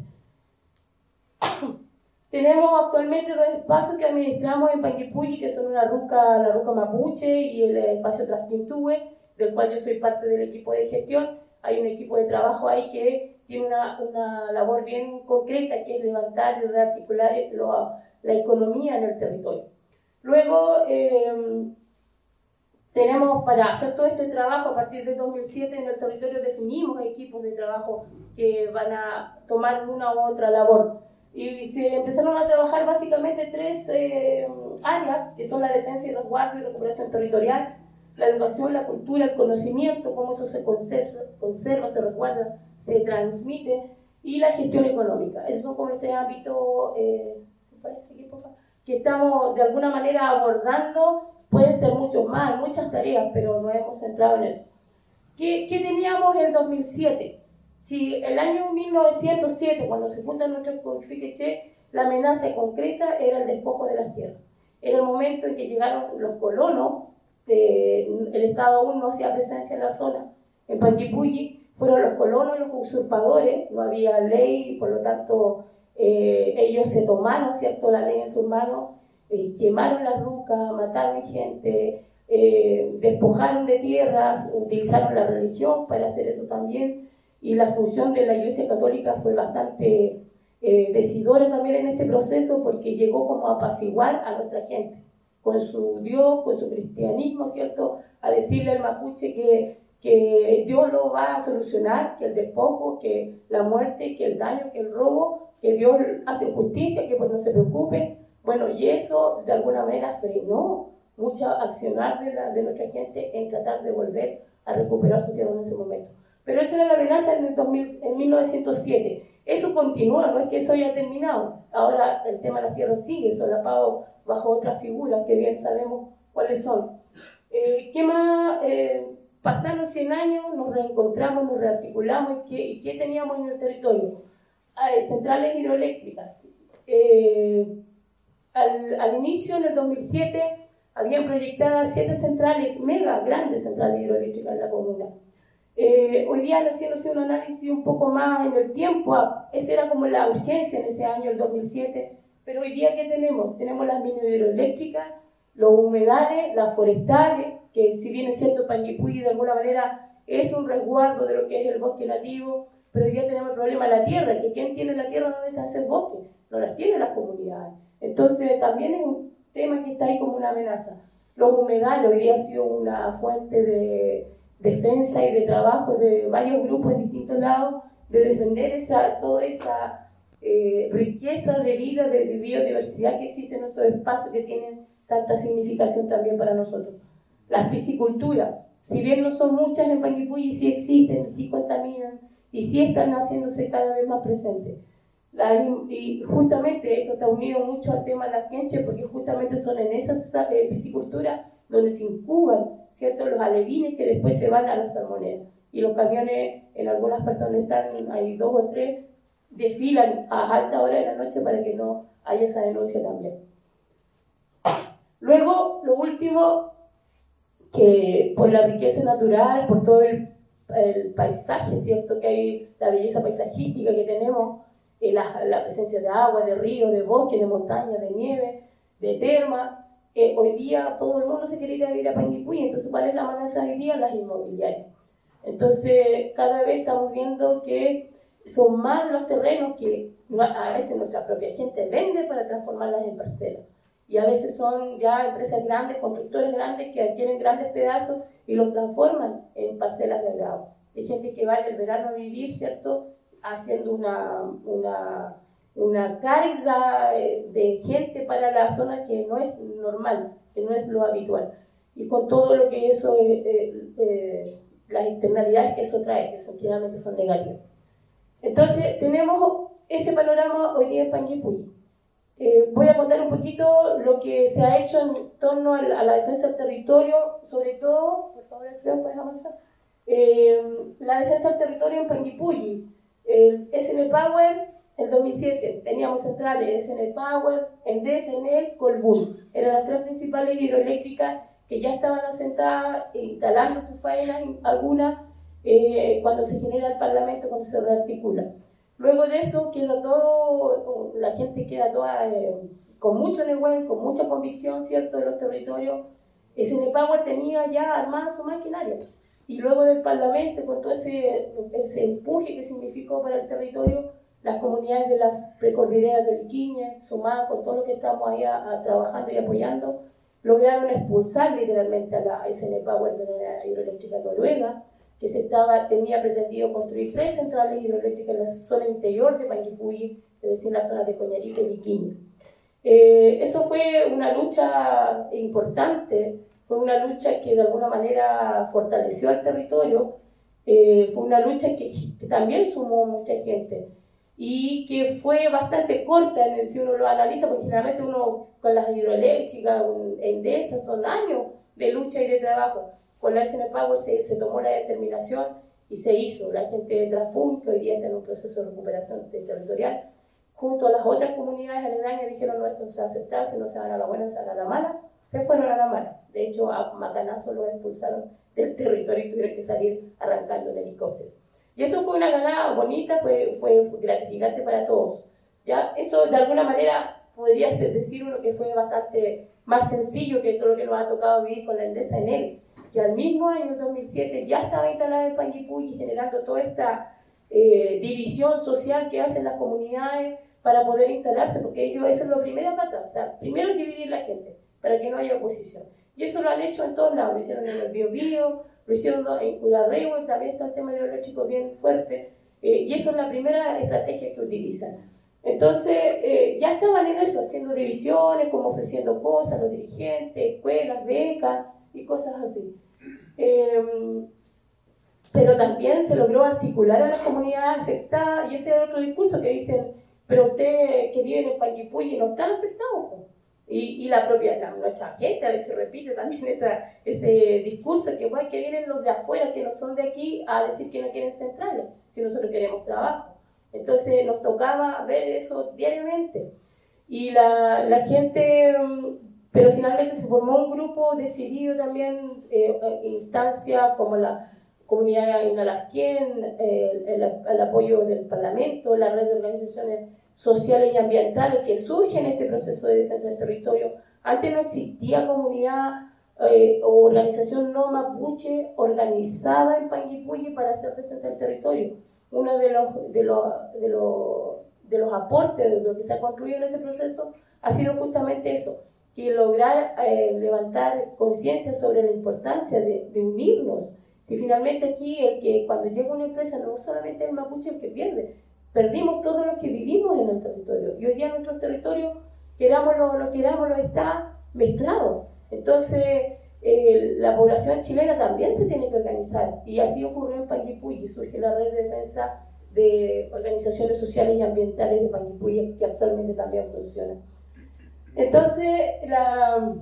Tenemos actualmente dos espacios que administramos en Panguipulli, que son una ruca, la ruca mapuche y el espacio Trasquintúe, del cual yo soy parte del equipo de gestión. Hay un equipo de trabajo ahí que tiene una, una labor bien concreta, que es levantar y rearticular lo, la economía en el territorio. Luego, eh, tenemos para hacer todo este trabajo, a partir de dos mil siete en el territorio definimos equipos de trabajo que van a tomar una u otra labor. Y se empezaron a trabajar básicamente tres eh, áreas, que son la defensa y resguardo y recuperación territorial, la educación, la cultura, el conocimiento, cómo eso se conserva, conserva, se resguarda, se transmite, y la gestión económica. Esos son como los tres ámbitos eh, ¿se puede seguir, por favor? Que estamos de alguna manera abordando. Pueden ser muchos más, muchas tareas, pero nos hemos centrado en eso. ¿Qué, qué teníamos en dos mil siete? Si el año mil novecientos siete, cuando se juntan nuestros codifiqueches, la amenaza concreta era el despojo de las tierras. Era el momento en que llegaron los colonos, de, el Estado aún no hacía presencia en la zona. En Panguipulli fueron los colonos los usurpadores, no había ley, por lo tanto eh, ellos se tomaron, ¿cierto?, la ley en sus manos, eh, quemaron la ruca, mataron gente, eh, despojaron de tierras, utilizaron la religión para hacer eso también. Y la función de la Iglesia Católica fue bastante eh, decidora también en este proceso, porque llegó como a apaciguar a nuestra gente, con su Dios, con su cristianismo, ¿cierto?, a decirle al mapuche que, que Dios lo va a solucionar, que el despojo, que la muerte, que el daño, que el robo, que Dios hace justicia, que pues no se preocupe. Bueno, y eso de alguna manera frenó mucho accionar de, la, de nuestra gente en tratar de volver a recuperar su tierra en ese momento. Pero esa era la amenaza en, el dos mil, en mil novecientos siete. Eso continúa, no es que eso haya terminado. Ahora el tema de las tierras sigue solapado bajo otras figuras que bien sabemos cuáles son. Eh, ¿Qué más? Eh, pasaron cien años, nos reencontramos, nos rearticulamos. ¿Y qué, y qué teníamos en el territorio? Eh, centrales hidroeléctricas. Eh, al, al inicio, en el dos mil siete, habían proyectadas siete centrales, mega grandes centrales hidroeléctricas en la comuna. Eh, hoy día, haciéndose un análisis un poco más en el tiempo, esa era como la urgencia en ese año, el dos mil siete, pero hoy día, ¿qué tenemos? Tenemos las mini hidroeléctricas, los humedales, las forestales, que si bien es cierto, Panguipulli de alguna manera es un resguardo de lo que es el bosque nativo, pero hoy día tenemos el problema de la tierra, que ¿quién tiene la tierra donde está ese bosque? No las tienen las comunidades. Entonces también es un tema que está ahí como una amenaza. Los humedales hoy día ha sido una fuente de defensa y de trabajo de varios grupos en distintos lados, de defender esa, toda esa eh, riqueza de vida, de, de biodiversidad que existe en esos espacios que tienen tanta significación también para nosotros. Las pisciculturas, si bien no son muchas en Panguipulli, sí existen, sí contaminan y sí están haciéndose cada vez más presentes. La, y justamente esto está unido mucho al tema de las quenches, porque justamente son en esas eh, pisciculturas donde se incuban, ¿cierto?, los alevines que después se van a las salmoneras. Y los camiones, en algunas partes donde están, hay dos o tres, desfilan a alta hora de la noche para que no haya esa denuncia también. Luego, lo último, que por la riqueza natural, por todo el, el paisaje, ¿cierto?, que hay, la belleza paisajística que tenemos, eh, la, la presencia de agua, de río, de bosque, de montaña, de nieve, de terma. Eh, hoy día todo el mundo se quiere ir a vivir a Panguipulli, entonces ¿cuál es la amenaza hoy día? Las inmobiliarias. Entonces cada vez estamos viendo que son más los terrenos que a veces nuestra propia gente vende para transformarlas en parcelas. Y a veces son ya empresas grandes, constructores grandes que adquieren grandes pedazos y los transforman en parcelas de agrado. De gente que va en el verano a vivir, ¿cierto?, haciendo una... una una carga de gente para la zona que no es normal, que no es lo habitual, y con todo lo que eso, eh, eh, eh, las externalidades que eso trae, que son, generalmente son negativas. Entonces tenemos ese panorama hoy día en Panguipulli. Eh, voy a contar un poquito lo que se ha hecho en torno a la, a la defensa del territorio, sobre todo, por favor, Alfredo, ¿puedes avanzar? Eh, la defensa del territorio en Panguipulli. El S N Power, en dos mil siete, teníamos centrales S N Power, Endesa, Enel, Colbún. Eran las tres principales hidroeléctricas que ya estaban asentadas, instalando sus faenas, algunas, eh, cuando se genera el Parlamento, cuando se rearticula. Luego de eso queda todo, la gente queda toda eh, con mucho negocio, con mucha convicción, ¿cierto?, de los territorios. S N Power tenía ya armada su maquinaria. Y luego del Parlamento, con todo ese, ese empuje que significó para el territorio, las comunidades de las precordilleras del Iquiñe, sumadas con todo lo que estamos ahí a, a, trabajando y apoyando, lograron expulsar literalmente a la S N Power de la hidroeléctrica noruega, que se estaba, tenía pretendido construir tres centrales hidroeléctricas en la zona interior de Panguipulli, es decir, en la zona de Coñaripe y Iquiñe. Eh, eso fue una lucha importante, fue una lucha que de alguna manera fortaleció al territorio, eh, fue una lucha que, que también sumó mucha gente y que fue bastante corta en el, si uno lo analiza, porque generalmente uno con las hidroeléctricas, Endesa, son años de lucha y de trabajo. Con la S N Power se, se tomó la determinación y se hizo. La gente de Trafún, que hoy día está en un proceso de recuperación territorial, junto a las otras comunidades aledañas, dijeron: no, esto no se va a aceptar, si no se van a la buena, se van a la mala. Se fueron a la mala. De hecho, a Macanazo lo expulsaron del territorio y tuvieron que salir arrancando en helicóptero. Y eso fue una ganada bonita, fue, fue, fue gratificante para todos. ¿Ya? Eso de alguna manera podría ser, decir uno que fue bastante más sencillo que todo lo que nos ha tocado vivir con la Endesa Enel, que al mismo año, dos mil siete, ya estaba instalada en Panguipulli, generando toda esta eh, división social que hacen las comunidades para poder instalarse, porque ellos, esa es la primera pata, o sea, primero es dividir la gente, para que no haya oposición. Y eso lo han hecho en todos lados, lo hicieron en el Biobío, lo hicieron en Cudarrego, y también está el tema hidroeléctrico bien fuerte, eh, y eso es la primera estrategia que utilizan. Entonces, eh, ya estaban en eso, haciendo divisiones, como ofreciendo cosas a los dirigentes, escuelas, becas y cosas así. Eh, pero también se logró articular a las comunidades afectadas, y ese era otro discurso que dicen: pero ustedes que viven en Panguipulli no están afectados, ¿no? Y, y la propia, la, nuestra gente a veces repite también esa, ese discurso que, bueno, que vienen los de afuera, que no son de aquí, a decir que no quieren centrales, si nosotros queremos trabajo. Entonces nos tocaba ver eso diariamente. Y la, la gente, pero finalmente se formó un grupo decidido también, eh, instancias como la comunidad Inalafquén, eh, el, el apoyo del Parlamento, la red de organizaciones sociales y ambientales que surge en este proceso de defensa del territorio. Antes no existía comunidad eh, o organización no mapuche organizada en Panguipulli para hacer defensa del territorio. Uno de los, de los, de los, de los aportes de lo que se ha construido en este proceso ha sido justamente eso, que lograr eh, levantar conciencia sobre la importancia de, de unirnos. Si finalmente aquí el que cuando llega una empresa no solamente el mapuche el que pierde, perdimos todos los que vivimos en el territorio. Y hoy día nuestro territorio, querámoslo o no querámoslo, está mezclado. Entonces, eh, la población chilena también se tiene que organizar. Y así ocurrió en Panguipulli. Surge la red de defensa de organizaciones sociales y ambientales de Panguipulli, que actualmente también funciona. Entonces, la,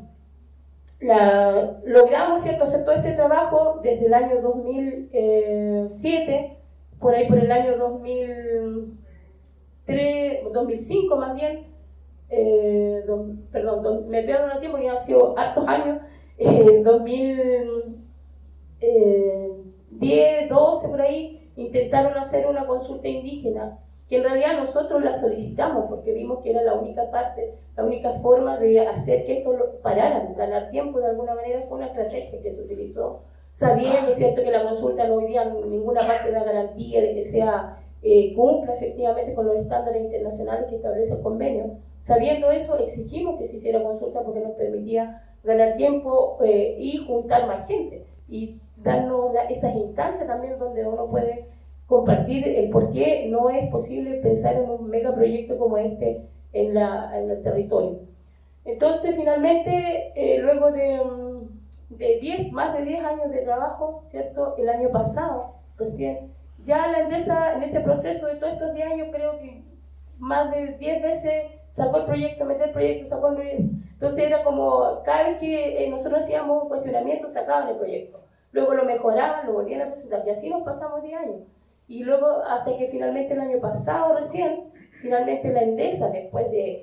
la, logramos, ¿cierto?, hacer todo este trabajo desde el año dos mil siete, por ahí por el año dos mil tres, dos mil cinco más bien, eh, do, perdón, do, me pierdo en el tiempo, ya han sido hartos años, eh, dos mil diez, doce por ahí, intentaron hacer una consulta indígena, que en realidad nosotros la solicitamos porque vimos que era la única parte, la única forma de hacer que esto lo pararan, ganar tiempo de alguna manera. Fue una estrategia que se utilizó, sabiendo, ¿cierto?, que la consulta no hoy día en ninguna parte da garantía de que sea, eh, cumpla efectivamente con los estándares internacionales que establece el convenio. Sabiendo eso, exigimos que se hiciera consulta porque nos permitía ganar tiempo eh, y juntar más gente y darnos la, esas instancias también donde uno puede compartir el por qué no es posible pensar en un megaproyecto como este en, la, en el territorio. Entonces, finalmente, eh, luego de, de diez, más de diez años de trabajo, ¿cierto?, el año pasado, recién, ya la Endesa, en ese proceso de todos estos diez años, creo que más de diez veces sacó el proyecto, metió el proyecto, sacó el proyecto. Entonces era como, cada vez que eh, nosotros hacíamos un cuestionamiento, sacaban el proyecto. Luego lo mejoraban, lo volvían a presentar. Y así nos pasamos diez años. Y luego, hasta que finalmente el año pasado recién, finalmente la Endesa, después de,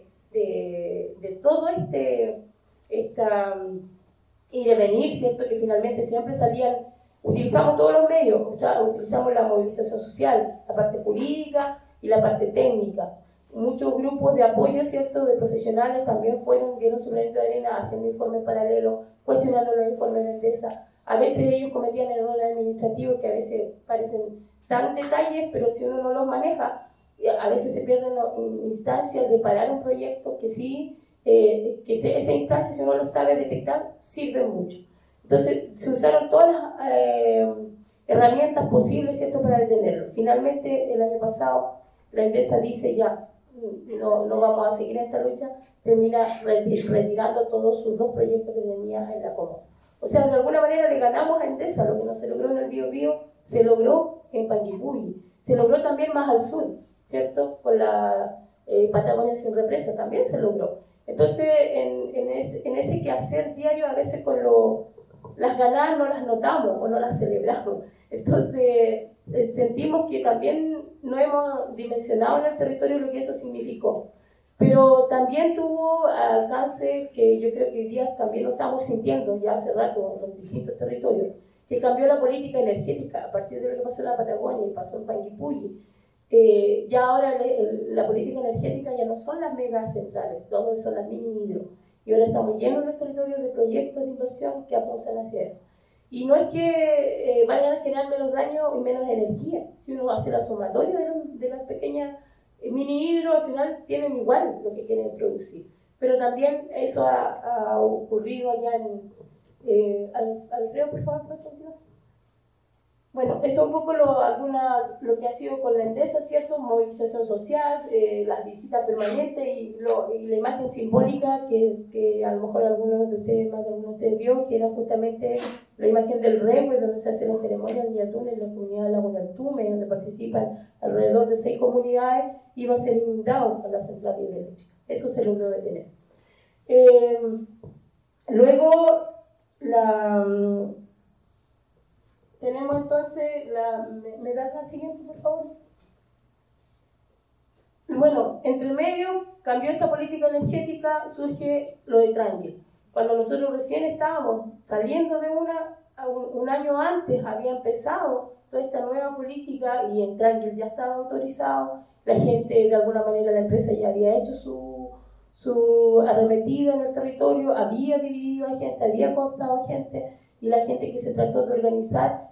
de, de todo este esta, ir y venir, ¿cierto? Que finalmente siempre salían, utilizamos todos los medios, o sea, utilizamos la movilización social, la parte jurídica y la parte técnica. Muchos grupos de apoyo, ¿cierto?, de profesionales también fueron, dieron su granito de arena haciendo informes paralelos, cuestionando los informes de Endesa. A veces ellos cometían errores administrativos que a veces parecen tan detalles, pero si uno no los maneja, a veces se pierden instancias de parar un proyecto que sí, eh, que se, esa instancia, si uno lo sabe detectar, sirve mucho. Entonces se usaron todas las eh, herramientas posibles, ¿cierto?, para detenerlo. Finalmente, el año pasado, la Endesa dice ya, no, no vamos a seguir en esta lucha, termina retirando todos sus dos proyectos que tenía en la Comuna. O sea, de alguna manera le ganamos a Endesa, lo que no se logró en el Biobío, se logró en Panguipulli, se logró también más al sur, ¿cierto? Con la eh, Patagonia sin represa también se logró. Entonces, en, en, ese, en ese quehacer diario, a veces con lo, las ganadas no las notamos o no las celebramos. Entonces, eh, sentimos que también no hemos dimensionado en el territorio lo que eso significó. Pero también tuvo alcance, que yo creo que hoy día también lo estamos sintiendo ya hace rato en los distintos territorios, que cambió la política energética a partir de lo que pasó en la Patagonia y pasó en Panguipulli. Eh, ya ahora le, el, la política energética ya no son las megas centrales, no son las mini hidro. Y ahora estamos llenos en los territorios de proyectos de inversión que apuntan hacia eso. Y no es que eh, vayan a generar menos daño y menos energía. Si uno hace la sumatoria de, lo, de las pequeñas mini hidro, al final tienen igual lo que quieren producir. Pero también eso ha, ha ocurrido allá en... Eh, Alfredo, por favor, ¿puedes continuar? Bueno, eso es un poco lo, alguna, lo que ha sido con la Endesa, ¿cierto? Movilización social, eh, las visitas permanentes y, lo, y la imagen simbólica que, que a lo mejor algunos de ustedes, más de algunos de ustedes vio, que era justamente la imagen del Rehue, donde se hace la ceremonia en Yatún, en la comunidad de Laguna Artume, donde participan alrededor de seis comunidades, iba a ser inundado por la central hidroeléctrica. Eso se logró detener. Eh, luego, la... Tenemos entonces, la, ¿me, ¿me das la siguiente, por favor? Bueno, entre medio cambió esta política energética, surge lo de Tranquil. Cuando nosotros recién estábamos saliendo de una, un, un año antes había empezado toda esta nueva política y en Tranquil ya estaba autorizado, la gente, de alguna manera la empresa ya había hecho su, su arremetida en el territorio, había dividido a gente, había cooptado a gente, y la gente que se trató de organizar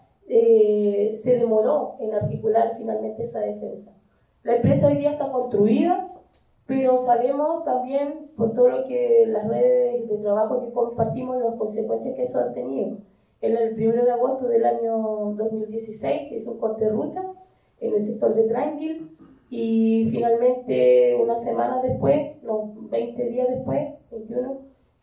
eh, se demoró en articular finalmente esa defensa. La empresa hoy día está construida, pero sabemos también, por todo lo que las redes de trabajo que compartimos, las consecuencias que eso ha tenido. En el primero de agosto del año dos mil dieciséis se hizo un corte de ruta en el sector de Tranquil y finalmente unas semanas después, no, veinte días después, veintiuno,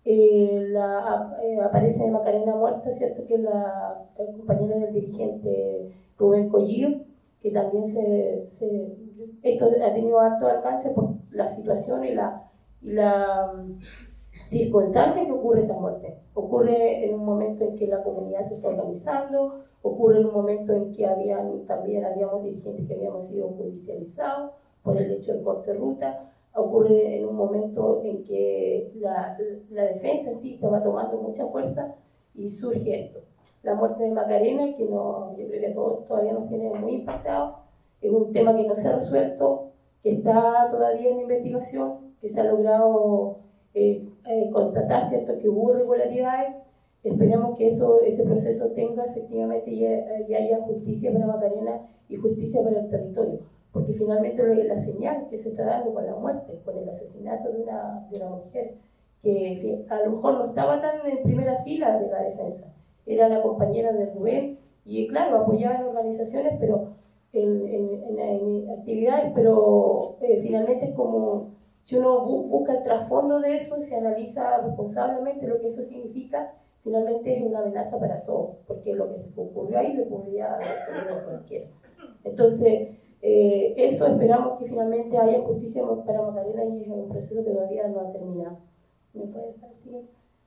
Eh, la, eh, aparece Macarena muerta, ¿cierto? Que es la, la compañera del dirigente Rubén Collillo, que también se, se esto ha tenido harto alcance por la situación y la, y la um, circunstancia en que ocurre esta muerte. Ocurre en un momento en que la comunidad se está organizando, ocurre en un momento en que habían, también habíamos dirigentes que habíamos sido judicializados por el hecho del corte de ruta. Ocurre en un momento en que la, la defensa en sí estaba tomando mucha fuerza y surge esto. La muerte de Macarena, que no, yo creo que a todos todavía nos tiene muy impactados, es un tema que no se ha resuelto, que está todavía en investigación, que se ha logrado eh, eh, constatar, ¿cierto?, que hubo irregularidades. Esperemos que eso, ese proceso tenga efectivamente y, y haya justicia para Macarena y justicia para el territorio. Porque finalmente la señal que se está dando con la muerte, con el asesinato de una, de una mujer, que a lo mejor no estaba tan en primera fila de la defensa, era la compañera de Rubén, y claro, apoyaba en organizaciones, pero en, en, en, en actividades, pero eh, finalmente es como, si uno bu busca el trasfondo de eso, se analiza responsablemente lo que eso significa, finalmente es una amenaza para todos, porque lo que ocurrió ahí le podría haber ocurrido a cualquiera. Entonces, Eh, eso esperamos que finalmente haya justicia para Macarena y es un proceso que todavía no ha terminado. ¿Me puede estar siguiendo?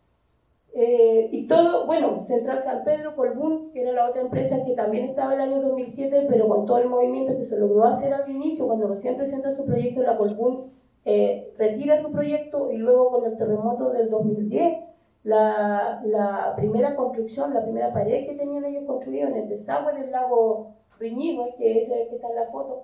Eh, y todo, bueno, Central San Pedro, Colbún, que era la otra empresa que también estaba en el año dos mil siete, pero con todo el movimiento que se logró hacer al inicio, cuando recién presenta su proyecto, la Colbún eh, retira su proyecto y luego con el terremoto del dos mil diez, la, la primera construcción, la primera pared que tenían ellos construido en el desagüe del lago Riñihue, que es el que está en la foto,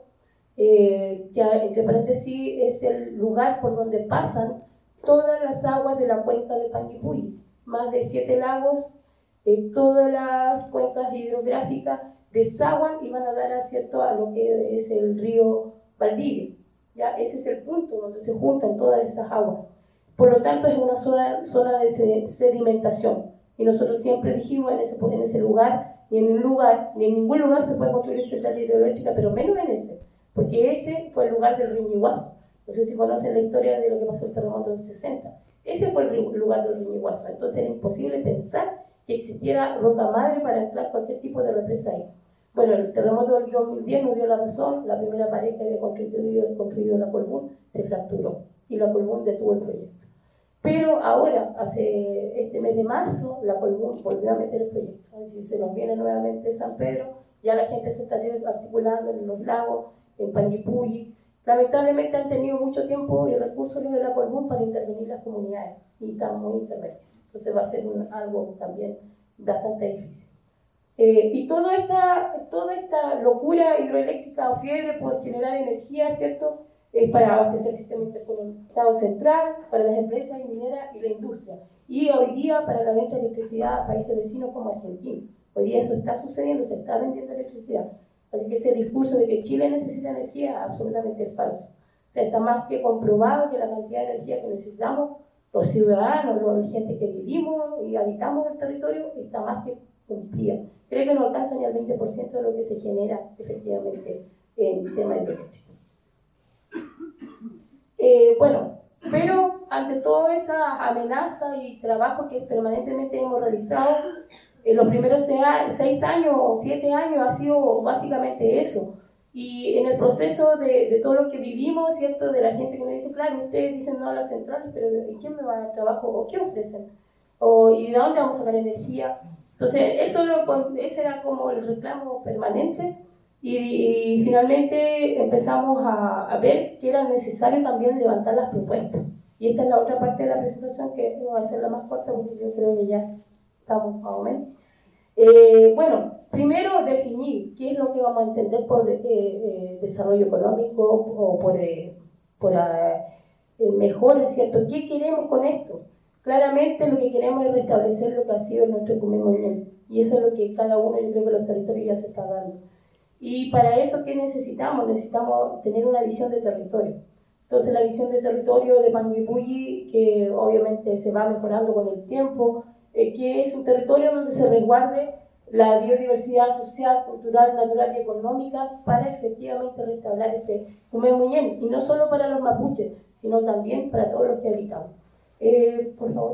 eh, que entre paréntesis es el lugar por donde pasan todas las aguas de la cuenca de Panguipulli. Más de siete lagos, eh, todas las cuencas hidrográficas desaguan y van a dar a, cierto, a lo que es el río Valdivia. ¿Ya? Ese es el punto donde se juntan todas esas aguas. Por lo tanto, es una zona, zona de sedimentación. Y nosotros siempre dijimos en ese, en ese lugar, ni en un lugar, ni en ningún lugar se puede construir central hidroeléctrica, pero menos en ese, porque ese fue el lugar del Riñiguazo. No sé si conocen la historia de lo que pasó el terremoto del sesenta. Ese fue el lugar del Riñiguazo. Entonces era imposible pensar que existiera roca madre para anclar cualquier tipo de represa ahí. Bueno, el terremoto del dos mil diez nos dio la razón. La primera pared que había construido, construido la Colbún se fracturó y la Colbún detuvo el proyecto. Pero ahora, hace este mes de marzo, la Colbún volvió a meter el proyecto. Y se nos viene nuevamente San Pedro, ya la gente se está articulando en los lagos, en Panguipulli. Lamentablemente han tenido mucho tiempo y recursos los de la Colbún para intervenir las comunidades y están muy intervenidos. Entonces va a ser un, algo también bastante difícil. Eh, y toda esta, toda esta locura hidroeléctrica o fiebre por generar energía, ¿cierto?, es para abastecer el sistema interconectado central, para las empresas mineras y la industria. Y hoy día para la venta de electricidad a países vecinos como Argentina. Hoy día eso está sucediendo, se está vendiendo electricidad. Así que ese discurso de que Chile necesita energía es absolutamente falso. O sea, está más que comprobado que la cantidad de energía que necesitamos, los ciudadanos, la gente que vivimos y habitamos el territorio, está más que cumplida. Creo que no alcanza ni al veinte por ciento de lo que se genera efectivamente en tema hidroeléctrico. Eh, bueno, pero ante toda esa amenaza y trabajo que permanentemente hemos realizado, en los primeros seis años o siete años ha sido básicamente eso. Y en el proceso de, de todo lo que vivimos, ¿cierto?, de la gente que nos dice, claro, ustedes dicen no a las centrales, pero ¿y quién me va a dar trabajo? ¿O qué ofrecen? ¿O, ¿Y de dónde vamos a sacar energía? Entonces, eso lo, ese era como el reclamo permanente. Y, y finalmente empezamos a, a ver que era necesario también levantar las propuestas. Y esta es la otra parte de la presentación que va a ser la más corta porque yo creo que ya estamos más o menos. Eh, bueno, primero definir qué es lo que vamos a entender por eh, eh, desarrollo económico o por, eh, por eh, mejoras, ¿cierto? ¿Qué queremos con esto? Claramente lo que queremos es restablecer lo que ha sido nuestro Cumemoñén. Y eso es lo que cada uno, yo creo que los territorios ya se está dando. Y para eso, ¿qué necesitamos? Necesitamos tener una visión de territorio. Entonces, la visión de territorio de Panguipulli, que obviamente se va mejorando con el tiempo, eh, que es un territorio donde se resguarde la biodiversidad social, cultural, natural y económica para efectivamente restaurar ese Cumemoñén. Y no solo para los mapuches, sino también para todos los que habitamos. Eh, por favor.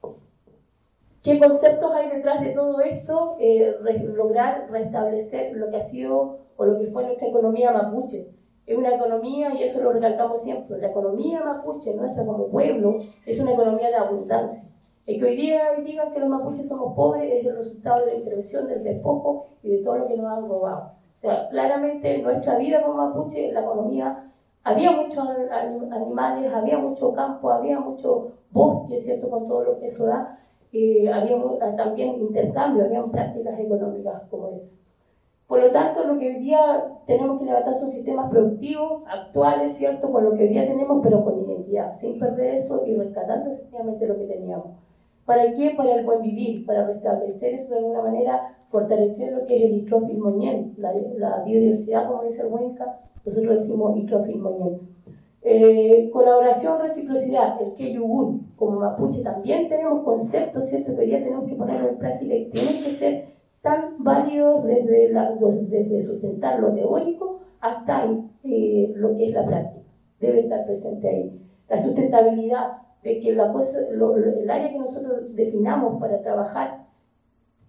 ¿Qué conceptos hay detrás de todo esto? Eh, re, lograr restablecer lo que ha sido o lo que fue nuestra economía mapuche. Es una economía, y eso lo recalcamos siempre, la economía mapuche nuestra como pueblo es una economía de abundancia. El que hoy día digan que los mapuches somos pobres es el resultado de la intervención, del despojo y de todo lo que nos han robado. O sea, claramente en nuestra vida como mapuche, la economía, había muchos animales, había mucho campo, había mucho bosque, ¿cierto?, con todo lo que eso da. Eh, había también intercambio, había prácticas económicas como esa. Por lo tanto, lo que hoy día tenemos que levantar son sistemas productivos, actuales, ¿cierto?, con lo que hoy día tenemos, pero con identidad, sin perder eso y rescatando efectivamente lo que teníamos. ¿Para qué? Para el buen vivir, para restablecer eso de alguna manera, fortalecer lo que es el Itrofilmoñén, la, la biodiversidad, como dice el Huenca, nosotros decimos Itrofilmoñén. Eh, colaboración, reciprocidad, el Keyugún, como mapuche también tenemos conceptos, ¿cierto?, que hoy día tenemos que ponerlo en práctica y tienen que ser tan válidos desde, la, desde sustentar lo teórico hasta eh, lo que es la práctica. Debe estar presente ahí. La sustentabilidad de que la cosa, lo, el área que nosotros definamos para trabajar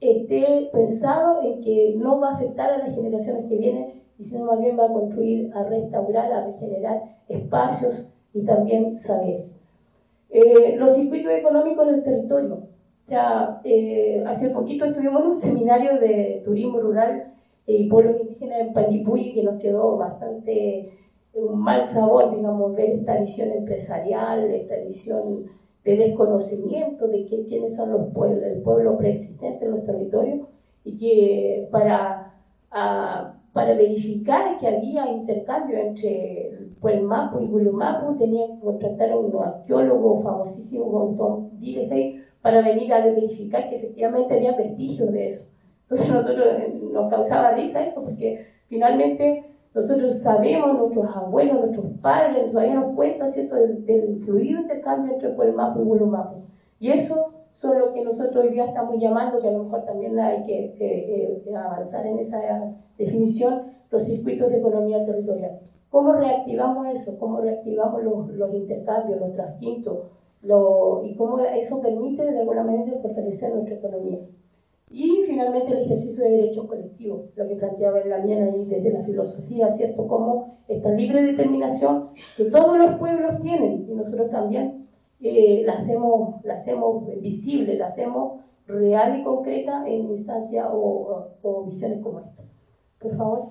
esté pensado en que no va a afectar a las generaciones que vienen, y sino más bien va a construir, a restaurar, a regenerar espacios y también saberes. Eh, los circuitos económicos del territorio. O sea, eh, hace poquito estuvimos en un seminario de turismo rural y pueblos indígenas en Panguipulli, que nos quedó bastante un mal sabor, digamos, ver esta visión empresarial, esta visión de desconocimiento de que, quiénes son los pueblos, el pueblo preexistente en los territorios, y que para, a, para verificar que había intercambio entre Puelmapu y Gulumapu tenían que contratar a un arqueólogo famosísimo como Tom Dillehey para venir a verificar que efectivamente había vestigios de eso. Entonces nosotros nos causaba risa eso, porque finalmente nosotros sabemos, nuestros abuelos, nuestros padres, nos habíamos cuenta, ¿cierto?, del, del fluido intercambio entre Puelmapu y Gulumapu. Y eso son lo que nosotros hoy día estamos llamando, que a lo mejor también hay que eh, eh, avanzar en esa definición, los circuitos de economía territorial. ¿Cómo reactivamos eso? ¿Cómo reactivamos los, los intercambios, los trasquintos? Lo, y cómo eso permite de alguna manera fortalecer nuestra economía. Y finalmente el ejercicio de derechos colectivos, lo que planteaba el Lamien ahí desde la filosofía, ¿cierto? Como esta libre determinación que todos los pueblos tienen, y nosotros también eh, la, hacemos, la hacemos visible, la hacemos real y concreta en instancias o, o, o visiones como esta. Por favor.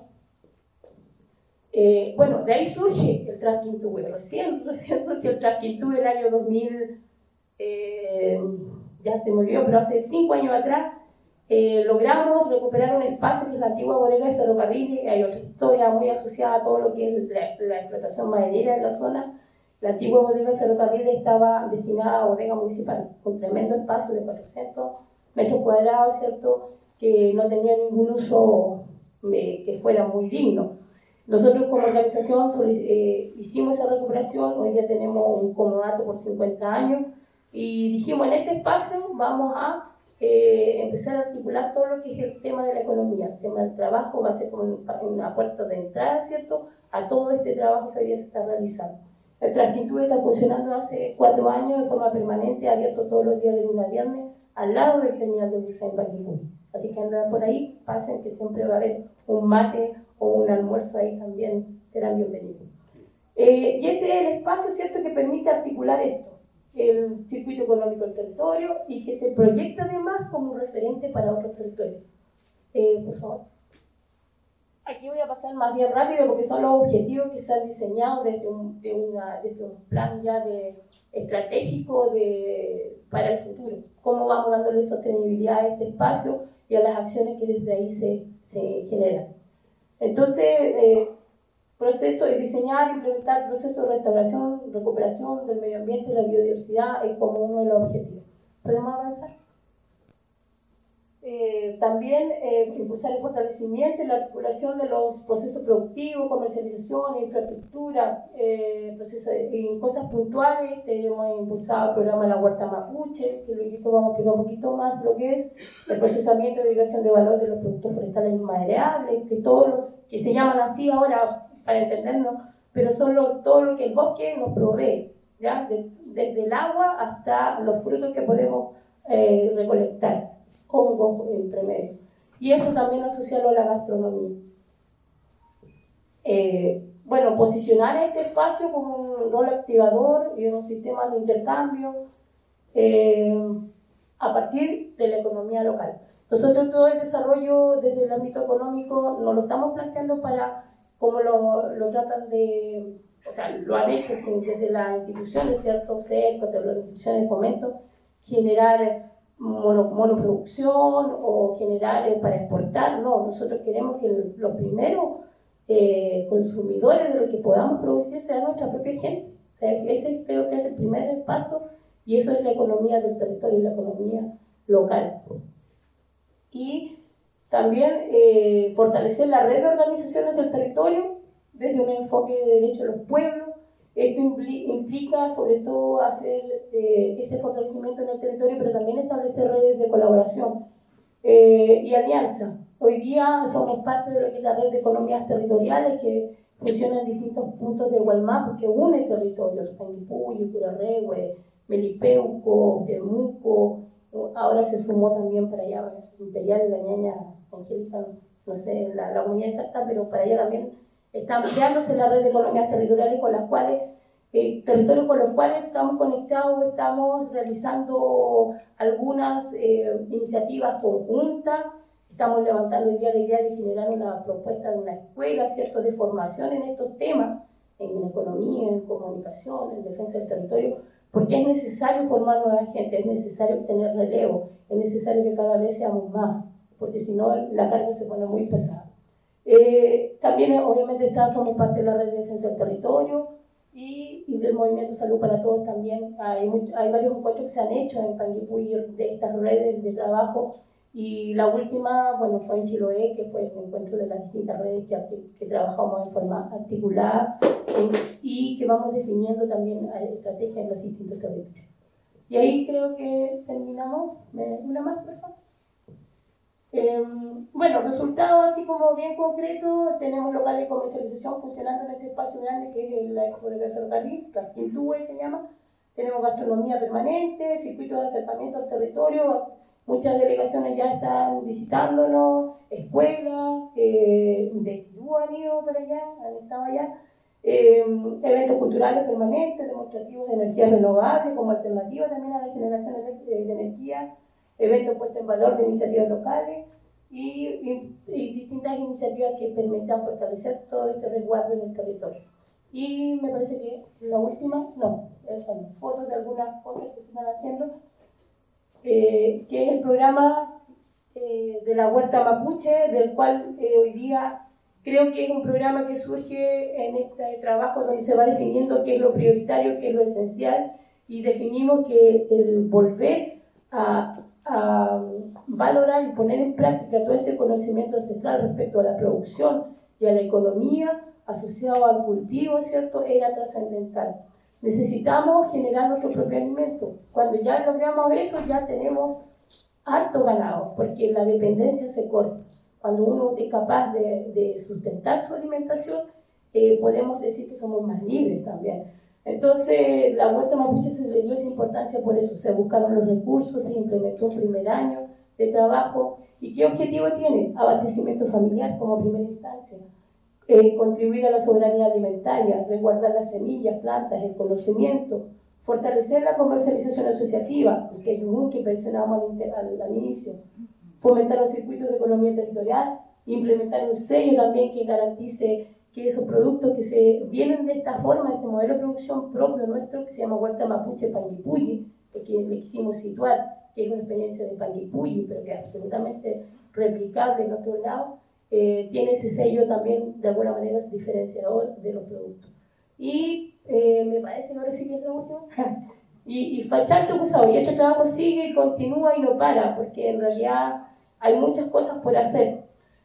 Eh, bueno, de ahí surge el Trasquintúe, recién, recién surgió el Trasquintúe el año dos mil, eh, ya se me olvidó, pero hace cinco años atrás eh, logramos recuperar un espacio que es la antigua bodega de ferrocarriles. Hay otra historia muy asociada a todo lo que es la, la explotación maderera en la zona. La antigua bodega de ferrocarriles estaba destinada a bodega municipal, un tremendo espacio de cuatrocientos metros cuadrados, ¿cierto?, que no tenía ningún uso eh, que fuera muy digno. Nosotros como organización eh, hicimos esa recuperación, hoy día tenemos un comodato por cincuenta años y dijimos en este espacio vamos a eh, empezar a articular todo lo que es el tema de la economía, el tema del trabajo, va a ser como una puerta de entrada, ¿cierto?, a todo este trabajo que hoy día se está realizando. El Trasquintúe está funcionando hace cuatro años de forma permanente, abierto todos los días de lunes a viernes, al lado del terminal de buses en Panguipulli. Así que andan por ahí, pasen, que siempre va a haber un mate o un almuerzo ahí también, serán bienvenidos. Eh, y ese es el espacio, ¿cierto?, que permite articular esto, el circuito económico del territorio, y que se proyecta además como un referente para otros territorios. Eh, por favor. Aquí voy a pasar más bien rápido porque son los objetivos que se han diseñado desde un, de una, desde un plan ya de, estratégico de, para el futuro. Cómo vamos dándole sostenibilidad a este espacio y a las acciones que desde ahí se, se generan. Entonces, eh, proceso de diseñar, implementar procesos de restauración, recuperación del medio ambiente y la biodiversidad es como uno de los objetivos. ¿Podemos avanzar? Eh, también eh, impulsar el fortalecimiento y la articulación de los procesos productivos, comercialización, infraestructura, eh, procesos, en cosas puntuales. Hemos impulsado el programa La Huerta Mapuche, que luego vamos a explicar un poquito más lo que es el procesamiento y agregación de valor de los productos forestales inmaderables, que todo lo que se llaman así ahora para entendernos, pero son lo, todo lo que el bosque nos provee, ¿ya? De, desde el agua hasta los frutos que podemos eh, recolectar, hongos entre medio. Y eso también asociarlo a la gastronomía. Eh, bueno, posicionar este espacio como un rol activador y un sistema de intercambio eh, a partir de la economía local. Nosotros todo el desarrollo desde el ámbito económico nos lo estamos planteando para, como lo, lo tratan de, o sea, lo han hecho desde las instituciones, ¿cierto? CERCO, de las instituciones de fomento, generar Mono, monoproducción o generar eh, para exportar. No, nosotros queremos que el, los primeros eh, consumidores de lo que podamos producir sea nuestra propia gente. O sea, ese creo que es el primer paso, y eso es la economía del territorio, la economía local. Y también eh, fortalecer la red de organizaciones del territorio desde un enfoque de derecho a los pueblos. Esto implica sobre todo hacer eh, ese fortalecimiento en el territorio, pero también establecer redes de colaboración eh, y alianza. Hoy día somos parte de lo que es la red de economías territoriales que funciona en distintos puntos de Gualmapu, que une territorios, Panguipulli, Curarrehue, Melipeuco, Temuco, ahora se sumó también para allá Imperial, la ñaña Angélica, no sé la, la unidad exacta, pero para allá también está ampliándose la red de colonias territoriales con las cuales, eh, territorios con los cuales estamos conectados, estamos realizando algunas eh, iniciativas conjuntas, estamos levantando hoy día la idea de generar una propuesta de una escuela, ¿cierto?, de formación en estos temas, en economía, en comunicación, en defensa del territorio, porque es necesario formar nueva gente, es necesario tener relevo, es necesario que cada vez seamos más, porque si no la carga se pone muy pesada. Eh, también obviamente está, somos parte de la red de defensa del territorio y, y del movimiento Salud para Todos también. Hay, mucho, hay varios encuentros que se han hecho en Panguipulli de estas redes de trabajo, y la última, bueno, fue en Chiloé, que fue el encuentro de las distintas redes que, que trabajamos en forma articulada en, y que vamos definiendo también estrategias en los distintos territorios. Y ahí creo que terminamos. Una más, por favor. Eh, bueno, resultados así como bien concretos: tenemos locales de comercialización funcionando en este espacio grande que es la Expo de Ferrocarril, Quintúe se llama. Tenemos gastronomía permanente, circuitos de acercamiento al territorio. Muchas delegaciones ya están visitándonos, escuelas, eh, de Perú han ido para allá, han estado allá, eh, eventos culturales permanentes, demostrativos de energías renovables como alternativa también a la generación de, de energía, eventos puestos en valor de iniciativas locales y, y, y distintas iniciativas que permitan fortalecer todo este resguardo en el territorio. Y me parece que la última, no, están fotos de algunas cosas que se están haciendo. Eh, que es el programa eh, de la Huerta Mapuche, del cual eh, hoy día creo que es un programa que surge en este trabajo donde se va definiendo qué es lo prioritario, qué es lo esencial, y definimos que el volver a, a valorar y poner en práctica todo ese conocimiento ancestral respecto a la producción y a la economía asociado al cultivo, ¿cierto?, era trascendental. Necesitamos generar nuestro propio alimento. Cuando ya logramos eso, ya tenemos harto ganado, porque la dependencia se corta. Cuando uno es capaz de, de sustentar su alimentación, eh, podemos decir que somos más libres también. Entonces, la Huerta Mapuche se le dio esa importancia por eso. Se buscaron los recursos, se implementó un primer año de trabajo. ¿Y qué objetivo tiene? Abastecimiento familiar como primera instancia. Eh, contribuir a la soberanía alimentaria, resguardar las semillas, plantas, el conocimiento, fortalecer la comercialización asociativa, el que que mencionábamos al, al, al inicio, fomentar los circuitos de economía territorial, implementar un sello también que garantice que esos productos que se vienen de esta forma, este modelo de producción propio nuestro, que se llama Huerta Mapuche Panguipulli, que le quisimos situar, que es una experiencia de Panguipulli, pero que es absolutamente replicable en otro lado, Eh, tiene ese sello también, de alguna manera, es diferenciador de los productos. Y eh, me parece que ahora sí que es lo último. y y Fachanto Cusao, y este trabajo sigue, continúa y no para, porque en realidad hay muchas cosas por hacer.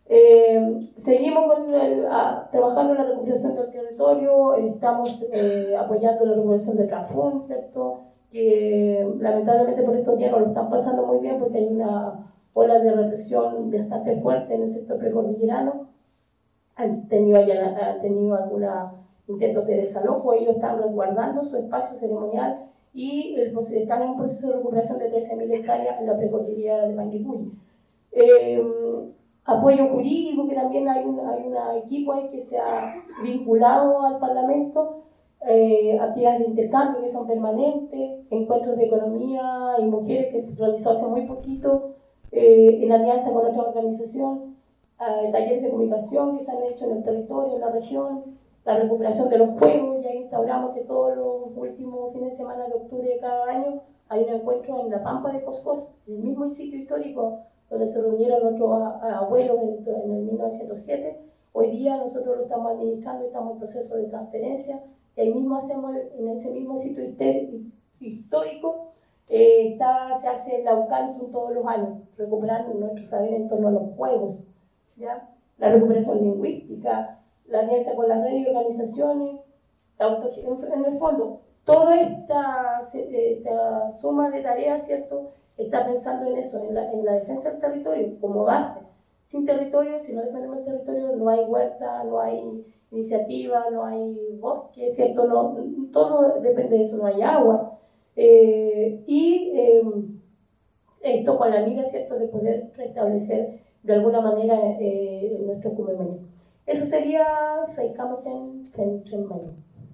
Eh, seguimos con el, a, trabajando en la recuperación del territorio, estamos eh, apoyando la recuperación de Trafún, ¿cierto?, que lamentablemente por estos días no lo están pasando muy bien porque hay una ola de represión bastante fuerte en el sector precordillerano. Han tenido, han tenido algunos intentos de desalojo, ellos están resguardando su espacio ceremonial y el, están en un proceso de recuperación de trece mil hectáreas en la precordillera de Panguipulli. Eh, apoyo jurídico, que también hay un hay una equipo ahí que se ha vinculado al Parlamento, eh, actividades de intercambio que son permanentes, encuentros de economía y mujeres que se realizó hace muy poquito, Eh, en alianza con otra organización, eh, talleres de comunicación que se han hecho en el territorio, en la región, la recuperación de los juegos. Ya instauramos que todos los últimos fines de semana de octubre de cada año hay un encuentro en la Pampa de Coscos, el mismo sitio histórico donde se reunieron nuestros abuelos en, en el mil novecientos siete. Hoy día nosotros lo estamos administrando, estamos en proceso de transferencia, y ahí mismo hacemos, en ese mismo sitio histórico, Eh, está, se hace el Aucantum todos los años, recuperar nuestro saber en torno a los juegos, ¿ya? La recuperación lingüística, la alianza con las redes y organizaciones, la auto, en el fondo, toda esta, esta suma de tareas, ¿cierto?, está pensando en eso, en la, en la defensa del territorio como base. Sin territorio, si no defendemos el territorio, no hay huerta, no hay iniciativa, no hay bosque, ¿cierto? No, todo depende de eso, no hay agua. Eh, y eh, esto con la mira, ¿cierto?, de poder restablecer de alguna manera eh, nuestro Cumemeño. Eso sería Feikameten Fentremaño.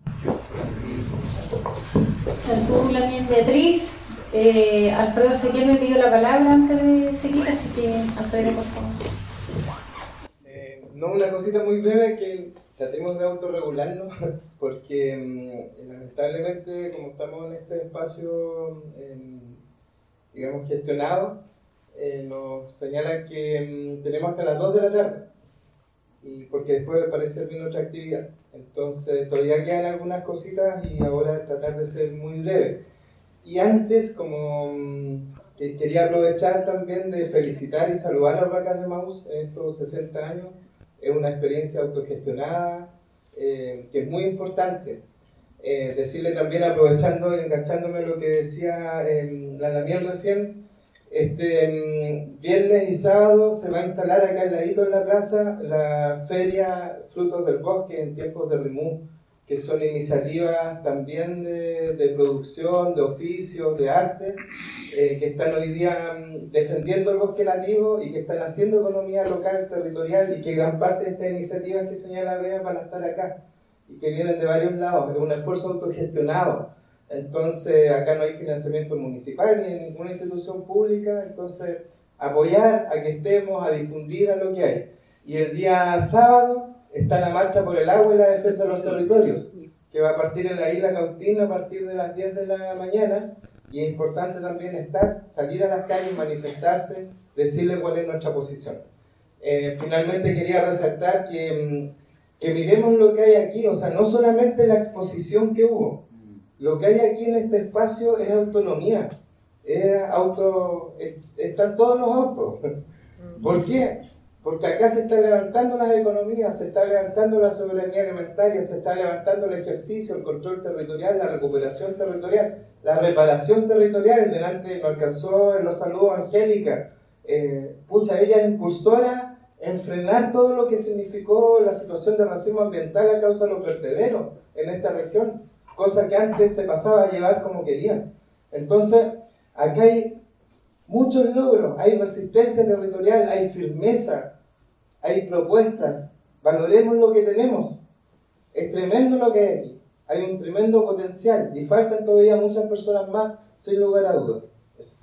Santú Lamien Beatriz. Eh, Alfredo Ezequiel me pidió la palabra antes de seguir, así que Alfredo, por favor. Eh, no, una cosita muy breve que tratemos de autorregularnos, porque eh, lamentablemente, como estamos en este espacio, eh, digamos, gestionado, eh, nos señalan que eh, tenemos hasta las dos de la tarde, y porque después parece viene otra actividad. Entonces, todavía quedan algunas cositas y ahora tratar de ser muy breve. Y antes, como que quería aprovechar también de felicitar y saludar a Racas de Maús en estos sesenta años. Es una experiencia autogestionada, eh, que es muy importante. Eh, decirle también, aprovechando y enganchándome lo que decía eh, la Lamien recién, este um, viernes y sábado se va a instalar acá al ladito en la plaza la feria Frutos del Bosque en tiempos de Rimú, que son iniciativas también de, de producción, de oficios, de arte, eh, que están hoy día defendiendo el bosque nativo y que están haciendo economía local, territorial, y que gran parte de estas iniciativas que señala Bea van a estar acá y que vienen de varios lados. Es un esfuerzo autogestionado. Entonces, acá no hay financiamiento municipal ni en ninguna institución pública, entonces apoyar a que estemos, a difundir a lo que hay. Y el día sábado está la marcha por el agua y la defensa de los territorios, que va a partir en la isla Cautín a partir de las diez de la mañana, y es importante también estar, salir a las calles, manifestarse, decirle cuál es nuestra posición. Eh, finalmente quería resaltar que, que miremos lo que hay aquí, o sea, no solamente la exposición que hubo, lo que hay aquí en este espacio es autonomía, es auto, es, están todos los autos. ¿Por qué? Porque acá se está levantando las economías, se está levantando la soberanía alimentaria, se está levantando el ejercicio, el control territorial, la recuperación territorial, la reparación territorial. Delante nos alcanzó en los saludos Angélica. Eh, pucha, ella es impulsora en frenar todo lo que significó la situación de racismo ambiental a causa de los vertederos en esta región, cosa que antes se pasaba a llevar como quería. Entonces, acá hay muchos logros, hay resistencia territorial, hay firmeza, hay propuestas. Valoremos lo que tenemos. Es tremendo lo que hay aquí. Hay un tremendo potencial y faltan todavía muchas personas más, sin lugar a dudas. Eso.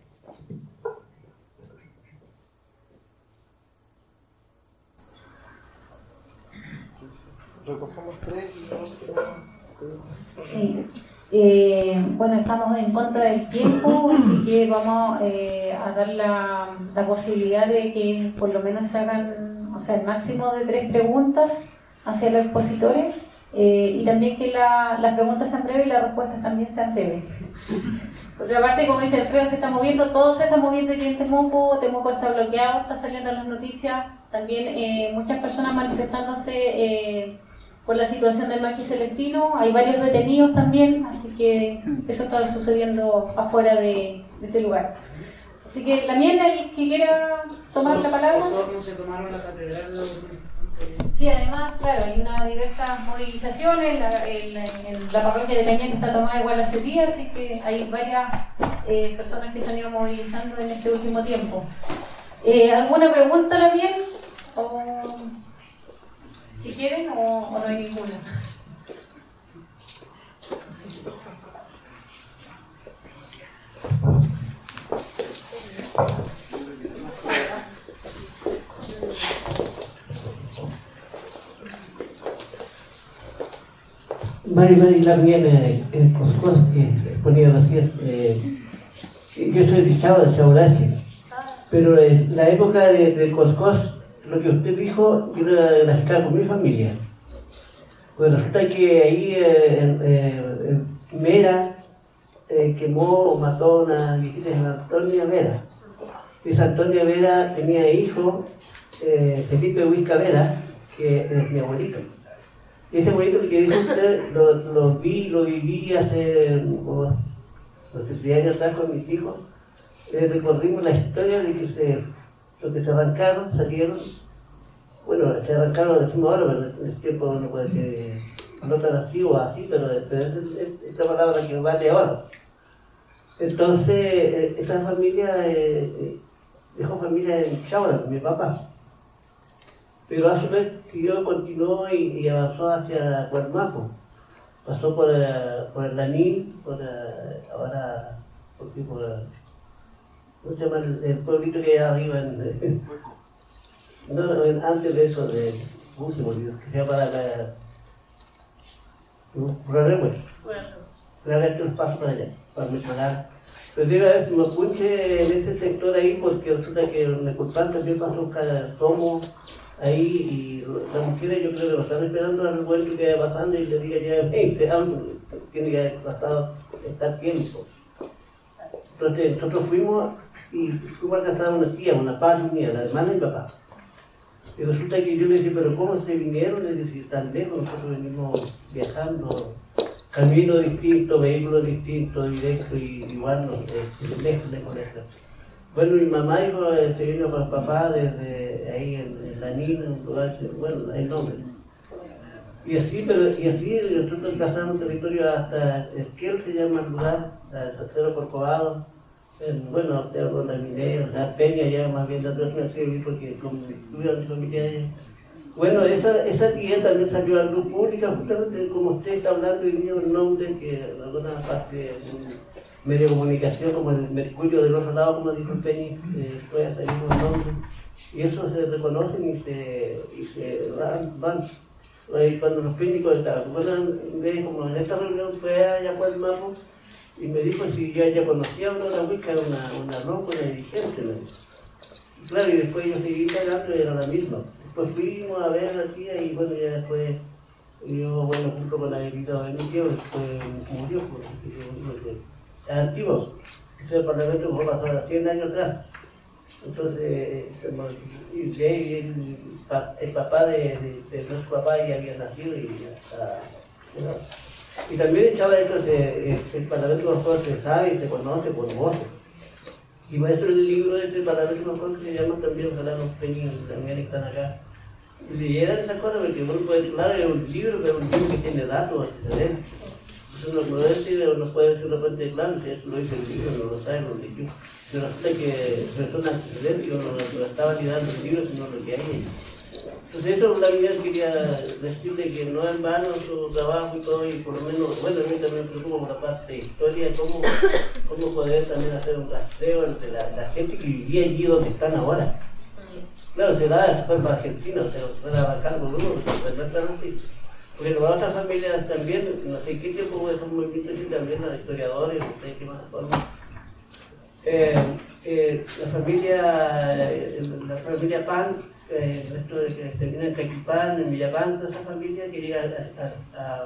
Recogemos tres y vamos a... Sí. Eh, bueno, estamos en contra del tiempo, así que vamos eh, a dar la, la posibilidad de que por lo menos se hagan, o sea, el máximo de tres preguntas hacia los expositores, eh, y también que la, las preguntas sean breves y las respuestas también sean breves. Por otra parte, como dice Alfredo, se está moviendo, todo se está moviendo aquí en Temuco, Temuco está bloqueado, está saliendo en las noticias, también eh, muchas personas manifestándose eh, por la situación del Machi Celestino, hay varios detenidos también, así que eso está sucediendo afuera de, de este lugar. Así que también el que quiera tomar la palabra. Nosotros se tomaron la catedral. Sí, además, claro, hay unas diversas movilizaciones, la, en, en la parroquia de Cañete está tomada igual hace días, así que hay varias eh, personas que se han ido movilizando en este último tiempo. Eh, ¿Alguna pregunta también? O... si quieren, o, o no hay ninguna. Mari Mari Lamien, eh, eh, cosas que exponía recién. Eh, yo soy de Chavo, de Chabolache, pero en la época de, de Coscos, lo que usted dijo, yo era la con mi familia. Pues resulta que ahí eh, en, eh, en Mera eh, quemó o mató a una viejita llamada Antonia Vera. Esa Antonia Vera tenía hijo, eh, Felipe Huizca Vera, que es mi abuelito. Y ese abuelito que dijo usted, lo, lo vi, lo viví hace unos treinta años atrás con mis hijos. Eh, recorrimos la historia de que se, los que se arrancaron, salieron. Bueno, se arrancaron, lo decimos ahora, pero en ese tiempo no puede ser no tan así o así, pero, pero es, es esta palabra que vale ahora. Entonces, esta familia eh, dejó familia en Chaura, con mi papá. Pero a su vez siguió, continuó y, y avanzó hacia Cuermaco. Pasó por, uh, por el Lanín, por uh, ahora, por, por uh, ¿cómo se llama el, el pueblito que hay arriba? En, eh, no, en, antes de eso, de, ¿cómo se me que se llama la... la Rarehue. Realmente los paso para allá, para mejorar. Pero digo, me Mapuche en este sector ahí, porque resulta que en Neculpan también pasó cada somo ahí, y las mujeres yo creo que lo están esperando al encuentro que vaya pasando y le diga ya, hey, se han, tiene que haber pasado estar tiempo. Entonces nosotros fuimos y fuimos a casar a una tía, una padre mía, la hermana y papá. Y resulta que yo le decía, pero ¿cómo se vinieron? Le decía, tan lejos, nosotros venimos viajando, camino distinto, vehículo distinto, directo y igual, no, eh, lejos, lejos, lejos. Bueno, mi mamá iba, se vino con el papá desde ahí en, en Lanín, en un lugar, bueno, hay nombre. Y así, pero, y así nosotros pasamos territorio hasta Esquel, se llama el lugar, el Cerro Corcovado. Bueno, te hablo de la minera, la Peña ya más bien de atrás me hacía vivir porque como estuve mi familia allá. Bueno, esa, esa tía también salió a la luz pública, justamente como usted está hablando hoy día, un nombre que en alguna parte de un medio de comunicación, como el Mercurio del otro lado, como dijo el Peñi, eh, fue a salir un nombre. Y eso se reconocen y se, y se van. van. Y cuando los Peñicos estaban, como en esta reunión fue allá por el Mapo, y me dijo si yo ya conocía a una Huica, una, una ronca, una dirigente. ¿No? Y claro, y después yo seguí cagando y era la misma. Después fuimos a ver a la tía y bueno, ya después yo, bueno, junto con la herida de mi tío, después murió, porque es antiguo. Ese parlamento fue pasado cien años atrás. Entonces, y de ahí el, el papá de, de, de nuestro papá ya había nacido y hasta, ¿no? Y también echaba esto, de, el parlamento de los juegos se sabe y se conoce por voces. Y maestro del libro de este parlamento de los juegos que se llama también, ojalá los peños también están acá. Y leyeran esas cosas porque uno puede, claro, es un libro, pero es un libro que tiene datos antecedentes. Eso no puede decir, no puede decir una fuente claro, si eso lo dice el libro, no lo sabe, no lo leyó. Pero resulta que personas antecedentes, uno no está validando el libro, sino lo que hay. Entonces eso la vida quería decirle que no es en vano su trabajo y todo, y por lo menos, bueno, a mí también me preocupa por la parte de historia, cómo, cómo poder también hacer un rastreo entre la, la gente que vivía allí donde están ahora. Claro, se da, se fue para Argentina, se fue a abarcar con uno, pero no están así. Porque las otras familias también, no sé qué tiempo fue esos movimientos y también los historiadores, no sé qué más forma. Eh, eh, la familia, la familia Pan, eh, esto de que termina en Caquipán, en Villapán, toda esa familia que llega a,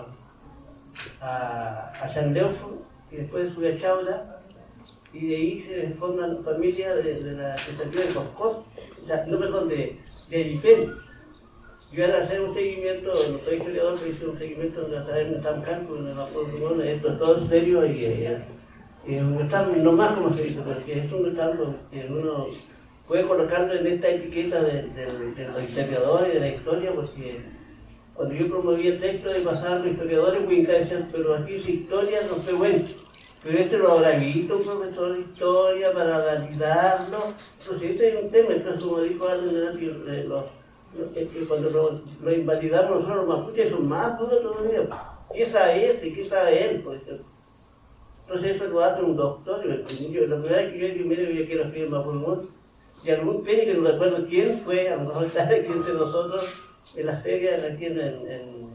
a, a, a Chandeufo y después sube a Chaura y de ahí se forma la familia de, de la que salió de Coscos, o sea, no perdón, de, de Edipen. Yo al hacer un seguimiento, no soy historiador, pero hice un seguimiento en la en Tamcán, en el Apolo Simón, esto es todo serio y eh, eh, un estampo, no más como se dice, porque es un estampo que uno puede colocarlo en esta etiqueta de, de, de los historiadores y de la historia, porque cuando yo promoví el texto de pasar los historiadores, Huinca decían, pero aquí es historia, no fue bueno. Pero este lo habrá visto un profesor de historia para validarlo. Entonces, este es un tema, entonces, como dijo alguien de los es que cuando lo, lo invalidamos nosotros los mapuches son más duros todavía. ¿Qué sabe este? ¿Qué sabe él? Por ejemplo. Entonces eso lo hace un doctor. Yo, la primera vez que yo dije, mire, yo quiero escribir Mapudungun, y algún peña que no recuerdo quién fue, a lo mejor está aquí entre nosotros, en la feria, aquí en, en, en,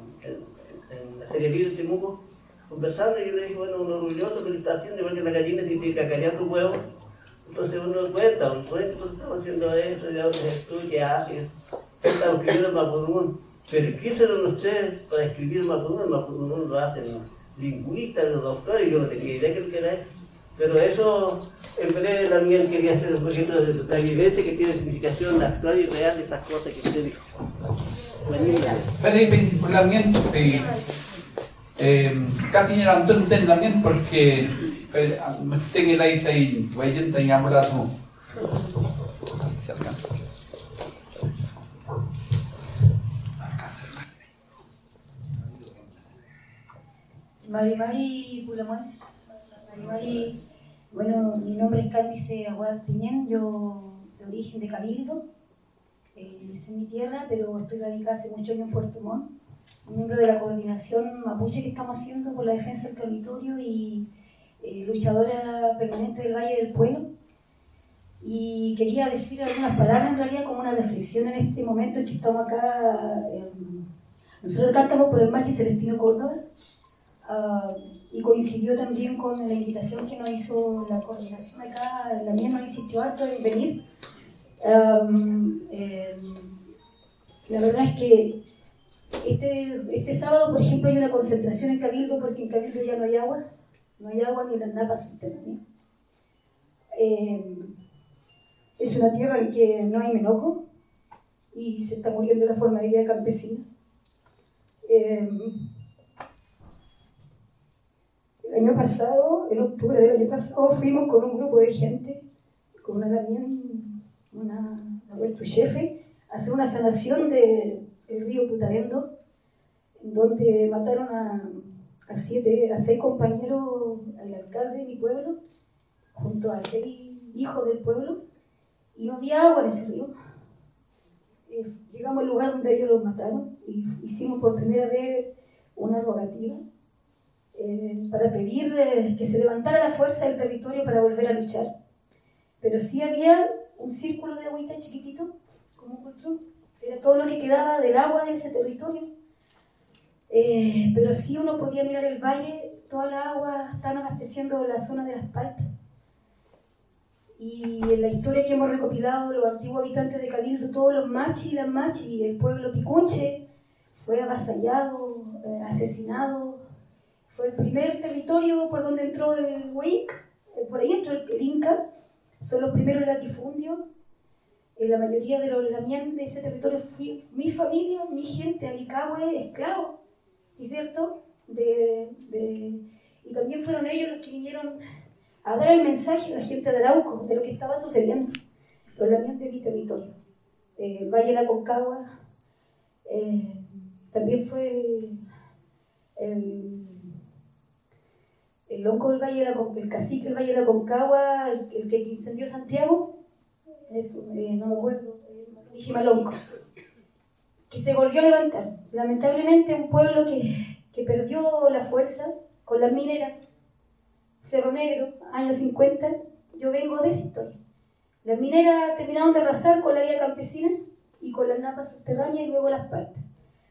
en la Feria Libre de Temuco, conversando, y yo le dije, bueno, uno orgulloso que lo está haciendo, igual que la gallina tiene que cacarear tus huevos. Entonces uno cuenta, uno cuenta, nosotros estamos haciendo esto, ya dónde estudias, qué haces. Estamos escribiendo Mapudungun, pero ¿qué hicieron ustedes para escribir Mapudungun? Mapudungun lo hacen lingüistas, los doctores, y yo no tenía idea que lo que era eso. Pero eso, en breve también quería hacer un poquito de la vivencia que tiene significación actual y real de estas cosas que usted dijo. Felipe, también, kami nonton ten también porque mesti la itai wajen tanya mula tu. Se alcanza. Mari Mari Pulamoy, Mari Mari Bueno, mi nombre es Cándice Aguad Piñén, yo de origen de Cabildo, eh, es en mi tierra, pero estoy radicada hace muchos años en Puerto Montt, miembro de la coordinación mapuche que estamos haciendo por la defensa del territorio y eh, luchadora permanente del Valle del Pueblo. Y quería decir algunas palabras en realidad como una reflexión en este momento en que estamos acá. Eh, nosotros acá estamos por el Machi Celestino Córdoba, uh, y coincidió también con la invitación que nos hizo la coordinación acá. La mía nos insistió harto en venir. Um, eh, la verdad es que este, este sábado, por ejemplo, hay una concentración en Cabildo, porque en Cabildo ya no hay agua, no hay agua ni las napas subterráneas. Eh, es una tierra en que no hay menoco y se está muriendo la forma de vida campesina. Eh, El año pasado, en octubre del año pasado, fuimos con un grupo de gente, con una también, una, una tu jefe, a hacer una sanación del de río Putaendo, en donde mataron a, a, siete, a seis compañeros, al alcalde de mi pueblo, junto a seis hijos del pueblo, y no había agua en ese río. Eh, llegamos al lugar donde ellos los mataron y hicimos por primera vez una rogativa. Eh, para pedir eh, que se levantara la fuerza del territorio para volver a luchar. Pero sí había un círculo de agüita chiquitito, como un control, era todo lo que quedaba del agua de ese territorio. Eh, pero sí uno podía mirar el valle, toda la agua están abasteciendo la zona de las Paltas. Y en la historia que hemos recopilado, los antiguos habitantes de Cabildo, todos los machis y las machis, el pueblo picunche, fue avasallado, eh, asesinado. Fue el primer territorio por donde entró el Huayc, por ahí entró el, el Inca, son los primeros latifundios. Eh, la mayoría de los lamien de ese territorio fui mi familia, mi gente, Alicahue, esclavos, ¿es cierto? De, de, y también fueron ellos los que vinieron a dar el mensaje a la gente de Arauco de lo que estaba sucediendo, los lamien de mi territorio. Eh, el Valle de la Concagua, eh, también fue el, el el lonco del Valle de la Concagua, el cacique del Valle de la Concagua, el, el que incendió Santiago, eh, no me acuerdo, Michimalonco, que se volvió a levantar. Lamentablemente un pueblo que, que perdió la fuerza con las mineras, Cerro Negro, años cincuenta, yo vengo de esa historia. Las mineras terminaron de arrasar con la vida campesina y con las napas subterráneas y luego las Paltas.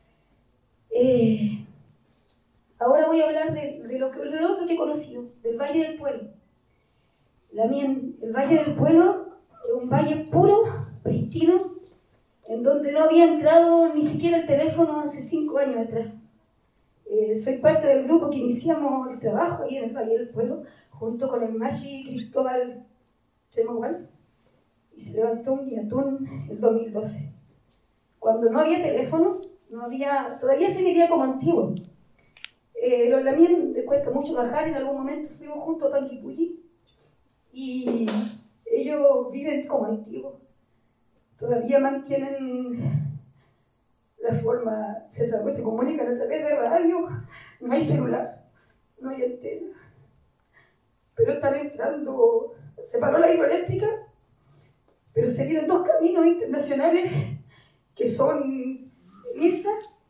Eh, Ahora voy a hablar de, de, lo que, de lo otro que he conocido, del Valle del Pueblo. La mien, el Valle del Pueblo es un valle puro, pristino, en donde no había entrado ni siquiera el teléfono hace cinco años atrás. Eh, soy parte del grupo que iniciamos el trabajo ahí en el Valle del Pueblo, junto con el machi Cristóbal Chemogual, y se levantó un guiatún el dos mil doce. Cuando no había teléfono, no había, todavía se vivía como antiguo. Eh, los lamien les cuesta mucho bajar, en algún momento fuimos juntos a Panguipulli y ellos viven como antiguos, todavía mantienen la forma, se, se comunican a través de radio, no hay celular, no hay antena, pero están entrando, se paró la hidroeléctrica, pero se vienen dos caminos internacionales que son Elisa,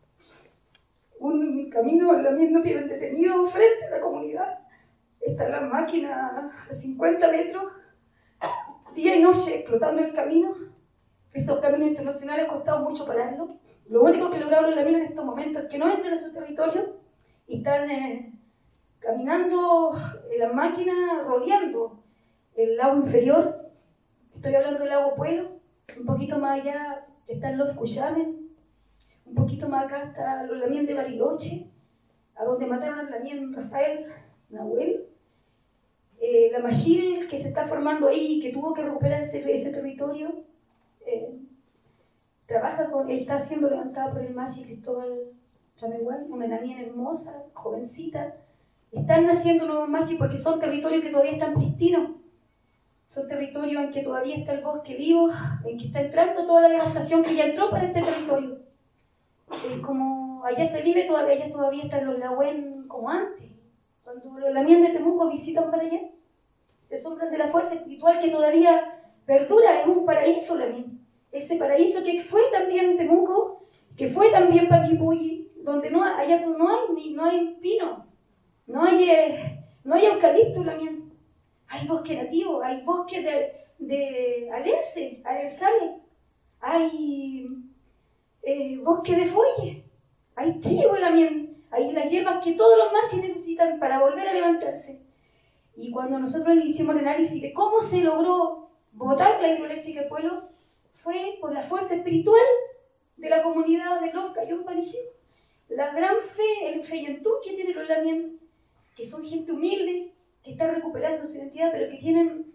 un camino, el lamien no tienen detenido frente a la comunidad. Están las máquinas a cincuenta metros, día y noche explotando el camino. Esos caminos internacionales ha costado mucho pararlo. Lo único que lograron los lamien en estos momentos es que no entren a su territorio y están eh, caminando en las máquinas, rodeando el lago inferior. Estoy hablando del lago Puelo. Un poquito más allá están los Cuyamen. Un poquito más acá está los lamien de Bariloche, a donde mataron al lamien Rafael Nahuel. Eh, la Machil que se está formando ahí, que tuvo que recuperar ese, ese territorio, eh, trabaja con, está siendo levantada por el machi Cristóbal Ramegual, una lamien hermosa, jovencita. Están naciendo nuevos machis porque son territorios que todavía están pristinos. Son territorios en que todavía está el bosque vivo, en que está entrando toda la devastación que ya entró para este territorio. Es como, allá se vive todavía, allá todavía están los Lahuen como antes. Cuando los lamien de Temuco visitan para allá, se asombran de la fuerza espiritual que todavía perdura. Es un paraíso también. Ese paraíso que fue también Temuco, que fue también Paquipulli, donde no hay, no hay, no hay pino, no hay, eh, no hay eucalipto también. Hay bosque nativo, hay bosque de, de alerce, alerzales, hay eh, bosque de folle, hay trigo también, hay las hierbas que todos los machis necesitan para volver a levantarse. Y cuando nosotros hicimos el análisis de cómo se logró botar la hidroeléctrica del pueblo, fue por la fuerza espiritual de la comunidad de Los Cayón Parichí. La gran fe, el feyentú que tienen los lamien, que son gente humilde, que está recuperando su identidad, pero que tienen,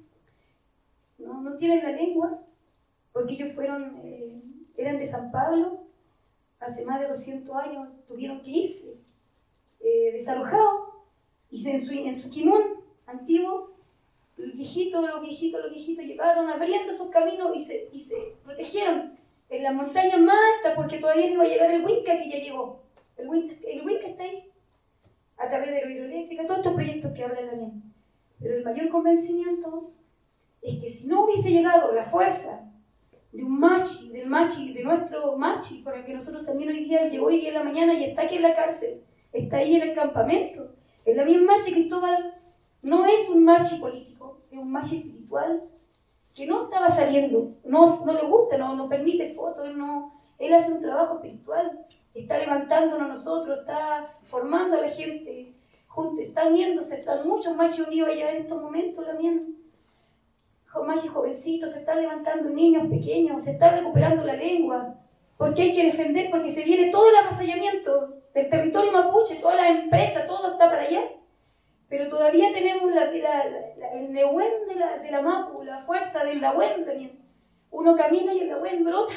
no, no tienen la lengua, porque ellos fueron, eh, eran de San Pablo, hace más de doscientos años tuvieron que irse, eh, desalojados, y en su, en su quimón antiguo, el viejito, los viejitos, los viejitos llegaron abriendo esos caminos y se, y se protegieron en las montañas más altas, porque todavía no iba a llegar el Huinca, que ya llegó. El Huinca, el Huinca está ahí, a través de lo hidroeléctrico, todos estos proyectos que hablan también. Pero el mayor convencimiento es que si no hubiese llegado la fuerza de un machi, del machi, de nuestro machi, con el que nosotros también hoy día, llegó hoy día en la mañana y está aquí en la cárcel, está ahí en el campamento, el Lamien Machi Cristóbal no es un machi político, es un machi espiritual que no estaba saliendo, no, no le gusta, no, no permite fotos, no, él hace un trabajo espiritual, está levantándonos a nosotros, está formando a la gente, junto, están uniéndose, están muchos machos unidos allá en estos momentos también, machos jovencitos, se están levantando niños pequeños, se está recuperando la lengua, porque hay que defender, porque se viene todo el avasallamiento del territorio mapuche, todas las empresas, todo está para allá. Pero todavía tenemos la, la, la, el Nehuen de la, de la Mapu, la fuerza del Nehuen también. Uno camina y el Nehuen brota.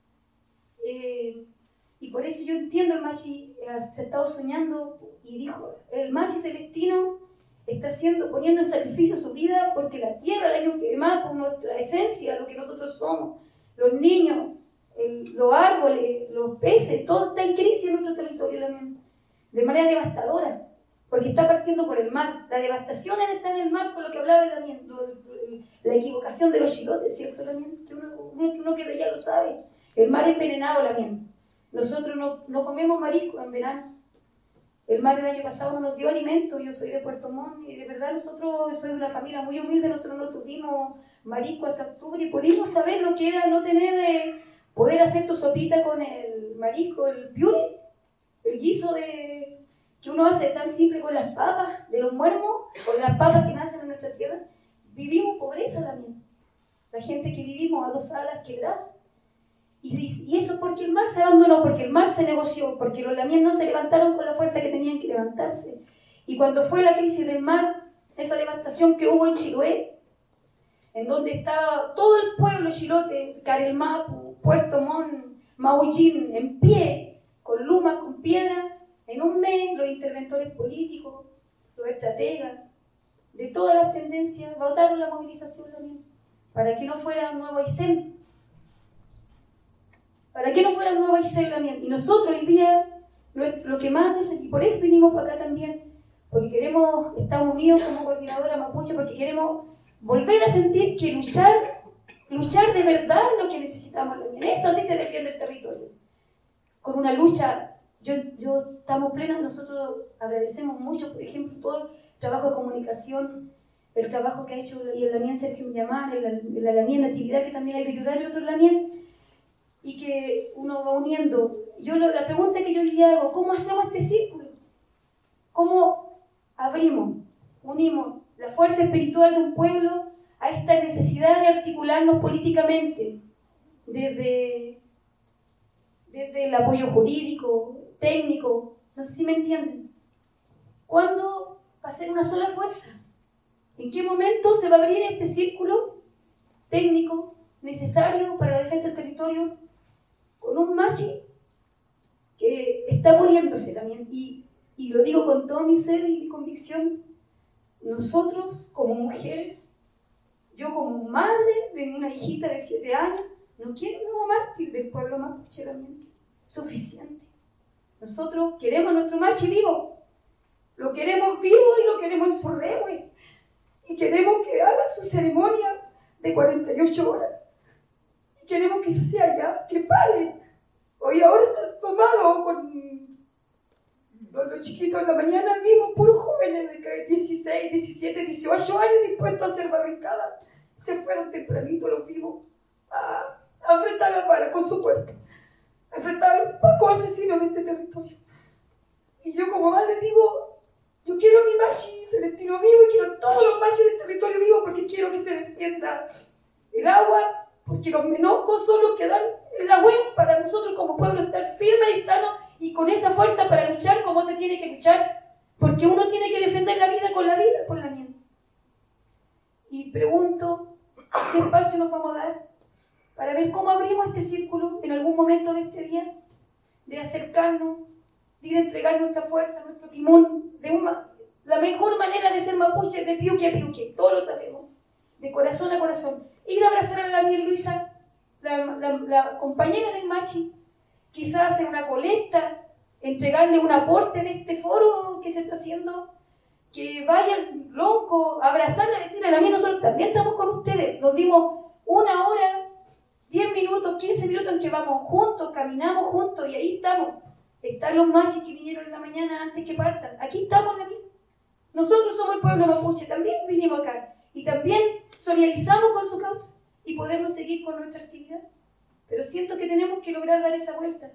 Eh, y por eso yo entiendo el Machi, eh, se ha estado soñando y dijo, el Machi Celestino está haciendo, poniendo en sacrificio su vida porque la tierra, el año que Mapu, nuestra esencia, lo que nosotros somos, los niños, el, los árboles, los peces, todo está en crisis en nuestro territorio también, de manera devastadora. Porque está partiendo por el mar. La devastación está en el mar, con lo que hablaba también, la equivocación de los chilotes, ¿cierto? También, que uno, uno, uno que de ya lo sabe. El mar es envenenado también. Nosotros no, no comemos marisco en verano. El mar el año pasado no nos dio alimento. Yo soy de Puerto Montt y de verdad nosotros, soy de una familia muy humilde, nosotros no tuvimos marisco hasta octubre y pudimos saber lo que era no tener, eh, poder hacer tu sopita con el marisco, el piure, el guiso de... que uno hace tan simple con las papas de los muermos, con las papas que nacen en nuestra tierra. Vivimos pobreza también. La gente que vivimos a dos alas quebradas. Y, y, y eso porque el mar se abandonó, porque el mar se negoció, porque los lamien no se levantaron con la fuerza que tenían que levantarse. Y cuando fue la crisis del mar, esa levantación que hubo en Chiloé, en donde estaba todo el pueblo chilote, Carelmapu, Puerto Montt, Mahuillín, en pie, con lumas, con piedra. En un mes, los interventores políticos, los estrategas, de todas las tendencias, votaron la movilización también, para que no fuera un nuevo Aysén, para que no fuera un nuevo Aysén también. Y nosotros hoy día, lo que más necesitamos, por eso vinimos para acá también, porque queremos, estamos unidos como coordinadora mapuche, porque queremos volver a sentir que luchar, luchar de verdad es lo que necesitamos también. Eso sí se defiende el territorio, con una lucha. Yo, yo estamos plenos, nosotros agradecemos mucho, por ejemplo, todo el trabajo de comunicación, el trabajo que ha hecho y el Lamien Sergio Millamán, el, la Lamien Natividad, que también ha ido a ayudar, y otro Lamien, y que uno va uniendo. Yo, la pregunta que yo le hago, ¿cómo hacemos este círculo? ¿Cómo abrimos, unimos la fuerza espiritual de un pueblo a esta necesidad de articularnos políticamente, desde, desde el apoyo jurídico, técnico, no sé si me entienden? ¿Cuándo va a ser una sola fuerza? ¿En qué momento se va a abrir este círculo técnico necesario para la defensa del territorio con un machi que está muriéndose también? Y, y lo digo con todo mi ser y mi convicción, nosotros como mujeres, yo como madre de una hijita de siete años, no quiero un nuevo mártir del pueblo mapuche también, suficiente. Nosotros queremos a nuestro machi vivo, lo queremos vivo y lo queremos en su rehue. y queremos que haga su ceremonia de cuarenta y ocho horas. Y queremos que eso sea ya, que pare. Hoy ahora estás tomado con los, los chiquitos en la mañana, vimos puros jóvenes de dieciséis, diecisiete, dieciocho años dispuestos a hacer barricadas. Se fueron tempranito, los vimos a, a enfrentar la bala con su cuerpo, a enfrentar a los pacos asesinos de este territorio. Y yo como madre digo, yo quiero mi machi celestino vivo y quiero todos los machis del territorio vivo porque quiero que se defienda el agua, porque los menocos son los que dan el agua para nosotros como pueblo estar firmes y sanos y con esa fuerza para luchar como se tiene que luchar, porque uno tiene que defender la vida con la vida, por la niña. Y pregunto, ¿qué espacio nos vamos a dar para ver cómo abrimos este círculo en algún momento de este día, de acercarnos, de ir a entregar nuestra fuerza, nuestro timón, de una, la mejor manera de ser mapuche, de piuque a piuque, todos lo sabemos, de corazón a corazón. Ir a abrazar a la Miel Luisa, la, la, la compañera del machi, quizás hacer una colecta, entregarle un aporte de este foro que se está haciendo, que vaya al Lonco, abrazarla, decirle a la Miel, nosotros también estamos con ustedes, nos dimos una hora, diez minutos, quince minutos en que vamos juntos, caminamos juntos y ahí estamos. Están los machis que vinieron en la mañana antes que partan. Aquí estamos, la misma. Nosotros somos el pueblo mapuche, también vinimos acá. Y también solidarizamos con su causa y podemos seguir con nuestra actividad. Pero siento que tenemos que lograr dar esa vuelta.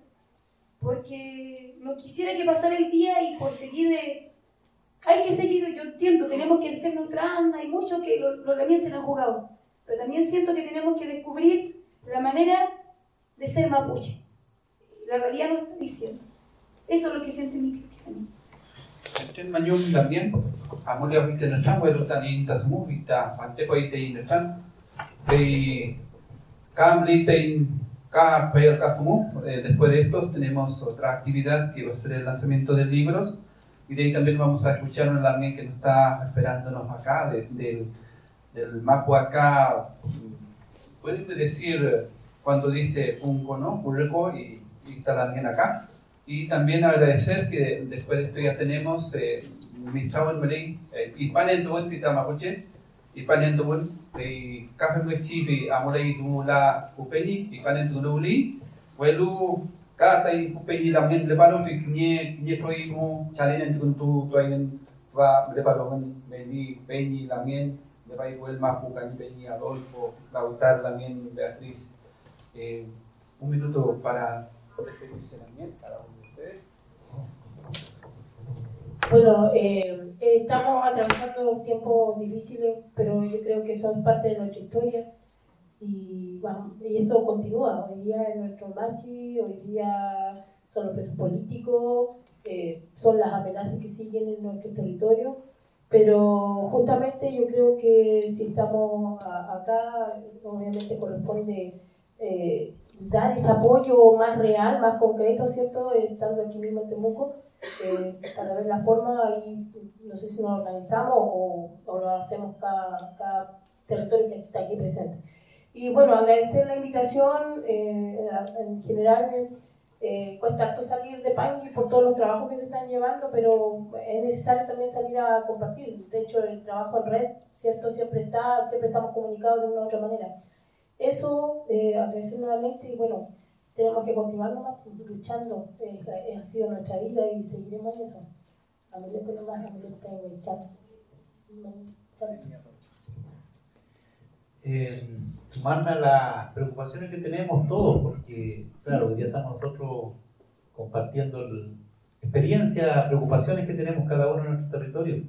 Porque no quisiera que pasara el día y por seguir de... Hay que seguir, yo entiendo, tenemos que ser neutrales, hay muchos que los lo, también se lo han jugado. Pero también siento que tenemos que descubrir la manera de ser mapuche. La realidad nos está diciendo. Eso es lo que siente mi pique. Ten mañum también, amulia viste no están, bueno, tan intasmu, vista, manteco y te no están, de Camli, te Ka Payer Kasumu. Después de estos tenemos otra actividad que va a ser el lanzamiento de libros, y de ahí también vamos a escuchar un también que nos está esperándonos acá, desde el del Mapu acá. Pueden decir cuando dice Punco, ¿no? Purreco y y está también acá. Y también agradecer que después de esto ya tenemos Mitsawan Malay y Panen Tubun Pita Mapuche y Panen Tubun de Café Muechi y Amulay Zumula Kupeni y Panen Tunuli Welu Kata y Kupeni Lamin Lepalo y Knie Knie Toimu Chalina Tuntu Toyen Va Lepalon Meni Peni Lamin de Paipel Mapu Cani Peni Adolfo Lautar Lamin Beatriz. Eh, un minuto para despedirse también, cada uno de ustedes. Bueno, eh, estamos atravesando tiempos difíciles, pero yo creo que son parte de nuestra historia y, bueno, y eso continúa. Hoy día es nuestro machi, hoy día son los presos políticos, eh, son las amenazas que siguen en nuestro territorio, pero justamente yo creo que si estamos a, acá, obviamente corresponde eh, dar ese apoyo más real, más concreto, ¿cierto? Estando aquí mismo en Temuco, eh, para ver la forma y no sé si nos organizamos o, o lo hacemos cada, cada territorio que está aquí presente. Y bueno, agradecer la invitación, eh, en general eh, cuesta harto salir de Pangui por todos los trabajos que se están llevando, pero es necesario también salir a compartir. De hecho, el trabajo en red, ¿cierto? Siempre está, siempre estamos comunicados de una u otra manera. Eso, eh, agradecer nuevamente y bueno, tenemos que continuar nomás luchando, eh, ha sido nuestra vida y seguiremos en eso. A mí le ponemos más, a mí le tengo el chat. Eh, sumarme a las preocupaciones que tenemos todos, porque claro, hoy día estamos nosotros compartiendo el, experiencias, preocupaciones que tenemos cada uno en nuestro territorio.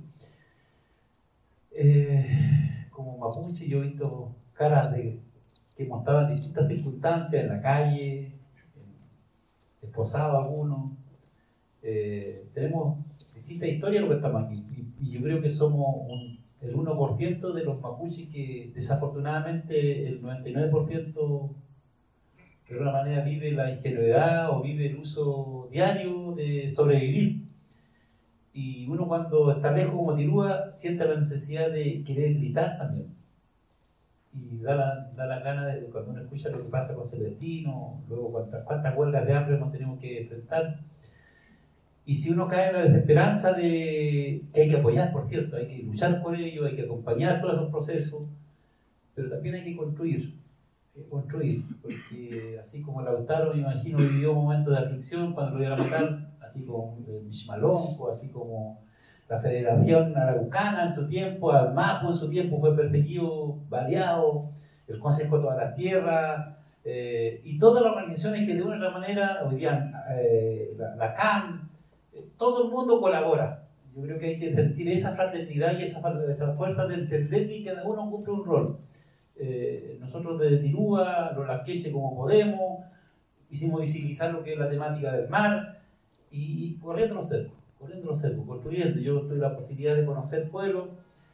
Eh, como mapuche yo he visto caras de que mostraban distintas circunstancias en la calle, esposados algunos. Eh, tenemos distintas historias lo que estamos aquí, y, y yo creo que somos un, el uno por ciento de los mapuches que desafortunadamente el noventa y nueve por ciento de alguna manera vive la ingenuidad o vive el uso diario de sobrevivir. Y uno cuando está lejos como Tirúa siente la necesidad de querer gritar también. Y da la, da la gana de cuando uno escucha lo que pasa con Celestino, luego cuántas, cuántas huelgas de hambre hemos tenido que enfrentar. Y si uno cae en la desesperanza de que hay que apoyar, por cierto, hay que luchar por ello, hay que acompañar todos esos procesos, pero también hay que construir, hay que construir, porque así como Lautaro, me imagino, vivió momentos de aflicción cuando lo iban a matar, así como Mishmalonco, así como la Federación Araucana en su tiempo, Almapo en su tiempo fue perseguido, baleado, el Consejo de todas las Tierras, eh, y todas las organizaciones que de una u otra manera, hoy día eh, la, la C A M, todo el mundo colabora. Yo creo que hay que sentir esa fraternidad y esa, esa fuerza de entender que cada uno cumple un rol. Eh, nosotros desde Tirúa, los Lasqueche como podemos, hicimos visibilizar lo que es la temática del mar y corriendo los cercos, corriendo los cercos, construyendo. Yo tuve la posibilidad de conocer pueblos,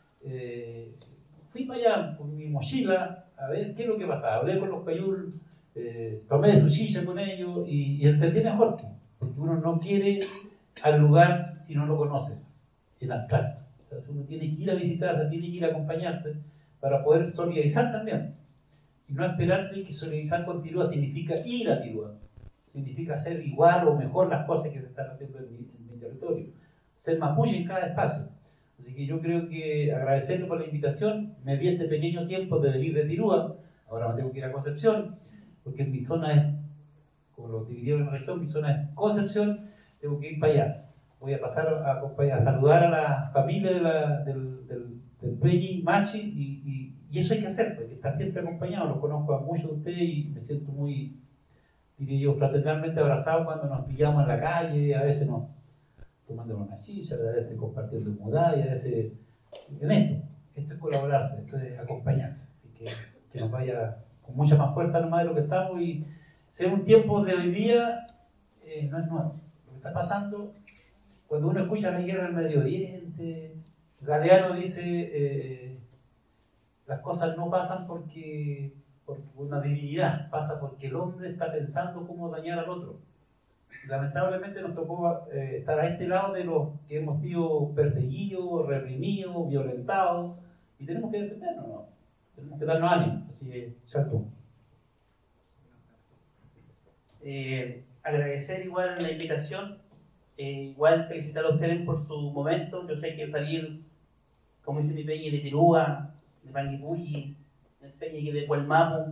eh, fui para allá con mi mochila a ver qué es lo que pasaba. Hablé con los cayul, eh, tomé de su chicha con ellos y, y entendí mejor que, porque uno no quiere al lugar si no lo conoce, en abstracto. O sea, uno tiene que ir a visitarse, tiene que ir a acompañarse para poder solidarizar también. Y no esperar de que solidarizar con Tirúa significa ir a Tirúa, significa hacer igual o mejor las cosas que se están haciendo en mi, en mi territorio, ser mapuche en cada espacio. Así que yo creo que agradecerle por la invitación, me di este pequeño tiempo de venir de Tirúa, ahora me tengo que ir a Concepción, porque en mi zona es, como lo dividieron en la región, mi zona es Concepción, tengo que ir para allá. Voy a pasar a, a, a saludar a la familia de la, del, del, del Peñi Machi y, y, y eso hay que hacer, porque estar siempre acompañado. Los conozco a muchos de ustedes y me siento muy, diría yo, fraternalmente abrazado cuando nos pillamos en la calle, a veces nos tomando una chicha, a veces compartiendo mudada y a veces en esto. Esto es colaborarse, esto es acompañarse, y que, que nos vaya con mucha más fuerza nomás de lo que estamos y ser un tiempo de hoy día eh, no es nuevo. Está pasando cuando uno escucha la guerra en el Medio Oriente. Galeano dice eh, las cosas no pasan porque, porque una divinidad, pasa porque el hombre está pensando cómo dañar al otro. Lamentablemente nos tocó eh, estar a este lado de los que hemos sido perseguidos, reprimidos, violentados y tenemos que defendernos, ¿no? Tenemos que darnos ánimo, así que salto. Eh, agradecer igual la invitación, eh, igual felicitar a ustedes por su momento. Yo sé que salir, como dice mi Peñi, de Tirúa, de Panguipulli, el Peñi de Cuelmapu,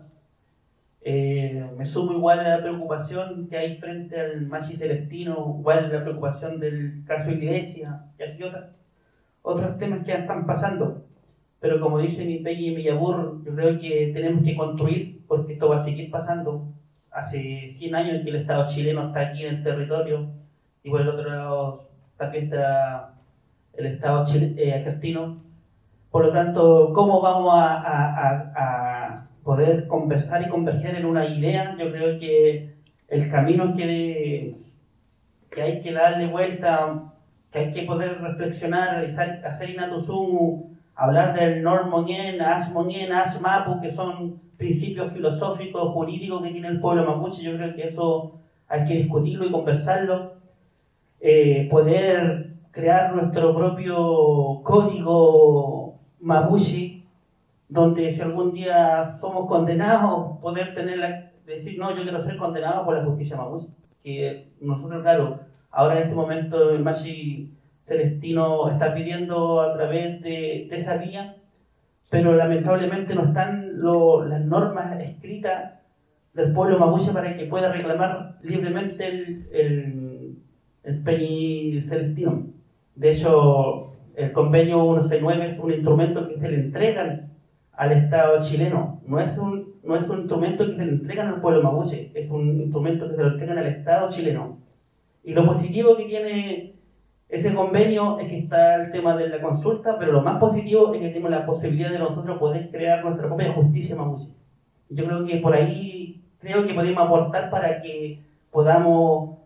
eh, me sumo igual a la preocupación que hay frente al Machi Celestino, igual la preocupación del caso Iglesia y así otros, otros temas que están pasando. Pero como dice mi Peñi y mi Yabur, yo creo que tenemos que construir porque esto va a seguir pasando. Hace cien años que el Estado chileno está aquí en el territorio, y por el otro lado también está el Estado chile, eh, argentino. Por lo tanto, ¿cómo vamos a, a, a poder conversar y converger en una idea? Yo creo que el camino que, de, que hay que darle vuelta, que hay que poder reflexionar, realizar, hacer inatusumu, hablar del Normoñén, Asmoñén, Asmapu, que son principios filosóficos, jurídicos que tiene el pueblo mapuche. Yo creo que eso hay que discutirlo y conversarlo. Eh, poder crear nuestro propio código mapuche, donde si algún día somos condenados, poder tener la, decir, no, yo quiero ser condenado por la justicia mapuche. Que nosotros, claro, ahora en este momento el Machi Celestino está pidiendo a través de, de esa vía, pero lamentablemente no están lo, las normas escritas del pueblo mapuche para que pueda reclamar libremente el, el, el Peñi Celestino. De hecho, el convenio ciento sesenta y nueve es un instrumento que se le entregan al Estado chileno, no es un, no es un instrumento que se le entregan al pueblo mapuche, es un instrumento que se le entregan al Estado chileno. Y lo positivo que tiene ese convenio es que está el tema de la consulta, pero lo más positivo es que tenemos la posibilidad de nosotros poder crear nuestra propia justicia mapuche. Yo creo que por ahí creo que podemos aportar para que podamos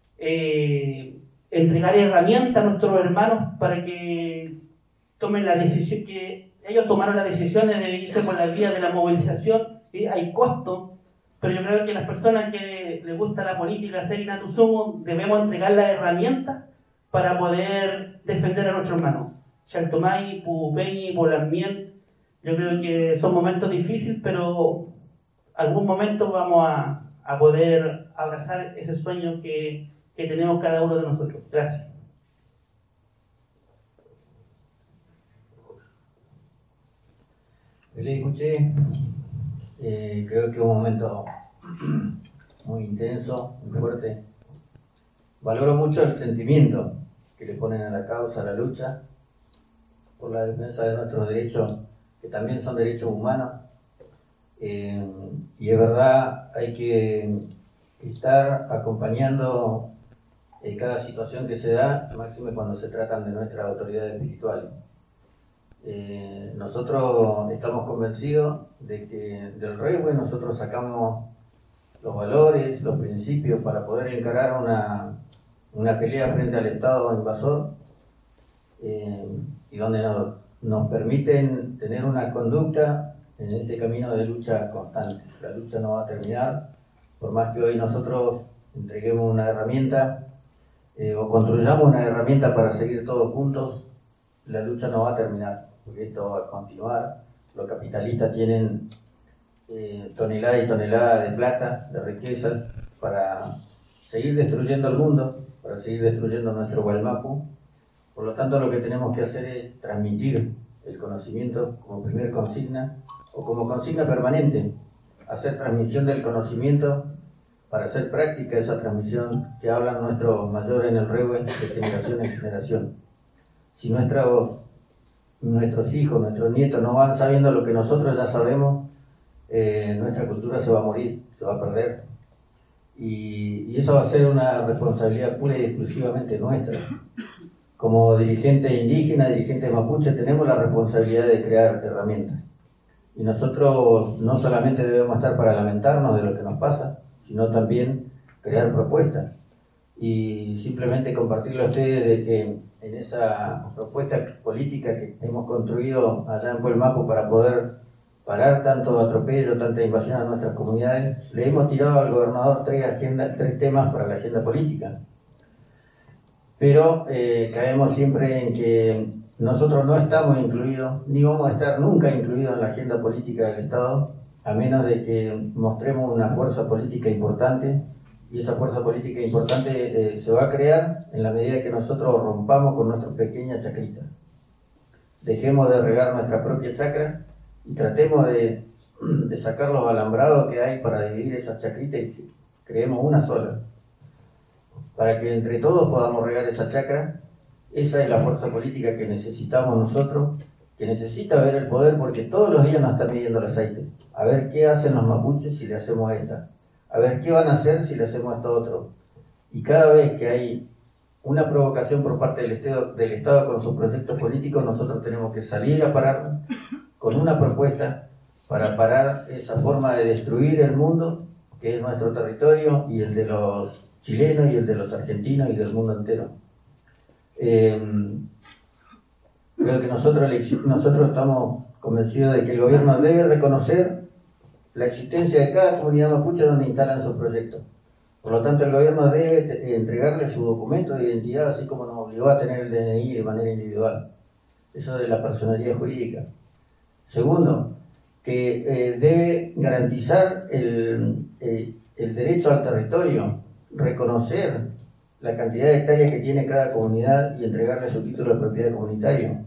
eh, entregar herramientas a nuestros hermanos para que tomen la decisión, que ellos tomaron las decisiones de irse por la vía de la movilización. ¿Sí? Hay costo, pero yo creo que las personas que les gusta la política, hacer inatusumo, debemos entregar las herramientas para poder defender a nuestros hermanos. Chaltomay, Pupeñi, Polamien, yo creo que son momentos difíciles, pero algún momento vamos a, a poder abrazar ese sueño que que tenemos cada uno de nosotros. Gracias. Yo le escuché, eh, creo que es un momento muy intenso, muy fuerte. Valoro mucho el sentimiento que le ponen a la causa, a la lucha por la defensa de nuestros derechos, que también son derechos humanos. Eh, y es verdad, hay que estar acompañando eh, cada situación que se da, máximo cuando se tratan de nuestras autoridades espirituales. Eh, nosotros estamos convencidos de que del Rehue nosotros sacamos los valores, los principios para poder encarar una, una pelea frente al Estado invasor, eh, y donde nos, nos permiten tener una conducta en este camino de lucha constante. La lucha no va a terminar, por más que hoy nosotros entreguemos una herramienta eh, o construyamos una herramienta para seguir todos juntos, la lucha no va a terminar, porque esto va a continuar. Los capitalistas tienen eh, toneladas y toneladas de plata, de riquezas, para seguir destruyendo el mundo, para seguir destruyendo nuestro Gualmapu. Por lo tanto, lo que tenemos que hacer es transmitir el conocimiento como primer consigna o como consigna permanente, hacer transmisión del conocimiento para hacer práctica esa transmisión que hablan nuestros mayores en el Rehue de generación en generación. Si nuestros, nuestros hijos, nuestros nietos no van sabiendo lo que nosotros ya sabemos, eh, nuestra cultura se va a morir, se va a perder. Y, y eso va a ser una responsabilidad pura y exclusivamente nuestra. Como dirigentes indígenas, dirigentes mapuche, tenemos la responsabilidad de crear herramientas. Y nosotros no solamente debemos estar para lamentarnos de lo que nos pasa, sino también crear propuestas. Y simplemente compartirle a ustedes de que en esa propuesta política que hemos construido allá en Gualmapu para poder parar tanto atropello, tanta invasión a nuestras comunidades, le hemos tirado al gobernador tres, agenda, tres temas para la agenda política. Pero eh, caemos siempre en que nosotros no estamos incluidos, ni vamos a estar nunca incluidos en la agenda política del Estado, a menos de que mostremos una fuerza política importante, y esa fuerza política importante eh, se va a crear en la medida que nosotros rompamos con nuestra pequeña chacrita. Dejemos de regar nuestra propia chacra y tratemos de, de sacar los alambrados que hay para dividir esa chacrita y creemos una sola, para que entre todos podamos regar esa chacra. Esa es la fuerza política que necesitamos nosotros, que necesita ver el poder, porque todos los días nos están midiendo el aceite. A ver qué hacen los mapuches si le hacemos esta. A ver qué van a hacer si le hacemos esto otro. Y cada vez que hay una provocación por parte del Estado, del Estado con sus proyectos políticos, nosotros tenemos que salir a parar con una propuesta para parar esa forma de destruir el mundo, que es nuestro territorio, y el de los chilenos, y el de los argentinos, y del mundo entero. Eh, creo que nosotros, nosotros estamos convencidos de que el gobierno debe reconocer la existencia de cada comunidad mapuche donde instalan sus proyectos. Por lo tanto, el gobierno debe entregarle su documento de identidad, así como nos obligó a tener el D N I de manera individual. Eso de la personería jurídica. Segundo, que eh, debe garantizar el, eh, el derecho al territorio, reconocer la cantidad de hectáreas que tiene cada comunidad y entregarle su título de propiedad comunitario,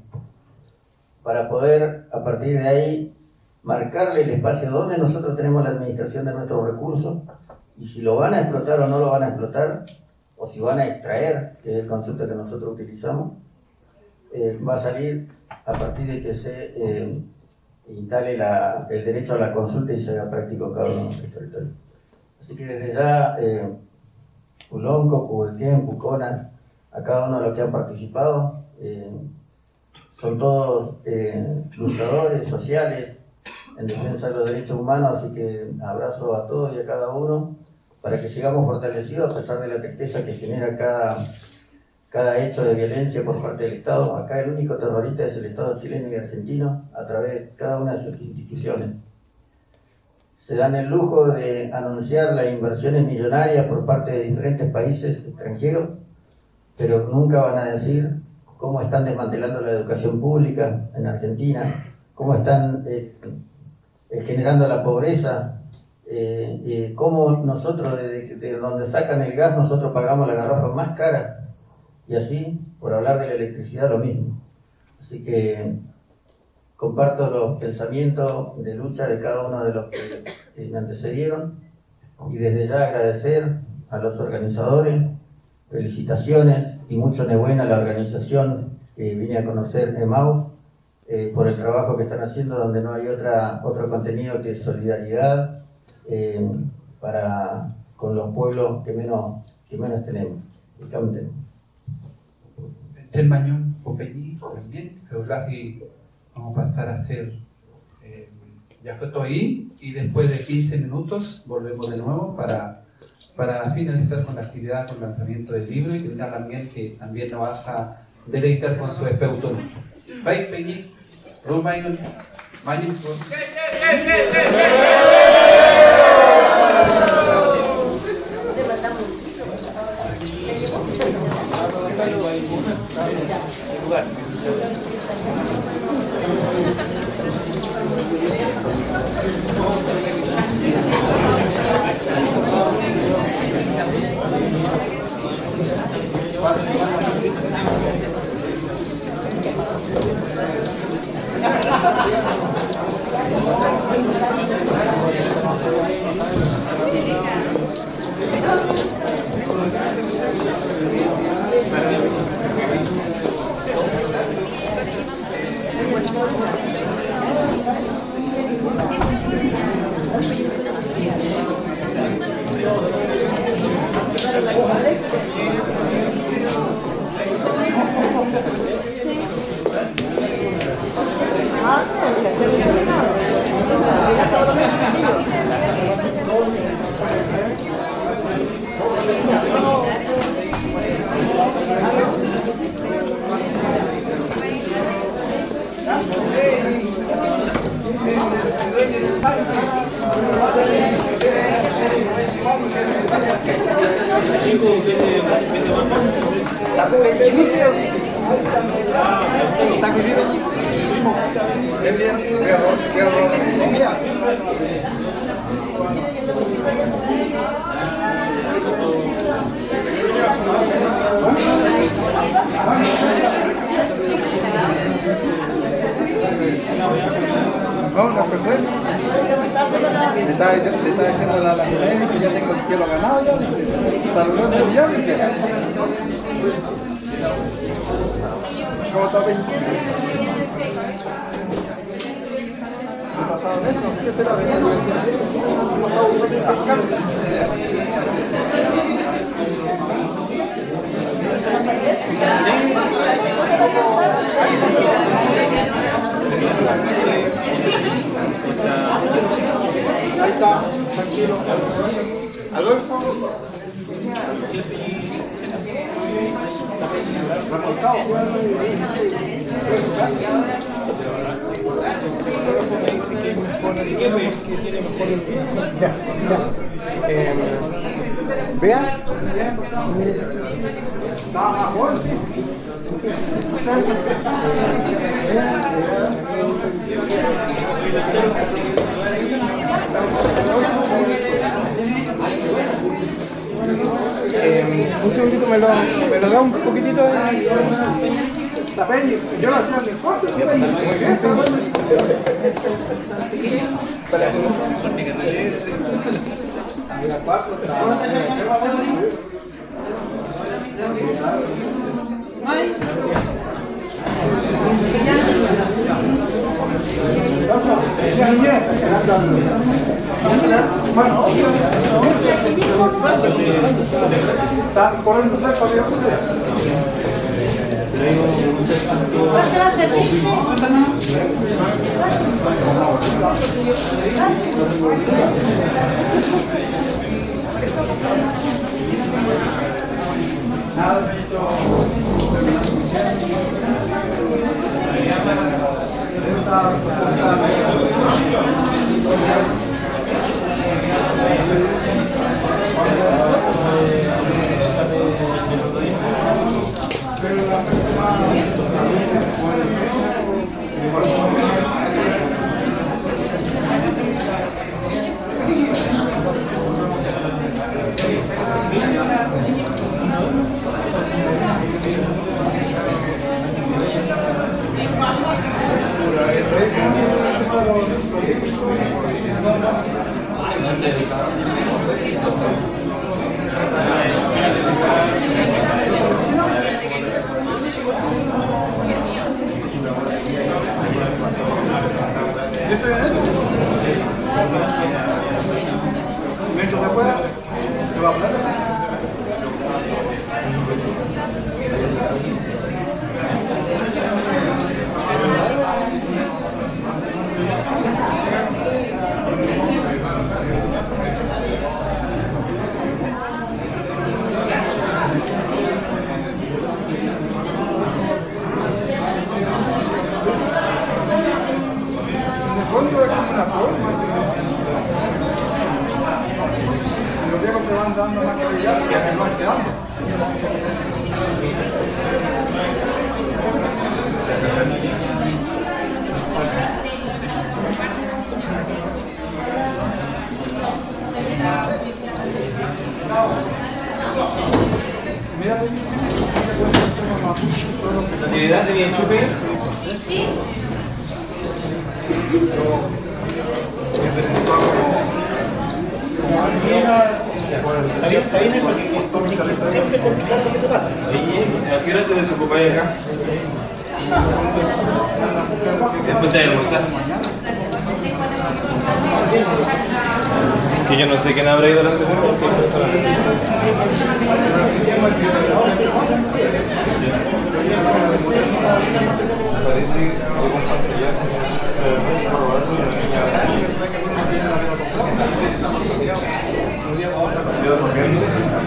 para poder, a partir de ahí, marcarle el espacio donde nosotros tenemos la administración de nuestros recursos, y si lo van a explotar o no lo van a explotar, o si van a extraer, que es el concepto que nosotros utilizamos, eh, va a salir a partir de que se eh, instale la, el derecho a la consulta y se haga práctico en cada uno de nuestros territorios. Así que desde ya, eh, Pulonco, Cuburquén, Pucona, a cada uno de los que han participado, eh, son todos eh, luchadores sociales en defensa de los derechos humanos, así que abrazo a todos y a cada uno para que sigamos fortalecidos a pesar de la tristeza que genera cada, cada hecho de violencia por parte del Estado. Acá el único terrorista es el Estado chileno y argentino a través de cada una de sus instituciones. Se dan el lujo de anunciar las inversiones millonarias por parte de diferentes países extranjeros, pero nunca van a decir cómo están desmantelando la educación pública en Argentina, cómo están eh, eh, generando la pobreza eh, eh, cómo nosotros, de, de donde sacan el gas, nosotros pagamos la garrafa más cara, y así, por hablar de la electricidad, lo mismo. Así que comparto los pensamientos de lucha de cada uno de los que, que me antecedieron, y desde ya agradecer a los organizadores, felicitaciones y mucho enhorabuena a la organización que vine a conocer, Emmaus, eh, por el trabajo que están haciendo, donde no hay otra, otro contenido que solidaridad eh, para, con los pueblos que menos, que menos tenemos. Y canten. Este Mañón Popellí también, Geografía, vamos a pasar a hacer, eh, ya fue todo ahí, y después de quince minutos volvemos de nuevo para, para finalizar con la actividad, con el lanzamiento del libro, y terminar también que también nos vas a deleitar con su espeuto. Bye, Peñi, Ruth Maynard, Mañón. Vamos a empezar. Le estaba diciendo, le estaba diciendo a la, la Jiménez que ya tengo el cielo ganado ya. Saludando el día. ¿Cómo está, Peña? ¿Qué pasado en esto? ¿Qué será veneno? Ahí está, tranquilo. Adolfo. Vean. Eh, un segundito, me lo, me lo da un poquitito de... La Peña, yo lo hacía mejor. Muy bien. Para está corriendo tres para que ¿Pasa a servirse? Pero la dando más calidad que me van quedando. ¿La actividad tenía enchufe? Sí. Está bien, está bien eso, que siempre complicar lo que te pasa. ¿A qué hora te desocupáis acá? Después de almorzar. Que yo no sé quién habrá ido a la segunda porque hay personas. Parece que comparto ya, si no sé si se va a probarlo y no hay que